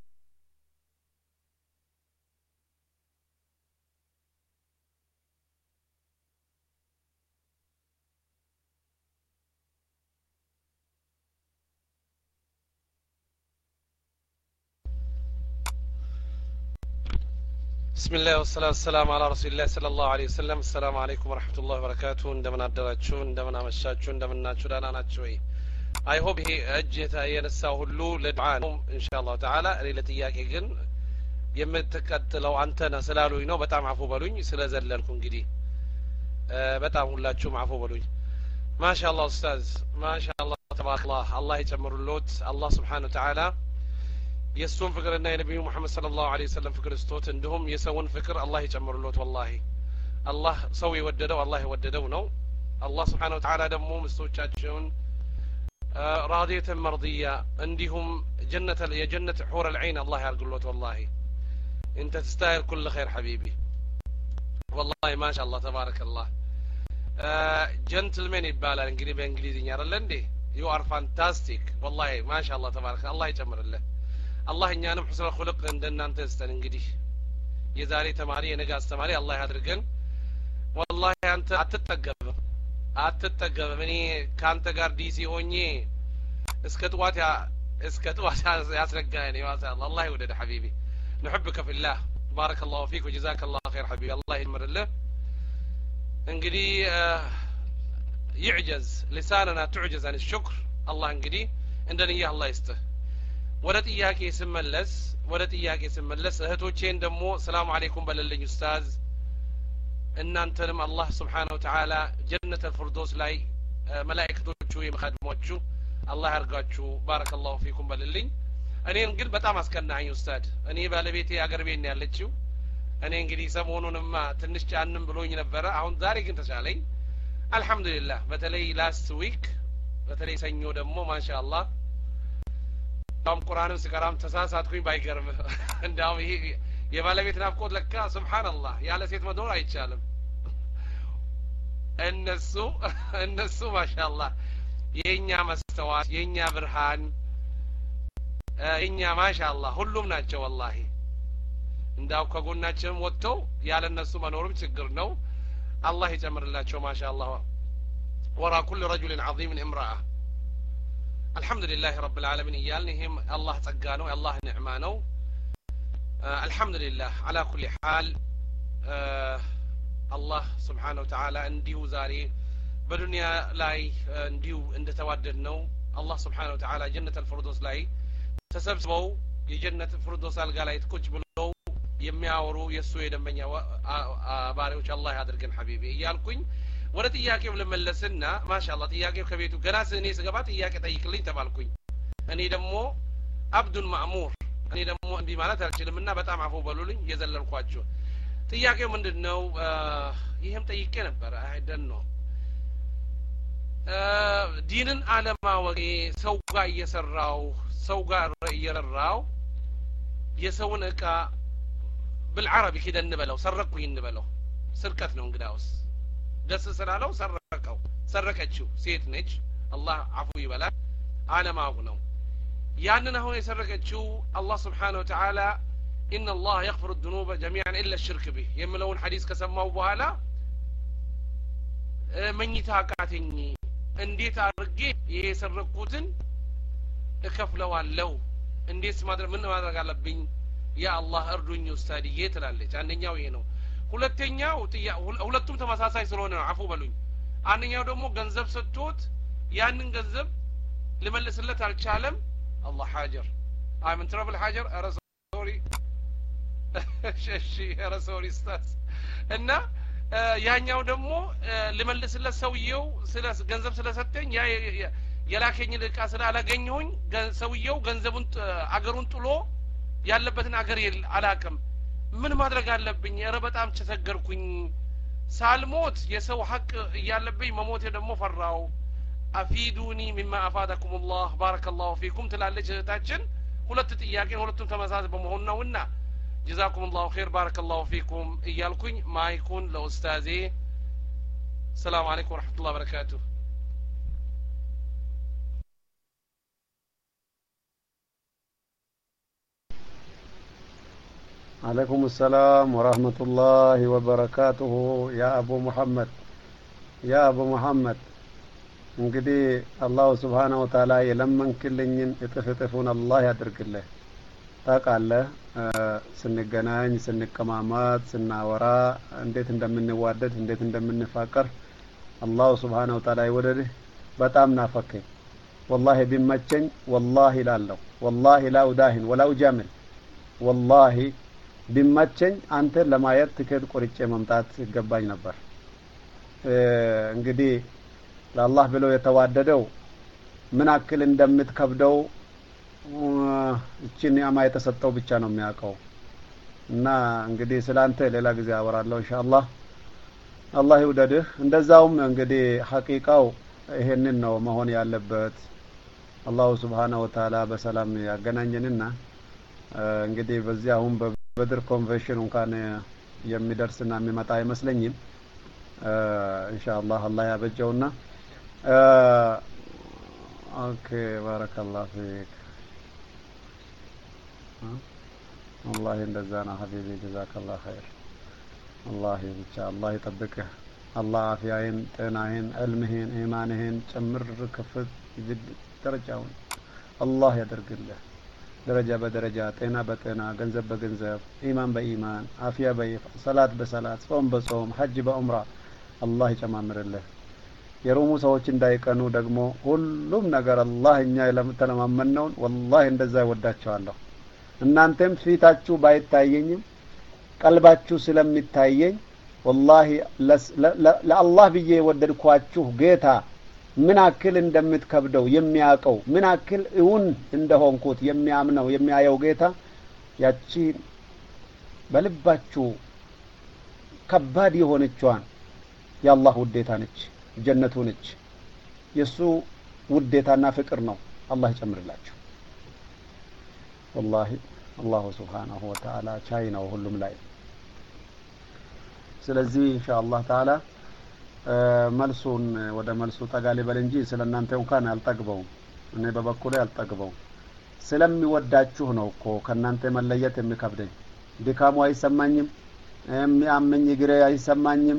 بسم الله والصلاة والسلام على رسول الله صلى الله عليه وسلم. السلام عليكم ورحمة الله وبركاته. እንደምን አደራችሁ እንደምን አመሻችሁ እንደምን ናችሁ ደህና ናችሁ ወይ? አይ ሆፕ ይሄ እጅታ የነሳው ሁሉ ለዱዓ ነው ኢንሻአላህ ተዓላ። እኔ ለጥያቄ ግን የምትከተለው አንተ ነህ ስላሉኝ ነው። በጣም አፉ በሉኝ ስለዘለልኩ እንግዲህ በጣም ሁላችሁም አፉ በሉኝ። ማሻአላህ ኡስታዝ ማሻአላህ ተባረከላህ አላህ ይጨምሩልዎት። አላህ Subhanahu Wa Ta'ala የሱን ፍቅርና የነብዩ መሐመድ ሰለላሁ ዐለይሂ ወሰለም ፍቅር ስቶት እንዲሁም የሰውን ፍቅር አላህ ይጨምርልዎት። والله አላህ ሰው የወደደው አላህ የወደደው ነው። አላህ Subhanahu Wa Ta'ala ደግሞ ምስቶቻቸውን راضية مرضية እንዲሁም ጀነተ የጀነት ሑር العين አላህ ያርግልዎት። والله انت تستاهل كل خير حبيبي والله ما شاء الله تبارك الله. ጀንትልመን ይባላል እንግዲህ በእንግሊዝኛ አይደል እንዴ? you are fantastic والله ما شاء الله تبارك الله ይጨምርልህ። አላህ እኛንም حسن الخلق እንደናንተ ይስጠን። እንግዲህ የዛሬ ተማሪ የነገ አስተማሪ አላህ ያድርገን። والله አንተ አትጠገብም አትጠገብም። እኔ ካንተ ጋር ዲሲ ሆኜ እስከ ጥዋት እስከ ጥዋት ያስረጋኝ ነው። ማሻአላህ አላህ ይወደድ حبيبي نحبك في الله بارك الله فيك وجزاك الله خير حبيبي الله يمرله። እንግዲህ يعجز لساننا تعجز عن الشكر الله እንግዲህ እንደነኛ አላህ ይስጥህ። ወደ ጥያቄ ስመለስ ወደ ጥያቄ ስመለስ እህቶቼን ደግሞ ሰላም አለይኩም በለልኝ ኡስታዝ እናንተንም አላህ Subhanahu Wa Ta'ala ጀነተ الفردوس ላይ መላእክቶቹ የሚخدሟችሁ አላህ ያርጋችሁ ባረከላሁ ፊኩም በለልኝ። እኔን ግን በጣም አስቀናኝ ኡስታዝ። እኔ ባለቤቴ አገር ቤት ነው ያለችው። እኔ እንግዲህ ሰሞኑንማ ትንሽ ጫንም ብሎኝ ነበር። አሁን ዛሬ ግን ተሻለኝ አልহামዱሊላህ። በተለይ ላስት ዊክ በተለይ ሰኞ ደግሞ ማሻአላህ ታም ቁርአንን ስቀራም ተሳሳትኩኝ ባይገርም። እንዳው ይሄ የባለቤት ናፍቆት ለካ ሱብሃንአላህ ያለ ሴት መኖር አይቻልም። እነሱ እነሱ ማሻአላህ የኛ መስተዋት የኛ ብርሃን የኛ ማሻአላህ ሁሉም ናቸው። والله እንዳው ከጎናችንም ወጥተው ያለ እነሱ መኖርም ችግር ነው። አላህ ይጨምርላቸው ማሻአላህ። ወራ ኩል رجل عظيم امرأة አልহামዱሊላህ ረብል ዓለሚን እያልን ይሄም አላህ ጸጋ ነው የአላህ ኒዕማ ነው አልহামዱሊላህ አላ ኩሊ ሐል አላህ Subhanahu Wa Ta'ala እንዲሁ ዛሬ በዱንያ ላይ እንዲሁ እንደተዋደድ ነው አላህ Subhanahu Wa Ta'ala ጀነት አልፍርዶስ ላይ ተሰብስበው የጀነት ፍርዶስ አልጋ ላይ ቁጭ ብለው የሚያወሩ የሱ የደመኛ ባሪዎች አላህ ያድርገን ሐቢቢ እያልኩኝ ወደ ጥያቄው ልመለስና ማሻአላህ ጥያቄው ከቤቱ ገና እኔ ስገባ ጥያቄ ጠይቅልኝ ተባልኩኝ እኔ ደግሞ አብዱል ማእሙር እኔ ደግሞ እንዲ ማለት አልችልምና በጣም አፉ በሉልኝ የዘለልኳችሁ ጥያቄው ምንድነው ይሄም ጠይቄ ነበር አይደን ነው ዲንን አለማወቄ ሰው ጋር እየሰራው ሰው ጋር እየረራው የሰውን እቃ بالعربي كده እንበለው ሰረኩኝ እንበለው ስርቀት ነው እንግዳውስ ደስ ስላለው ሰረቀው ሰረከችው ሴት ነች አላህ አፉ ይበላል አለማው ነው ያንን አሁን የሰረቀችው አላህ Subhanahu Wa Ta'ala ان الله يغفر الذنوب جميعا الا الشرك به የሚለውን ሐዲስ ከሰማው በኋላ መኝታ አቃተኝ እንዴት አድርጌ ይሄ የሰረኩትን እከፍለዋለሁ እንዴት ማድረግ ምን ማድረግ አለብኝ ያ አላህ እርዱኝ ኡስታዲዬ ትላለች አንደኛው ይሄ ነው ሁለተኛው ሁለቱም ተመሳሳይ ስለሆነ አፉ በሉኝ አንደኛው ደግሞ ገንዘብ ሰጥቶት ያንን ገንዘብ ለመለስለት አልቻለም አላህ ሀጀር አምን ትራብል ሀጀር አረሶሪ እሺ አረሶሪ ስታስ እና ያኛው ደግሞ ለመለስለት ሰውየው ስለ ገንዘብ ስለሰጠኝ ያ የላከኝ ልቃ ስላላገኘሁኝ ሰውየው ገንዘቡን አገሩን ጥሎ ያለበትን አገር አላቀም ምን ማድረግ አለብኝ ኧረ በጣም ተቸገርኩኝ ሳልሞት የሰው ሐቅ ያለብኝ መሞቴ ደግሞ ፈራው አፊዱኒ مما افادكم الله بارك الله فيكم ትላለች እህታችን ሁለት ጥያቄ ሁለቱም ተመሳሳይ በመሆን ነውና جزاكم الله خير بارك الله فيكم እያልኩኝ ማይኩን ለኡስታዜ السلام عليكم ورحمه الله وبركاته عليكم السلام ورحمة الله وبركاته يا أبو محمد يا أبو محمد እንግዲህ አላህ Subhanahu Wa Ta'ala የለመንክልኝን እጥፍ እጥፉን አላህ ያድርግልህ ታውቃለህ ስንገናኝ ስንከማማት ስናወራ እንዴት እንደምንዋደድ እንዴት እንደምንፋቀር አላህ Subhanahu Wa Ta'ala ይወደድህ በጣም ናፈከኝ والله ቢመቸኝ والله ላለው والله لا أداهن ولا أجامل والله ቢመቸኝ አንተ ለማየት ትከድ ቆርጬ መምጣት ይገባኝ ነበር እንግዲህ ለአላህ ብለው የተዋደደው ምን አክል እንደምትከብደው እቺ ኒዕማ የተሰጠው ብቻ ነው የሚያውቀው እና እንግዲህ ስላንተ ሌላ ጊዜ አወራለሁ ኢንሻአላህ አላህ ይውደድህ እንደዛውም እንግዲህ ሐቂቃው ይሄንን ነው መሆን ያለበት አላህ Subhanahu Wa Ta'ala በሰላም ያገናኘንና እንግዲህ በዚህ አሁን በበድር ኮንቬንሽን እንኳን የሚደርስና የሚመጣ አይመስለኝም ኢንሻአላህ አላህ ያበጀውና ኦኬ ባረከላሁ ፊክ والله እንደዛ ነው ሐቢቢ ጀዛከላሁ ኸይር الله ብቻ አላህ ይጠብቅህ አላህ አፊያህን ጤናህን ዕልምህን ኢማንህን ጨምር ከፍት ደረጃውን አላህ ያደርግልህ ደረጃ በደረጃ ጤና በጤና ገንዘብ በገንዘብ ኢማን በኢማን አፊያ በአፊያ ሰላት በሰላት ጾም በጾም ሐጅ በዑምራ አላህ ይጨማምርልህ የሮሙ ሰዎች እንዳይቀኑ ደግሞ ሁሉም ነገር አላህ እኛ ለምተለማመነው والله እንደዛ ይወዳቸዋለሁ እናንተም ፊታችሁ ባይታየኝም ቀልባችሁ ስለሚታየኝ والله ለአላህ ብዬ ወደድኳችሁ ጌታ ምን አክል እንደምትከብደው የሚያቀው ምን አክል እውን እንደሆንኩት የሚያምነው የሚያየው ጌታ ያቺ በልባችሁ ከባድ የሆነችዋን የአላህ ውዴታ ነች ጀነቱ ነች የሱ ውዴታና ፍቅር ነው አላህ ይጨምርላችሁ والله الله سبحانه وتعالى ቻይ ነው ሁሉም ላይ ስለዚህ ኢንሻአላህ ተዓላ መልሱን ወደ መልሱ ጠጋሊ በል እንጂ ስለናንተ እንኳን አልጠግበው እኔ በበኩሌ አልጠግበው ስለሚወዳችሁ ነው እኮ ከናንተ መለየት የሚከብደኝ ድካሙ አይሰማኝም የሚያመኝ ግሬ አይሰማኝም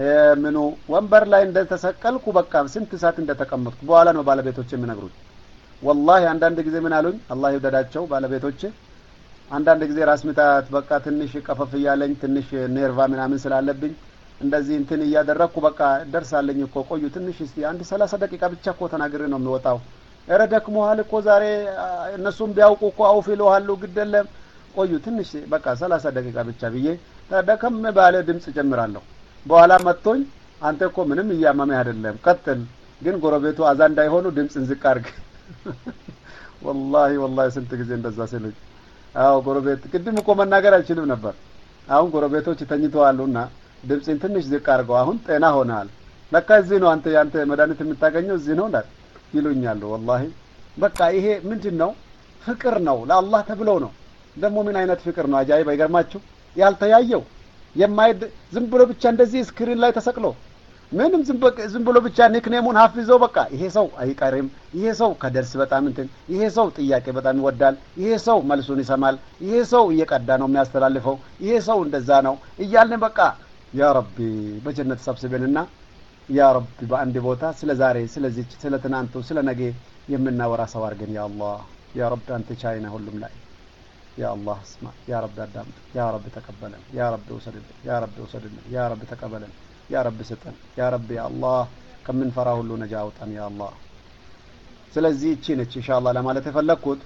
ምኑ ወንበር ላይ እንደተሰቀልኩ በቃ ስንት ሰዓት እንደተቀመጥኩ በኋላ ነው ባለቤቶች የሚነግሩኝ ወላሂ አንዳንድ ጊዜ ምን አሉኝ አላህ ይወደዳቸው ባለቤቶቼ አንዳንድ ጊዜ ራስ ምታት በቃ ትንሽ ቀፈፍ ያለኝ ትንሽ ኔርቫ ምናምን ስላለብኝ እንደዚህ እንትን ያደረኩ በቃ ደርሳለኝ እኮ ቆዩ ትንሽ እስቲ አንድ ሰላሳ ደቂቃ ብቻ እኮ ተናግሬ ነው የሚወጣው እረደክሞሃል እኮ ዛሬ እነሱም ቢያውቁ እኮ አውፍ ይለዋሉ ግደለም ቆዩ ትንሽ በቃ ሰላሳ ደቂቃ ብቻ ብዬ ተደከም ባለ ድምጽ ጀምራለሁ በኋላ መጥቶኝ አንተ እኮ ምንም እያመመህ አይደለም ቀጥል ግን ጎረቤቱ አዛ እንዳይሆኑ ድምጽን ዝቅ አድርግ ወላሂ ወላሂ ስንት ጊዜ እንደዛ ሲሉኝ አው ጎረቤት ቅድም እኮ መናገር አልችልም ነበር አሁን ጎረቤቶች ተኝተዋልና ድምጽን ትንሽ ዝቅ አድርገው አሁን ጤና ሆናል ለካ እዚህ ነው አንተ ያንተ መድኃኒት የምታገኘው እዚህ ነው እንዳል ይሉኛል ወላሂ በቃ ይሄ ምንድነው ፍቅር ነው ለአላህ ተብሎ ነው ደግሞ ምን አይነት ፍቅር ነው አጃይብ አይገርማችሁ ያልተያየው የማይድ ዝም ብሎ ብቻ እንደዚህ ስክሪን ላይ ተሰቅሎ ምንም ዝም በቃ ዝም ብሎ ብቻ ኒክኔሙን ሐፍዘው በቃ ይሄ ሰው አይቀርም ይሄ ሰው ከደርስ በጣም እንትን ይሄ ሰው ጥያቄ በጣም ይወዳል ይሄ ሰው መልሱን ይሰማል ይሄ ሰው እየቀዳ ነው የሚያስተላልፈው ይሄ ሰው እንደዛ ነው እያልን በቃ ያ ረቢ በጀነት ሰብስበንና ያ ረቢ በአንድ ቦታ ስለ ዛሬ ስለዚህ ስለ ትናንቱ ስለ ነገ የምናወራ ሰው አድርገን ያ አላህ ያ ረቢ አንተ ቻይና ሁሉም ላይ يا الله اسمع يا رب ادام يا رب تقبلنا يا رب وسدد يا رب وسدد يا رب تقبلنا يا رب ستن يا رب يا الله كم من فراه ሁሉ ነጃ አውጣን يا الله ስለዚህ እቺ ነች ኢንሻአላህ ለማለት የፈለኩት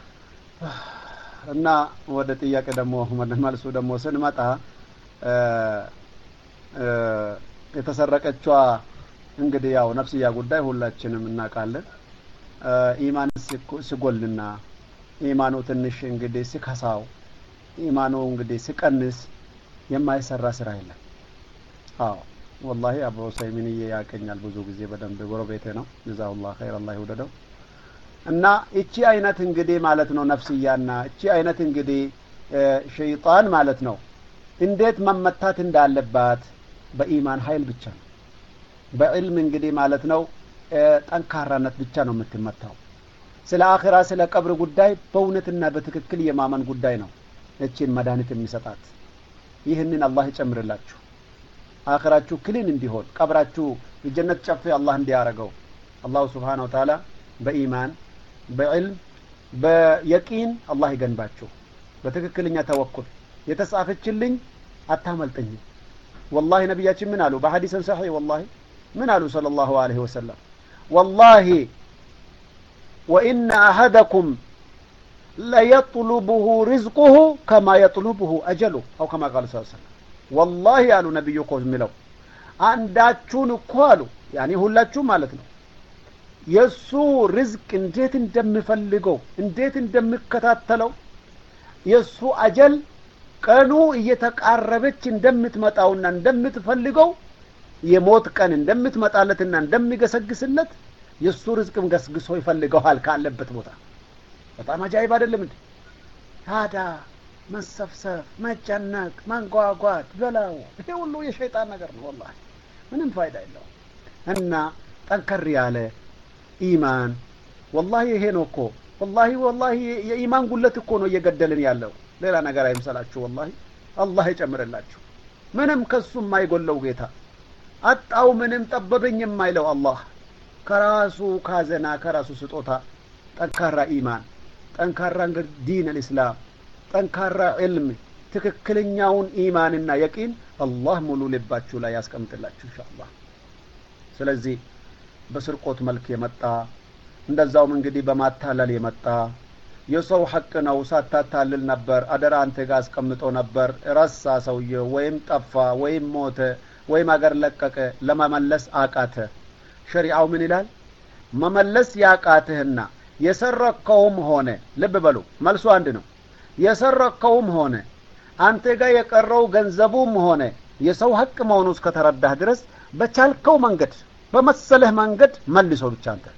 እና ወደ ጥያቄ ደግሞ መልሱ ደግሞ ስንመጣ የተሰረቀችዋ እንግዲህ ያው ነፍስያ ጉዳይ ሁላችንም እናውቃለን ኢማን ሲጎልና ኢማኑ ትንሽ እንግዲህ ሲከሳው ኢማኑ እንግዲህ ሲቀንስ የማይሰራ ስራ የለም አዎ والله አቡ ሰይሚን ያቀኛል ብዙ ጊዜ በደንብ ጎረቤቴ ነው ጀዛሁላህ ኸይር አላህ ይወደደው እና እቺ አይነት እንግዲህ ማለት ነው ነፍስያና እቺ አይነት እንግዲህ ሸይጣን ማለት ነው እንዴት መመታት እንዳለባት በኢማን ኃይል ብቻ ነው በዕልም እንግዲህ ማለት ነው ጠንካራነት ብቻ ነው የምትመታው ስለ አኺራ ስለ ቀብር ጉዳይ በእውነትና በትክክል የማመን ጉዳይ ነው እቺን መድኃኒት የሚሰጣት ይህንን አላህ ይጨምርላችሁ አኺራችሁ ክሊን እንዲሆን ቀብራችሁ የጀነት ጨፌ አላህ እንዲያረጋው አላህ Subhanahu Wa Ta'ala በኢማን በዕልም በየቂን አላህ ይገንባችሁ በትክክለኛ ተወኩል የተጻፈችልኝ አታመልጠኝ والله ነብያችን ምን አሉ በሐዲስን ሰሂህ والله ምን አሉ ሰለላሁ ዐለይሂ ወሰለም والله وإن أحدكم لا يطلبه رزقه كما يطلبه أجله أو كما قال صلى الله عليه وسلم والله قالوا نبيكم ملو عنداچون قالوا يعني ሁላችሁ ማለት ነው የሱ ርዝቅ እንዴት እንደምፈልገው እንዴት እንደምከታተለው የሱ አጀል ቀኑ እየተቃረበች እንደምትመጣውና እንደምትፈልገው የሞት ቀን እንደምትመጣለትና እንደሚገሰግስለት የሱ ርዝቅም ገስግሶ ይፈልገዋል ካለበት ቦታ በጣም አጃይብ አይደለም እንዴ ታዲያ መሰፍሰፍ መጨነቅ መንጓጓት በላው ይሄ ሁሉ የሸይጣን ነገር ነው والله ምንም ፋይዳ የለውም እና ጠንከር ያለ ኢማን والله ይሄ ነው እኮ والله والله የኢማን ጉለት እኮ ነው እየገደልን ያለው ሌላ ነገር አይምሰላችሁ والله አላህ ይጨምርላችሁ ምንም ከሱ የማይጎለው ጌታ አጣው ምንም ጠበበኝ የማይለው አላህ ከራሱ ካዘና ከራሱ ስጦታ ጠንካራ ኢማን ጠንካራ ዲን الاسلام ጠንካራ ዕልም ትክክለኛውን ኢማንና የቂን አላህ ሙሉ ልባችሁ ላይ ያስቀምጥላችሁ ኢንሻአላህ ስለዚህ በስርቆት መልክ የመጣ እንደዛውም እንግዲህ በማታለል የመጣ የሰው ሐቅ ነው ሳታታልል ነበር አደራ አንተ ጋር አስቀምጦ ነበር ረሳ ሰውየው ወይም ጠፋ ወይም ሞተ ወይም አገር ለቀቀ ለማመለስ አቃተ ሸሪዓው ምን ይላል መመለስ ያቃተህና የሰረከውም ሆነ ልብ በሉ መልሱ አንድ ነው የሰረከውም ሆነ አንተ ጋር የቀረው ገንዘቡም ሆነ የሰው ሐቅ መሆኑን እስከተረዳህ ድረስ በቻልከው መንገድ በመሰለህ መንገድ መልሰው ብቻ አንተ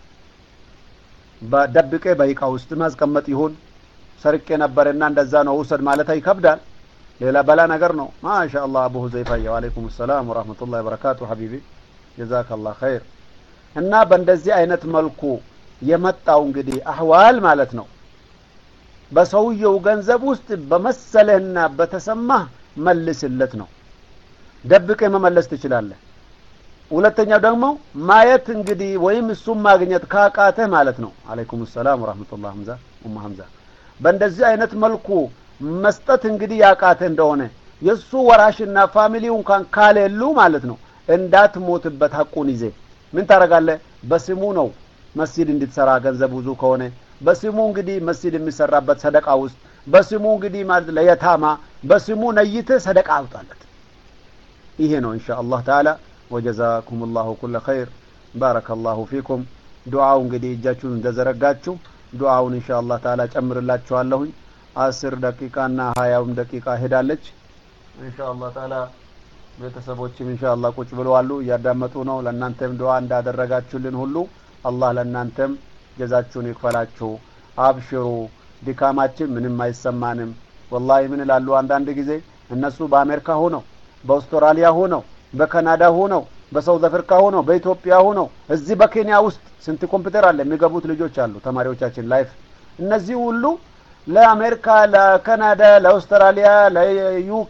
በደብቄ በይቃ ውስጥ ማስቀመጥ ይሁን ሰርቄ ነበርና እንደዛ ነው ውሰድ ማለት አይከብዳል ሌላ በላ ነገር ነው ማሻአላህ አቡ ሁዘይፋ ወአለይኩም ሰላም ወራህመቱላሂ ወበረካቱ ሐቢቢ ጀዛከላህ ኸይር እና በእንደዚህ አይነት መልኩ የመጣው እንግዲህ አህዋል ማለት ነው በሰውየው ገንዘብ ውስጥ በመሰለህና በተሰማህ መልስለት ነው ደብቄ መመለስ ትችላለህ ሁለተኛው ደግሞ ማየት እንግዲህ ወይም እሱም ማግኘት ካቃተህ ማለት ነው። አለይኩም ሰላም ወራህመቱላህ ሐምዛ ኡማ ሐምዛ በእንደዚህ አይነት መልኩ መስጠት እንግዲህ ያቃተ እንደሆነ የሱ ወራሽና ፋሚሊው እንኳን ካሌሉ ማለት ነው እንዳትሞትበት ሐቁን ይዘህ ምን ታረጋለህ? በስሙ ነው መስጂድ እንድትሰራ ገንዘብ ብዙ ከሆነ በስሙ እንግዲህ መስጂድ የሚሰራበት ሰደቃ ውስጥ በስሙ እንግዲህ ማለት ለየታማ በስሙ ነይተ ሰደቃ አውጣለት። ይሄ ነው ኢንሻአላህ ተዓላ። وجزاكم الله كل خير بارك الله فيكم። ዱዓው እንግዲህ እጃችሁን እንደዘረጋችሁ ዱዓውን ኢንሻአላህ ተዓላ ጨምርላችኋለሁ። አስር ደቂቃና ሀያውም ደቂቃ ሄዳለች ኢንሻአላህ ተዓላ። ቤተሰቦችም ኢንሻአላህ ቁጭ ብለዋል እያዳመጡ ነው። ለእናንተም ዱዓ እንዳደረጋችሁልን ሁሉ አላህ ለእናንተም ጀዛችሁን ይክፈላችሁ። አብሽሩ ድካማችን ምንም አይሰማንም። ወላሂ ምን ይላሉ አንዳንድ ጊዜ እነሱ በአሜሪካ ሆነው በአውስትራሊያ ሆነው በካናዳ ሆነው በሳውዝ አፍሪካ ሆነው በኢትዮጵያ ሆነው እዚህ በኬንያ ውስጥ ስንት ኮምፒውተር አለ የሚገቡት ልጆች አሉ ተማሪዎቻችን ላይፍ። እነዚህ ሁሉ ለአሜሪካ ለካናዳ ለአውስትራሊያ ለዩኬ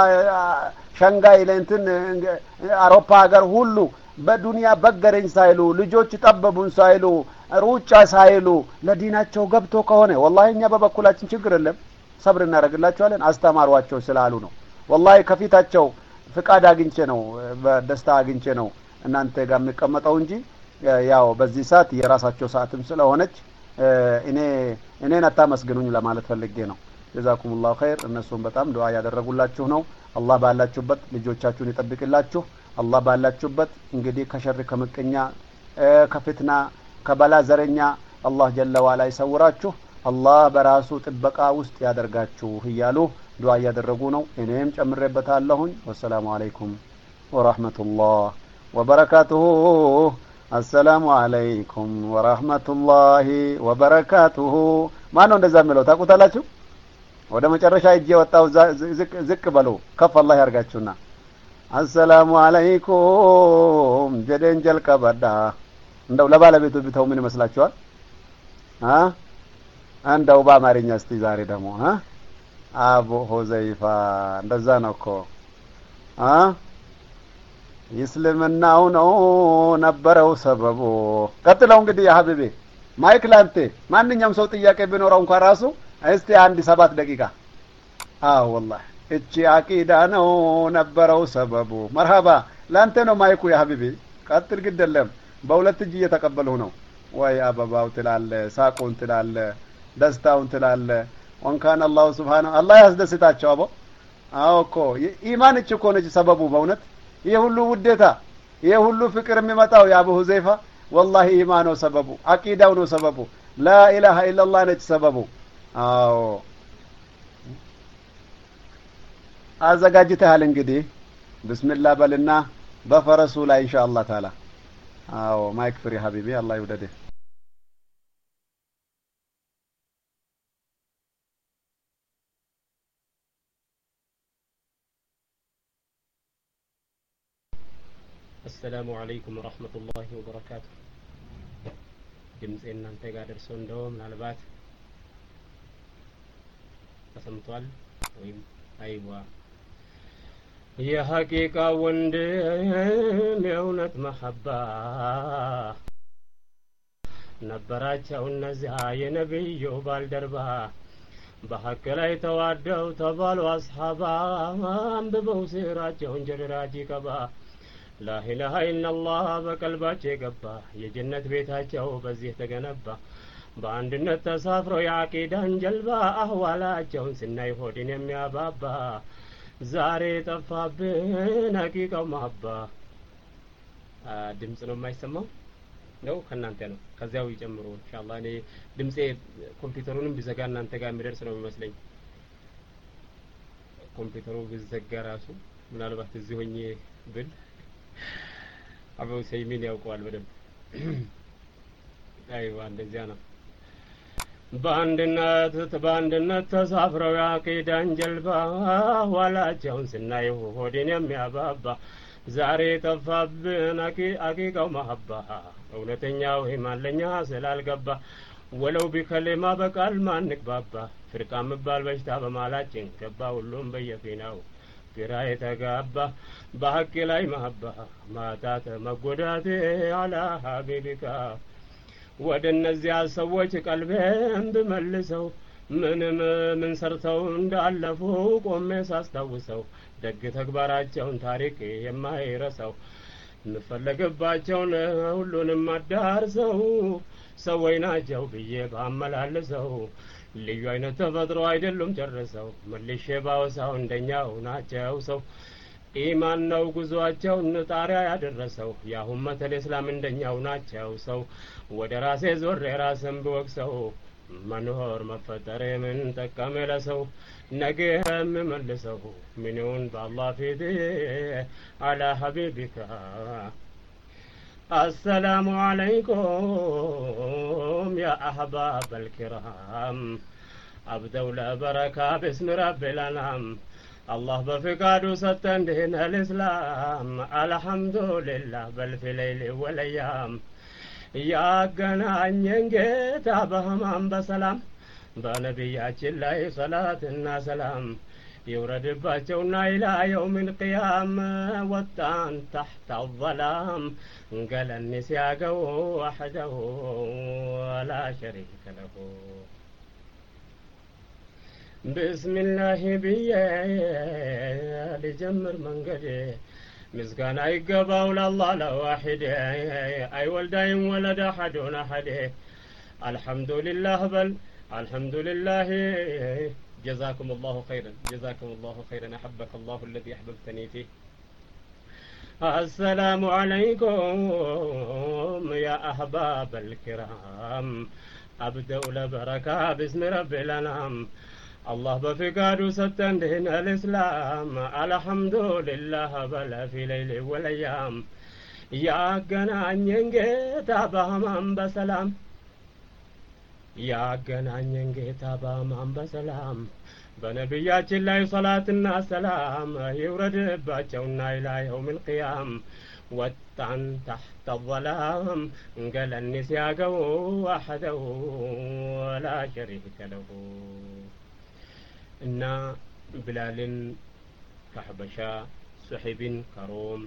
ለሻንጋይ ለእንትን አውሮፓ ሀገር ሁሉ በዱንያ በገረኝ ሳይሉ ልጆች ጠበቡን ሳይሉ ሩጫ ሳይሉ ለዲናቸው ገብቶ ከሆነ ወላሂ እኛ በበኩላችን ችግር የለም ሰብር እናደርግላቸዋለን። አስተማሯቸው ስላሉ ነው። ወላሂ ከፊታቸው ፍቃድ አግኝቼ ነው በደስታ አግኝቼ ነው እናንተ ጋር የሚቀመጠው እንጂ ያው በዚህ ሰዓት የራሳቸው ሰዓትም ስለሆነች እኔ እኔን አታመስግኑኝ ለማለት ፈልጌ ነው። ጀዛኩሙላሁ ኸይር። እነሱም በጣም ዱዓ ያደረጉላችሁ ነው። አላህ ባላችሁበት ልጆቻችሁን ይጠብቅላችሁ። አላህ ባላችሁበት እንግዲህ ከሸር ከመቀኛ ከፍትና ከበላ ዘረኛ አላህ ጀለ ወዐላ ይሰውራችሁ። አላህ በራሱ ጥበቃ ውስጥ ያደርጋችሁ እያሉ ዱዓ ያደረጉ ነው። እኔም ጨምሬበታለሁኝ። ወሰላሙ አለይኩም ወራህመቱላህ ወበረካቱሁ። አሰላሙ አለይኩም ወራህመቱላሂ ወበረካቱሁ። ማነው እንደዛ የሚለው ታውቁታላችሁ? ወደ መጨረሻ እጄ ወጣው ዝቅ ዝቅ በሉ ከፍ አላህ ያርጋችሁና አሰላሙ አለይኩም ጀደን ጀልቀበዳ እንደው ለባለቤቱ ቢተው ምን ይመስላችኋል? አ እንደው በአማርኛ እስቲ ዛሬ ደግሞ አ አቡ ሁዘይፋ እንደዛ ነው እኮ አ ይስልምናው ነው ነበረው ሰበቡ። ቀጥለው እንግዲህ ያ ሀቢቤ ማይክ ላንተ ማንኛውም ሰው ጥያቄ ቢኖረው እንኳን ራሱ እስቲ አንድ ሰባት ደቂቃ አዎ ወላሂ እቺ አቂዳ ነው ነበረው ሰበቡ። መርሃባ ላንተ ነው ማይኩ ያ ሀቢቤ ቀጥል ግደለም። በሁለት እጅ እየተቀበለው ነው ወይ አበባው ትላለ ሳቁን ትላለ ደስታውን ትላለ። ወንካን አላህ Subhanahu አላህ ያስደስታቸው አቦ። አዎ እኮ ኢማን እቺ እኮ ነች ሰበቡ። በእውነት ይሄ ሁሉ ውዴታ ይሄ ሁሉ ፍቅር የሚመጣው ያ አቡ ሁዘይፋ ወላሂ ኢማን ነው ሰበቡ። አቂዳው ነው ሰበቡ። ላ ኢላሃ ኢላላህ ነች ሰበቡ። አዎ አዘጋጅተሃል እንግዲህ ቢስሚላህ በልና በፈረሱ ላይ ኢንሻአላህ ተዓላ። አዎ ማይክ ፍሪ ሀቢቢ አላህ ይወደደ። السلام عليكم ورحمة الله وبركاته. ድምጼ እናንተ ጋር ደርሶ እንደው ምናልባት ተሰምቷል ወይም አይዋ የሐቂቃ ወንድም የእውነት መሐባ ነበራቸው እነዚያ የነብዩ ባልደርባ በሐቅ ላይ ተዋደው ተባሉ አስሐባ አንብበው ሲራቸውን ጀራጂ ቀባ لا إله إلا الله በቀልባቸው ገባ የጀነት ቤታቸው በዚህ ተገነባ በአንድነት ተሳፍረው ያቂዳን ጀልባ አህዋላቸውን ስናይ ሆድን የሚያባባ ዛሬ ጠፋብን ሐቂቃው ማባ። ድምጽ ነው የማይሰማው ነው ከናንተ ነው ከዚያው ይጨምሩ ኢንሻአላህ። እኔ ድምጼ ኮምፒውተሩንም ቢዘጋ እናንተ ጋር የሚደርስ ነው የሚመስለኝ። ኮምፒውተሩ ቢዘጋ ራሱ ምናልባት እዚህ ሆኜ ብል አቡ ሰይሚን ያውቀዋል በደንብ። አይዋ እንደዚያ ነው። በአንድነት በአንድነት ተሳፍረው ያቂዳን ጀልባ ዋላቸውን ስናይ ሆድን የሚያባባ ዛሬ ጠፋብን ሐቂቃው መሐባ እውነተኛው ኢማን ለኛ ስላልገባ ወለው ቢከለማ በቃል ማንግባባ ፍርቃ መባል በሽታ በማላችን ገባ ሁሉም በየፊናው ግራ የተጋባ በሐቅ ላይ ማባ ማጣት መጎዳቴ አላ ሀቢቢካ ወደ እነዚያ ሰዎች ቀልቤን ብመልሰው ምንም ምን ሰርተው እንዳለፉ ቆሜ ሳስታውሰው ደግ ተግባራቸውን ታሪክ የማይረሳው ምፈለግባቸውን ሁሉንም አዳርሰው ሰዎች ናቸው ብዬ ባመላልሰው ልዩ አይነት ተፈጥሮ አይደሉም ጨርሰው መልሼ ባወሳው እንደኛው ናቸው ሰው ኢማን ነው ጉዟቸውን ጣሪያ ያደረሰው ያ ኡመተል እስላም እንደኛው ናቸው ሰው ወደ ራሴ ዞር ራስን ብወቅሰው መኖር መፈጠር ምን ጠቀመ ለሰው ነገ የምመልሰው ምንውን በአላህ ፊት አላ ሀቢቢካ السلام عليكم يا أحباب الكرام أبدوا لبركة باسم رب الأنام الله بفقاده ستن دين الإسلام الحمد لله بل في ليل والأيام يا قناعين جيت أبهم بسلام بنبياتي الله صلاة سلام يورد باجونا إلى يوم القيامة وطان تحت الظلام قال النسياق وحده ولا شريك له بسم الله بيه لجمر من قدي مسكان أي قبول الله لواحد أي ولدين ولد أحد أحد الحمد لله بل الحمد لله جزاكم الله خيرا جزاكم الله خيرا أحبك الله الذي أحببتني فيه السلام عليكم يا أحباب الكرام أبدأ لبركة باسم رب الأنام الله بفقاده ستن دين الإسلام الحمد لله بل في ليل والأيام يا قناعين جيت أبهم بسلام ያገናኘን ጌታ በአማን በሰላም በነቢያችን ላይ ሰላትና ሰላም ይውረድባቸውና ኢላ የውሚል ቂያም ወጣን ተሕተ الظلام እንገለኒ ሲያገው ወሐደሁ ወላ ሸሪከ ለሁ እና ብላልን ከሐበሻ ሱሐይብን ከሮም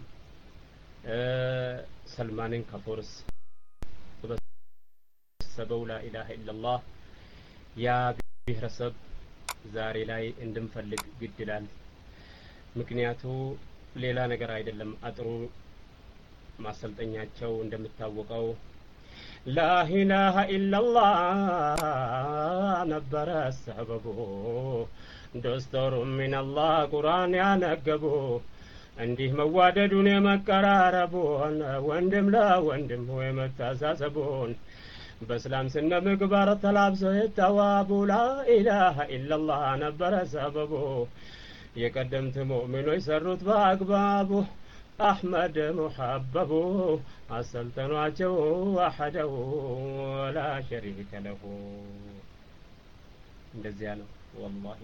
ሰልማንን ከፎርስ ሰበው ላ ኢላሃ ኢላላህ ያ ብሔረሰብ ዛሬ ላይ እንድንፈልግ ግድ ይላል። ምክንያቱ ሌላ ነገር አይደለም። አጥሩ ማሰልጠኛቸው እንደምታወቀው ላ ኢላሃ ኢላላህ ነበረ ሰበቡ ዶስተሩ ሚነላህ ቁርአን ያነገቡ እንዲህ መዋደዱን የመቀራረቡን ወንድም ለወንድም ወይ መተሳሰቡን በእስላም ስነ ምግባር ተላብሰው የተዋቡ ላ ኢላሃ ኢላላህ ነበረ ሰበቡ የቀደምት ሙእሚኖች ሰሩት በአግባቡ አሕመድ ሙሐበቡ አሰልጠኗቸው ወሐደሁ ወላ ሸሪከ ለሁ እንደዚያ ነው ወላሂ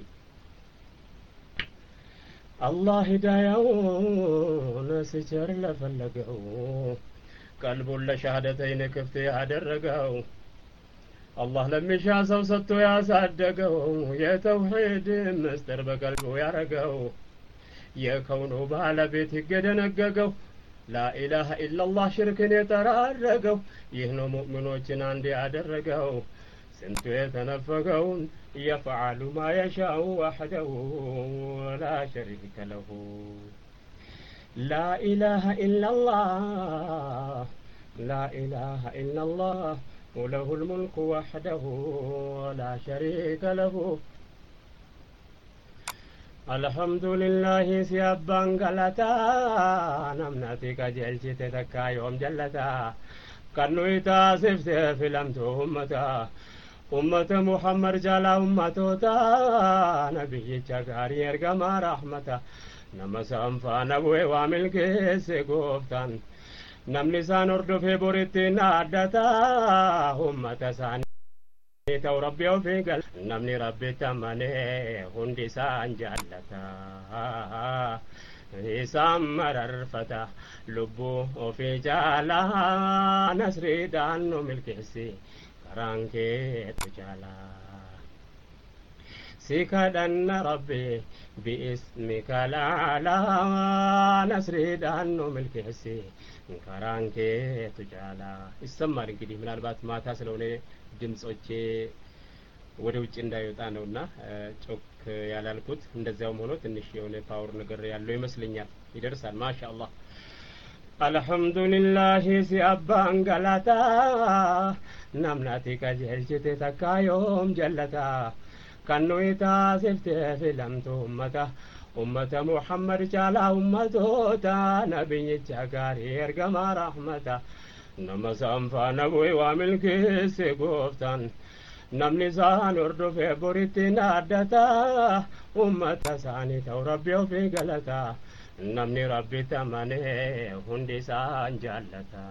አላህ ሂዳያውን ሲቸር ለፈለገው ቀልቡን ለሻሃደተይን ክፍት ያደረገው አላህ ለሚሻ ሰው ሰጥቶ ያሳደገው የተውሂድ ምስጢር በቀልቡ ያረገው የከውኑ ባለቤት ይገደነገገው ላኢላሃ ኢላላህ ሽርክን የጠራረገው ይህ ነው ሙእሚኖችን አንድ ያደረገው ስንቱ የተነፈገውን يفعل ما يشاء وحده ولا شريك له لا إله إلا الله لا إله إلا الله وله الملك وحده ولا شريك له الحمد لله سيابان غلطا نمناتي كجلشي تتكا يوم جلتا كنو يتاسف سيفلمتو أمتا أمة محمد جالا أمتوتا نبي جغاري ارغما رحمتا نما سنفا نبوي وامل كيسي قوفتان نم لسان اردو في بوريتي نادتا أمة ساني تو ربي وفي قل نمني ربي تمني هندي سان جالتا إسام مرر فتا لبو وفي جالا نسري دانو ملكيسي رانكي تجالا سيكدن ربي باسمك الأعلى نسري دانو ملكسي كرانك تجالا يسمى እንግዲህ ምናልባት ማታ ስለሆነ ድምጾቼ ወደ ውጭ እንዳይወጣ ነውና ጮክ ያላልኩት እንደዚያው ሆኖ ትንሽ የሆነ ፓወር ነገር ያለው ይመስለኛል ይደርሳል ማሻአላህ አልহামዱሊላህ ሲአባን ገላታ ናምናቲ ከጀልጀተ ተካዮም ጀለታ ከኖይታ ሰፍተ ፍለምቱ ኡመታ ኡመተ ሙሐመድ ቻላ ኡመቶታ ነብይ ጃጋሪ እርገማ ረህመታ ነመሳንፋ ነብይ ወምልክ ሲጎፍታን نملسان وردو في بوريتنا عدتا أمة ثاني تو ربي في غلطا نمني ربي تمني هندي سان جالتا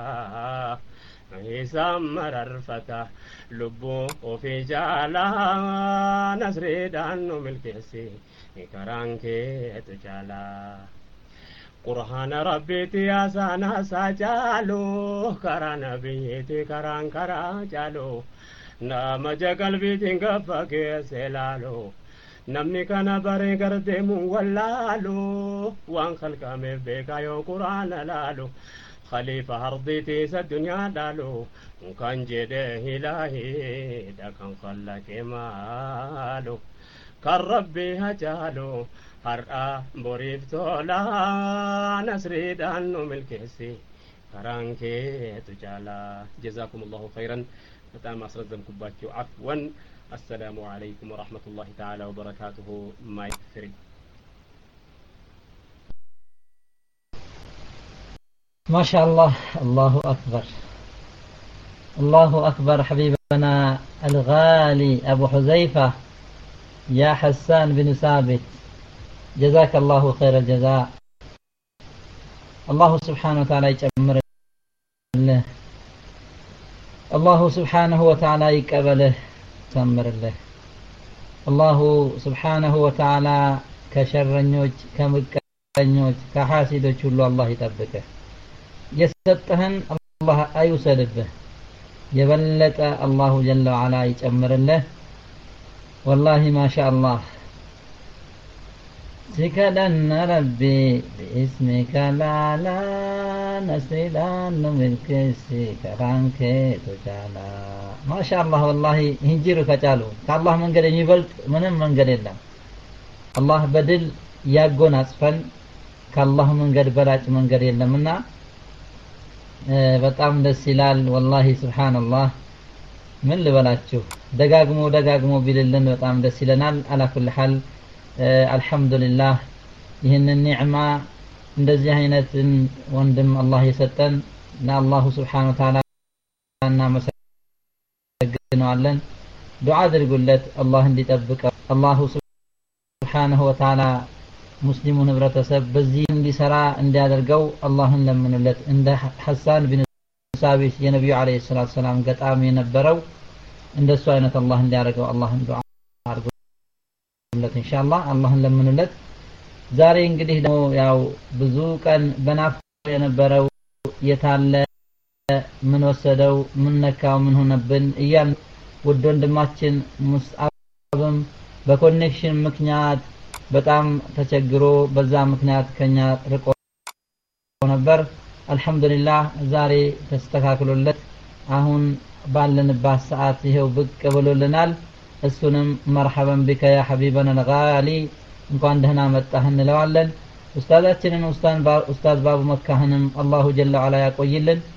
هيسام مررفتا لبو وفي جالا نسري دانو ملكسي كرانكي تجالا قرآن ربي تياسانا ساجالو كران بيتي كران كرا جالو nama jagal bitin gafake selalo namni kana bare garde mu wallalo wan khalqa me bekayo qur'an lalo khalifa harditi sa dunya dalo kan jede ilahi da kan khallake malo kar rabbi hajalo har'a boriftola nasri danu milkesi karanke tujala jazakumullahu khairan በጣም አስረዘምኩባችሁ አፍወን السلام عليكم ورحمة الله تعالى وبركاته مايك فري ما شاء الله الله أكبر الله أكبر حبيبنا الغالي أبو حذيفة يا حسان بن ثابت جزاك الله خير الجزاء الله سبحانه وتعالى يجمر له الله سبحانه وتعالى يقبله تمر له الله سبحانه وتعالى كشرኞች ከመቀኞች ከሐሲዶች ሁሉ አላህ ይጠብቅህ የሰጠህን አላህ አይውሰድብህ የበለጠ አላሁ ጀለ ወዐላ ይጨምርልህ والله ما شاء الله سكدن ربي باسمك لا لا نسيدان ملك سكرانك تجالا ما شاء الله والله هنجيرو كجالو كالله من قد يبلط منم من قد يلا الله بدل ياقون أسفل كالله من قد بلاج من قد يلا منا በጣም ደስ ይላል والله سبحان الله ምን ልበላችሁ ደጋግሞ ደጋግሞ ቢልልን በጣም ደስ ይለናል على كل حال አልহামዱሊላህ ይህንን ኒዕማ እንደዚህ አይነትን ወንድም አላህ የሰጠን ለአላሁ Subhanahu Wa Ta'ala እናመሰግናለን ዱዓ አድርጉለት አላህ እንዲጠብቀው አላሁ Subhanahu Wa Ta'ala ሙስሊሙን ህብረተሰብ በዚህ እንዲሰራ እንዲያደርገው አላህን ለምንለት እንደ ሐሳን ቢን ሳቢት የነብዩ አለይሂ ሰላቱ ሰላም ገጣሚ የነበረው እንደሱ አይነት አላህ እንዲያደርገው አላህን ዱዓ አድርጉለት ኢንሻአላህ አላህን ለምንለት ዛሬ እንግዲህ ደግሞ ያው ብዙ ቀን በናፍ የነበረው የታለ ምን ወሰደው ምን ነካው ምን ሆነብን እያን ውድ ወንድማችን ሙስአብም በኮኔክሽን ምክንያት በጣም ተቸግሮ በዛ ምክንያት ከኛ ርቆ ነበር አልহামዱሊላህ ዛሬ ተስተካክሎለት አሁን ባለንባት ሰዓት ይሄው ብቅ ብሎልናል እሱንም መርሐበን ቢከ ያ ሐቢበና الغالي እንኳን ደህና መጣህ እንለዋለን ኡስታዛችንን ኡስታዝ ባቡ መካህንም አላሁ ጀለ ወዐላ ያቆይልን